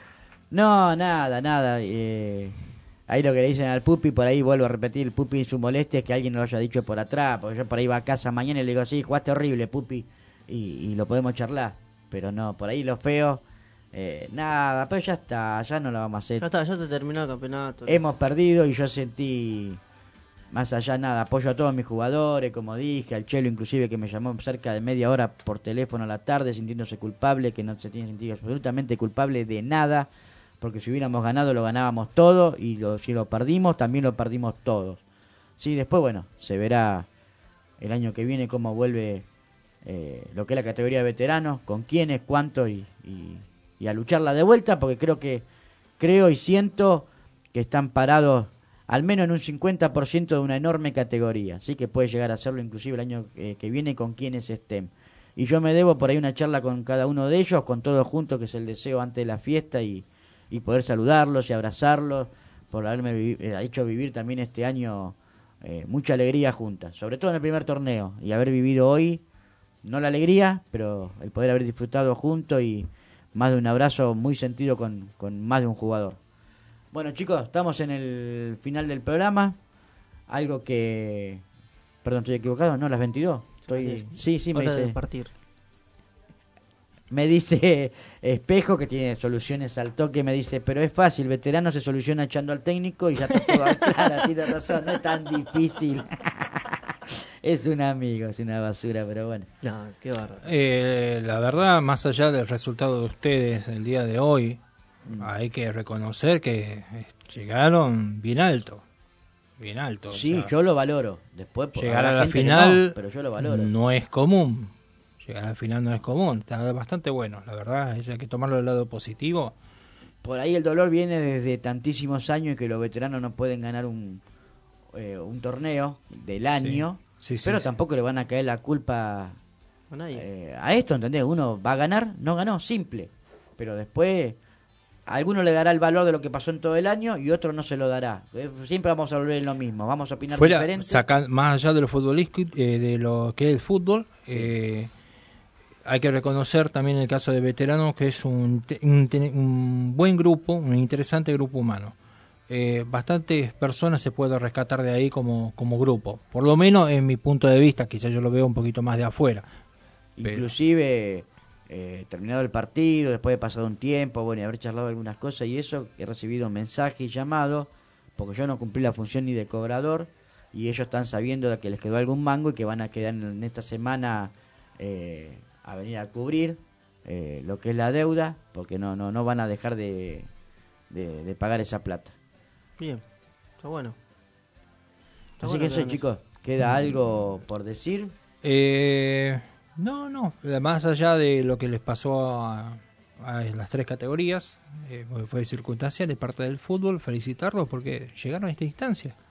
No, nada, nada. Eh, ahí lo que le dicen al Pupi, por ahí vuelvo a repetir, el Pupi su molestia es que alguien lo haya dicho por atrás, porque yo por ahí iba a casa mañana y le digo, sí, jugaste horrible, Pupi, y, y lo podemos charlar. Pero no, por ahí lo feo, eh, nada, pero ya está, ya no lo vamos a hacer. Ya está, ya se terminó el campeonato. Hemos perdido y yo sentí, más allá nada, apoyo a todos mis jugadores, como dije, al Chelo inclusive que me llamó cerca de media hora por teléfono a la tarde sintiéndose culpable, que no se tiene sentido absolutamente culpable de nada, porque si hubiéramos ganado lo ganábamos todo y lo, si lo perdimos también lo perdimos todos. Sí, después bueno, se verá el año que viene cómo vuelve eh, lo que es la categoría de veteranos, con quiénes, cuánto y, y, y a lucharla de vuelta, porque creo que creo y siento que están parados al menos en un cincuenta por ciento de una enorme categoría, así que puede llegar a hacerlo inclusive el año eh, que viene con quienes estén. Y yo me debo por ahí una charla con cada uno de ellos, con todos juntos, que es el deseo antes de la fiesta, y, y poder saludarlos y abrazarlos, por haberme vivi- eh, hecho vivir también este año eh, mucha alegría juntas, sobre todo en el primer torneo, y haber vivido hoy, no la alegría, pero el poder haber disfrutado juntos y más de un abrazo muy sentido con, con más de un jugador. Bueno, chicos, estamos en el final del programa. Algo que... Perdón, ¿estoy equivocado? No, las veintidós. Estoy... Sí, sí, me Hora de dice... partir. Me dice Espejo, que tiene soluciones al toque, me dice, pero es fácil, veterano se soluciona echando al técnico y ya está todo claro, tiene razón, no es tan difícil. Es un amigo, es una basura, pero bueno. No, qué bárbaro. Eh, la verdad, más allá del resultado de ustedes el día de hoy, hay que reconocer que eh, llegaron bien alto, bien alto. o Sí, sea, yo lo valoro. Después, por- llegar habrá a la gente que final no, pero yo lo valoro. no es común. Llegar a la final no es común. Está bastante bueno, la verdad. Es hay que tomarlo del lado positivo. Por ahí el dolor viene desde tantísimos años que los veteranos no pueden ganar un, eh, un torneo del año, Sí, sí, pero sí. tampoco le van a caer la culpa A nadie. eh, a esto, ¿entendés? Uno va a ganar, no ganó, simple. Pero después a alguno le dará el valor de lo que pasó en todo el año y otro no se lo dará. Eh, Siempre vamos a volver en lo mismo, vamos a opinar Fuera, diferente. saca- más allá de lo futbolístico, eh, de lo que es el fútbol, Sí. eh, hay que reconocer también el caso de veteranos que es un, te- un, te- un buen grupo, un interesante grupo humano. Eh, bastantes personas se puede rescatar de ahí como, como grupo, por lo menos en mi punto de vista, quizás yo lo veo un poquito más de afuera. Pero- Inclusive, eh, terminado el partido, después de pasado un tiempo, bueno, y haber charlado algunas cosas y eso, he recibido mensajes y llamados, porque yo no cumplí la función ni de cobrador, y ellos están sabiendo de que les quedó algún mango y que van a quedar en, en esta semana eh, a venir a cubrir eh, lo que es la deuda, porque no no no van a dejar de, de, de pagar esa plata. Bien, está bueno. Está Así bueno que no sé, hagan chicos, ¿queda algo por decir? Eh, no, no, más allá de lo que les pasó a, a las tres categorías, eh, fue circunstancial, es parte del fútbol, felicitarlos porque llegaron a esta instancia.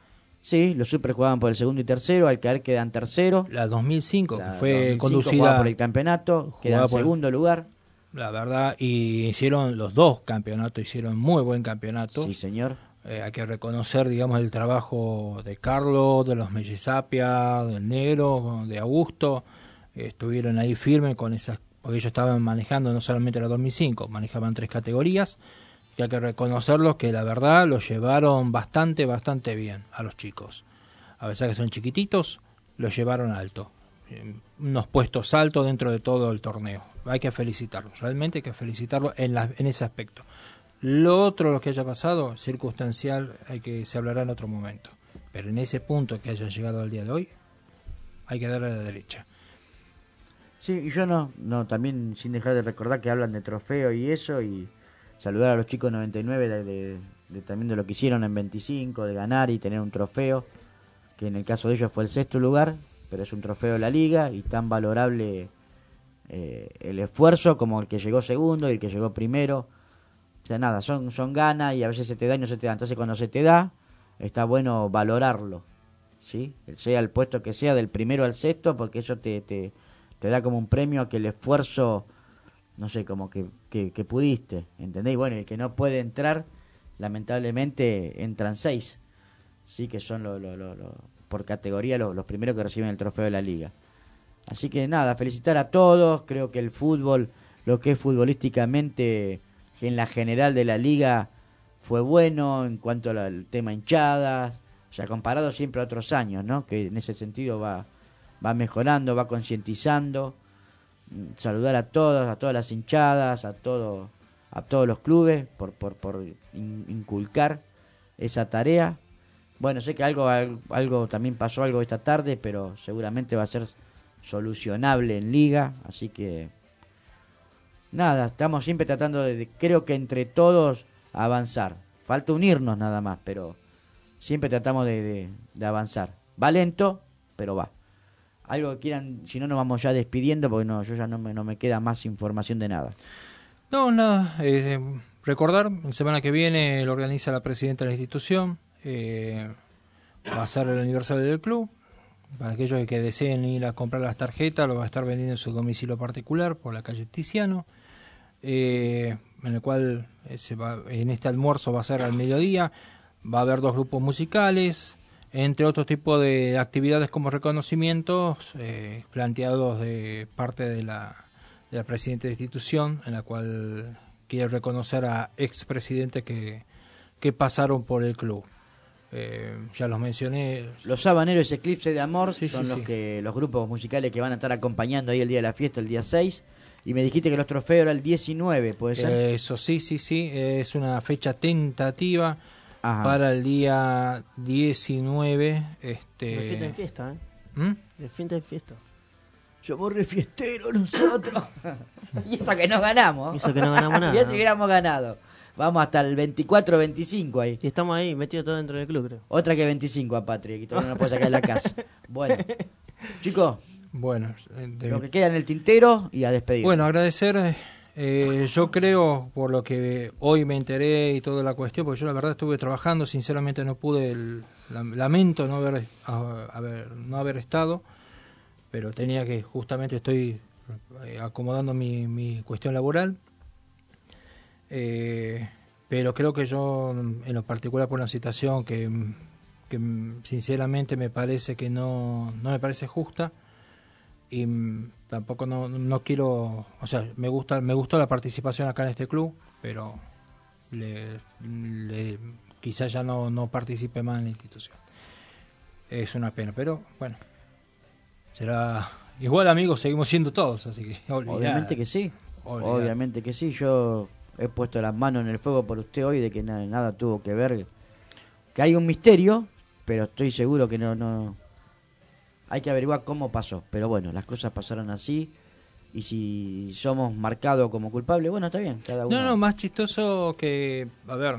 Sí, los Super jugaban por el segundo y tercero, al caer quedan tercero. La dos mil cinco, La que fue dos mil cinco conducida jugaba por el campeonato, queda en por- segundo lugar. La verdad, y hicieron los dos campeonatos, hicieron muy buen campeonato. Sí, señor. Eh, hay que reconocer, digamos, el trabajo de Carlos, de los Mellizapia, del Negro, de Augusto. Eh, estuvieron ahí firmes con esas, porque ellos estaban manejando no solamente la dos mil cinco, manejaban tres categorías. Y hay que reconocerlos que la verdad los llevaron bastante, bastante bien a los chicos. A pesar que son chiquititos, los llevaron alto. Eh, unos puestos altos dentro de todo el torneo. Hay que felicitarlos, realmente hay que felicitarlos en, la, en ese aspecto. Lo otro, lo que haya pasado, circunstancial, hay que se hablará en otro momento. Pero en ese punto que haya llegado al día de hoy, hay que darle a la derecha. Sí, y yo no, no, también sin dejar de recordar que hablan de trofeo y eso, y saludar a los chicos noventa y nueve de, de, de también de lo que hicieron en veinticinco, de ganar y tener un trofeo, que en el caso de ellos fue el sexto lugar, pero es un trofeo de la liga y tan valorable eh, el esfuerzo como el que llegó segundo y el que llegó primero. O sea, nada, son, son ganas y a veces se te da y no se te da. Entonces cuando se te da, está bueno valorarlo, ¿sí? Sea el puesto que sea, del primero al sexto, porque eso te, te, te da como un premio a que el esfuerzo, no sé, como que, que, que pudiste, ¿entendés? Y bueno, el que no puede entrar, lamentablemente entran seis, ¿sí? Que son lo, lo, lo, lo, por categoría los, los primeros que reciben el trofeo de la liga. Así que nada, felicitar a todos. Creo que el fútbol, lo que es futbolísticamente en la general de la liga, fue bueno en cuanto al, al tema hinchadas, o sea, comparado siempre a otros años, ¿no? Que en ese sentido va, va mejorando, va concientizando. Saludar a todos, a todas las hinchadas, a todo, a todos los clubes por, por, por in, inculcar esa tarea. Bueno, sé que algo, algo también pasó algo esta tarde, pero seguramente va a ser solucionable en liga, así que nada, estamos siempre tratando de, de, creo que entre todos, avanzar. Falta unirnos nada más, pero siempre tratamos de, de, de avanzar. Va lento, pero va. Algo que quieran, si no nos vamos ya despidiendo, porque no, yo ya no me, no me queda más información de nada. No, nada, eh, recordar, la semana que viene lo organiza la presidenta de la institución, eh, va a ser el aniversario del club. Para aquellos que deseen ir a comprar las tarjetas, lo va a estar vendiendo en su domicilio particular por la calle Tiziano, eh, en el cual eh, se va, en este almuerzo va a ser al mediodía. Va a haber dos grupos musicales, entre otros tipos de actividades como reconocimientos eh, planteados de parte de la, de la presidenta de la institución, en la cual quiere reconocer a expresidentes que, que pasaron por el club. Eh, ya los mencioné. Los Habaneros Eclipse de Amor sí, son sí, los sí. que los grupos musicales que van a estar acompañando ahí el día de la fiesta, el día seis. Y me dijiste que los trofeos era el diecinueve, ¿puede ser? Eso sí, sí, sí. Es una fecha tentativa. Ajá. Para el día diecinueve. Este... De fiesta en fiesta, ¿eh? ¿Mm? De fiesta en fiesta. Somos re fiesteros nosotros. Y eso que no ganamos. Y eso que no ganamos nada. Y eso que hubiéramos ganado. Vamos hasta el veinticuatro veinticinco ahí. Y estamos ahí, metidos todos dentro del club, creo. Otra que veinticinco a Patria, que todavía no puede sacar de la casa. Bueno, chicos, bueno, de... lo que queda en el tintero y a despedir. Bueno, agradecer. Eh, yo creo, por lo que hoy me enteré y toda la cuestión, porque yo la verdad estuve trabajando, sinceramente no pude, el, lamento no haber, a, haber, no haber estado, pero tenía que, justamente estoy acomodando mi, mi cuestión laboral. Eh, pero creo que yo, en lo particular por una situación que, que sinceramente me parece que no, no me parece justa, y tampoco no, no quiero, o sea, me gusta me gustó la participación acá en este club, pero le, le, quizás ya no, no participe más en la institución. Es una pena, pero bueno, será igual, amigos, seguimos siendo todos, así que olvidar, obviamente que sí, olvidar. Obviamente que sí. Yo he puesto las manos en el fuego por usted hoy de que nada, nada tuvo que ver, que hay un misterio, pero estoy seguro que no no hay que averiguar cómo pasó, pero bueno, las cosas pasaron así, y si somos marcados como culpables, bueno, está bien, cada uno. No, no, más chistoso que, a ver,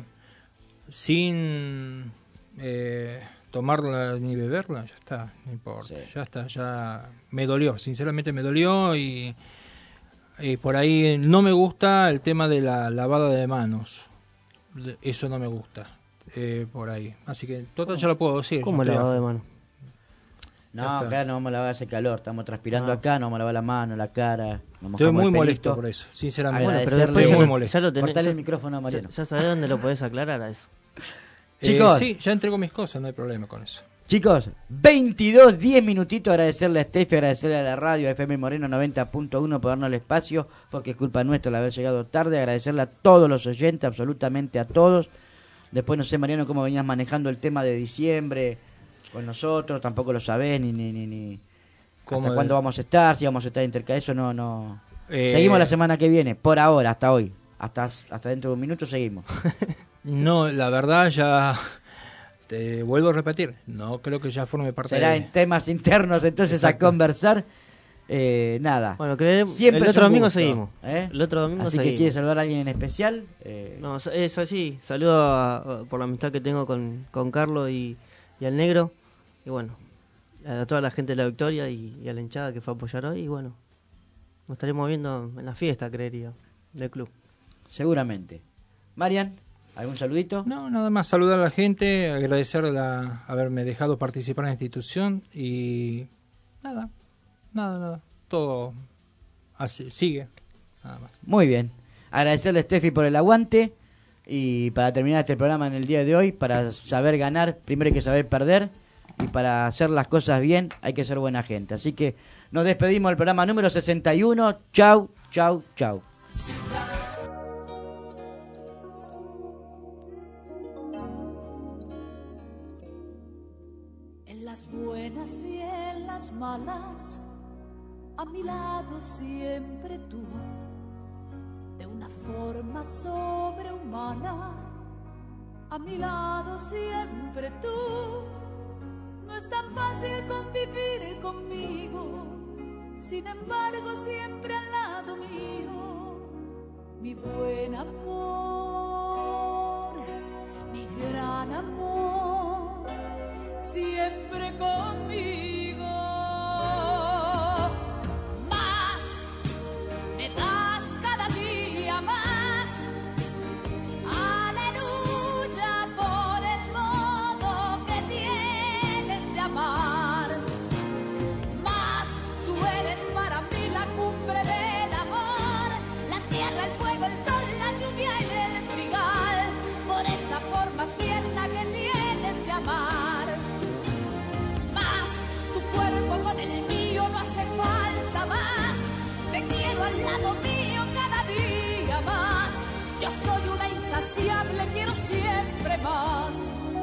sin eh, tomarla ni beberla, ya está, no importa, sí. ya está, ya me dolió, sinceramente me dolió, y, y por ahí no me gusta el tema de la lavada de manos, eso no me gusta. eh, por ahí. Así que total ya lo puedo decir. ¿Cómo ya lavado estoy- de mano? No, acá no vamos a lavar ese calor, estamos transpirando Ah. acá, no vamos a lavar la mano, la cara. nos Estoy mojamos muy el molesto pelito. por eso, sinceramente. Bueno, pero Agradecerle- después ya muy lo- molesto. ya lo tenés. Cortale ya- el micrófono a Mariano. Ya, ya sabés dónde lo podés aclarar a eso. Eh, Chicos. sí, ya entrego mis cosas, no hay problema con eso. Chicos, veintidós, diez minutitos, agradecerle a Steffi, agradecerle a la radio, a F M Moreno noventa punto uno por darnos el espacio, porque es culpa nuestra el haber llegado tarde, agradecerle a todos los oyentes, absolutamente a todos. Después no sé, Mariano, cómo venías manejando el tema de diciembre con nosotros, tampoco lo sabés, ni, ni, ni, ni ¿Cómo hasta de- cuándo vamos a estar, si vamos a estar intercalados, eso no, no. Eh, Seguimos la semana que viene, por ahora, hasta hoy, hasta, hasta dentro de un minuto seguimos. No, la verdad ya te vuelvo a repetir, no creo que ya forme parte Será de... en temas internos entonces Exacto. a conversar. Eh, nada. Bueno, creeremos- Siempre el es otro un domingo gusto, seguimos. ¿eh? El otro domingo Así que seguimos. quiere saludar a alguien en especial. Eh, No, es así. Saludo a- a- por la amistad que tengo con, con Carlos y, y al negro. Y bueno, a toda la gente de la Victoria y, y a la hinchada que fue a apoyar hoy. Y bueno, nos estaremos viendo en la fiesta, creería, del club. Seguramente. Marian, ¿algún saludito? No, nada más saludar a la gente, agradecer la, haberme dejado participar en la institución y nada, nada, nada, todo así, sigue, nada más. Muy bien. Agradecerle a Steffi por el aguante. Y para terminar este programa en el día de hoy, para saber ganar, primero hay que saber perder. Y para hacer las cosas bien, hay que ser buena gente. Así que nos despedimos del programa número sesenta y uno. Chau, chau, chau. En las buenas y en las malas, a mi lado siempre tú, de una forma sobrehumana, a mi lado siempre tú. No es tan fácil convivir conmigo, sin embargo siempre al lado mío, mi buen amor, mi gran amor, siempre conmigo. Más me das cada día más, aleluya por el modo que tienes de amar. Más tú eres para mí la cumbre del amor, la tierra, el fuego, el sol, la lluvia y el trigal, por esa forma tierna que tienes de amar. Más tu cuerpo con el mío no hace falta más, te quiero al lado mío cada día más. Yo soy una insaciable, quiero siempre más.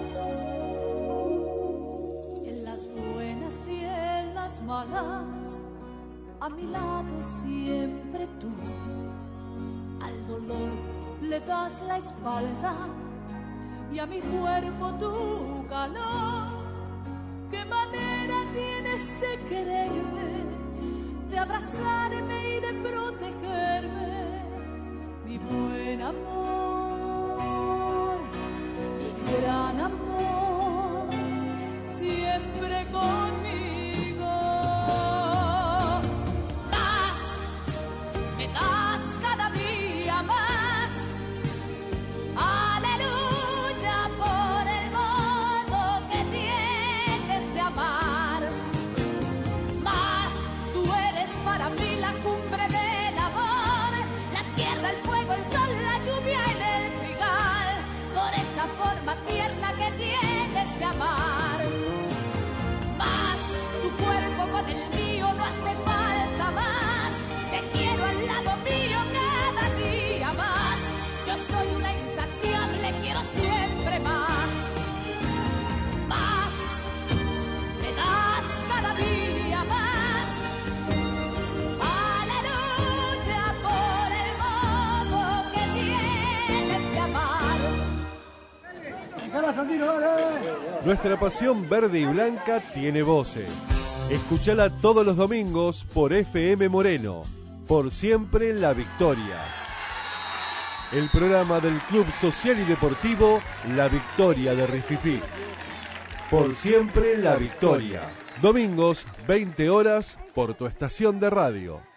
En las buenas y en las malas, a mi lado siempre tú. Al dolor le das la espalda y a mi cuerpo tu calor. ¿Qué manera tienes de quererme, de abrazarme y de protegerme? Mi buen amor, mi gran amor, siempre conmigo. Más, me das cada día más, aleluya por el modo que tienes de amar. Más tú eres para mí la cumbre del amor, la tierra, el fuego, el sol, la lluvia y el trigal, por esa forma tierna que tienes de amar. Más tu cuerpo con el mío no hace falta más, te quiero al lado mío cada día más. Yo soy una insaciable, quiero siempre más. Más me das cada día más, aleluya por el modo que tienes de amar. Nuestra pasión verde y blanca tiene voces. Escúchala todos los domingos por F M Moreno. Por siempre la victoria. El programa del Club Social y Deportivo La Victoria de Rififí. Por siempre la victoria. Domingos, veinte horas, por tu estación de radio.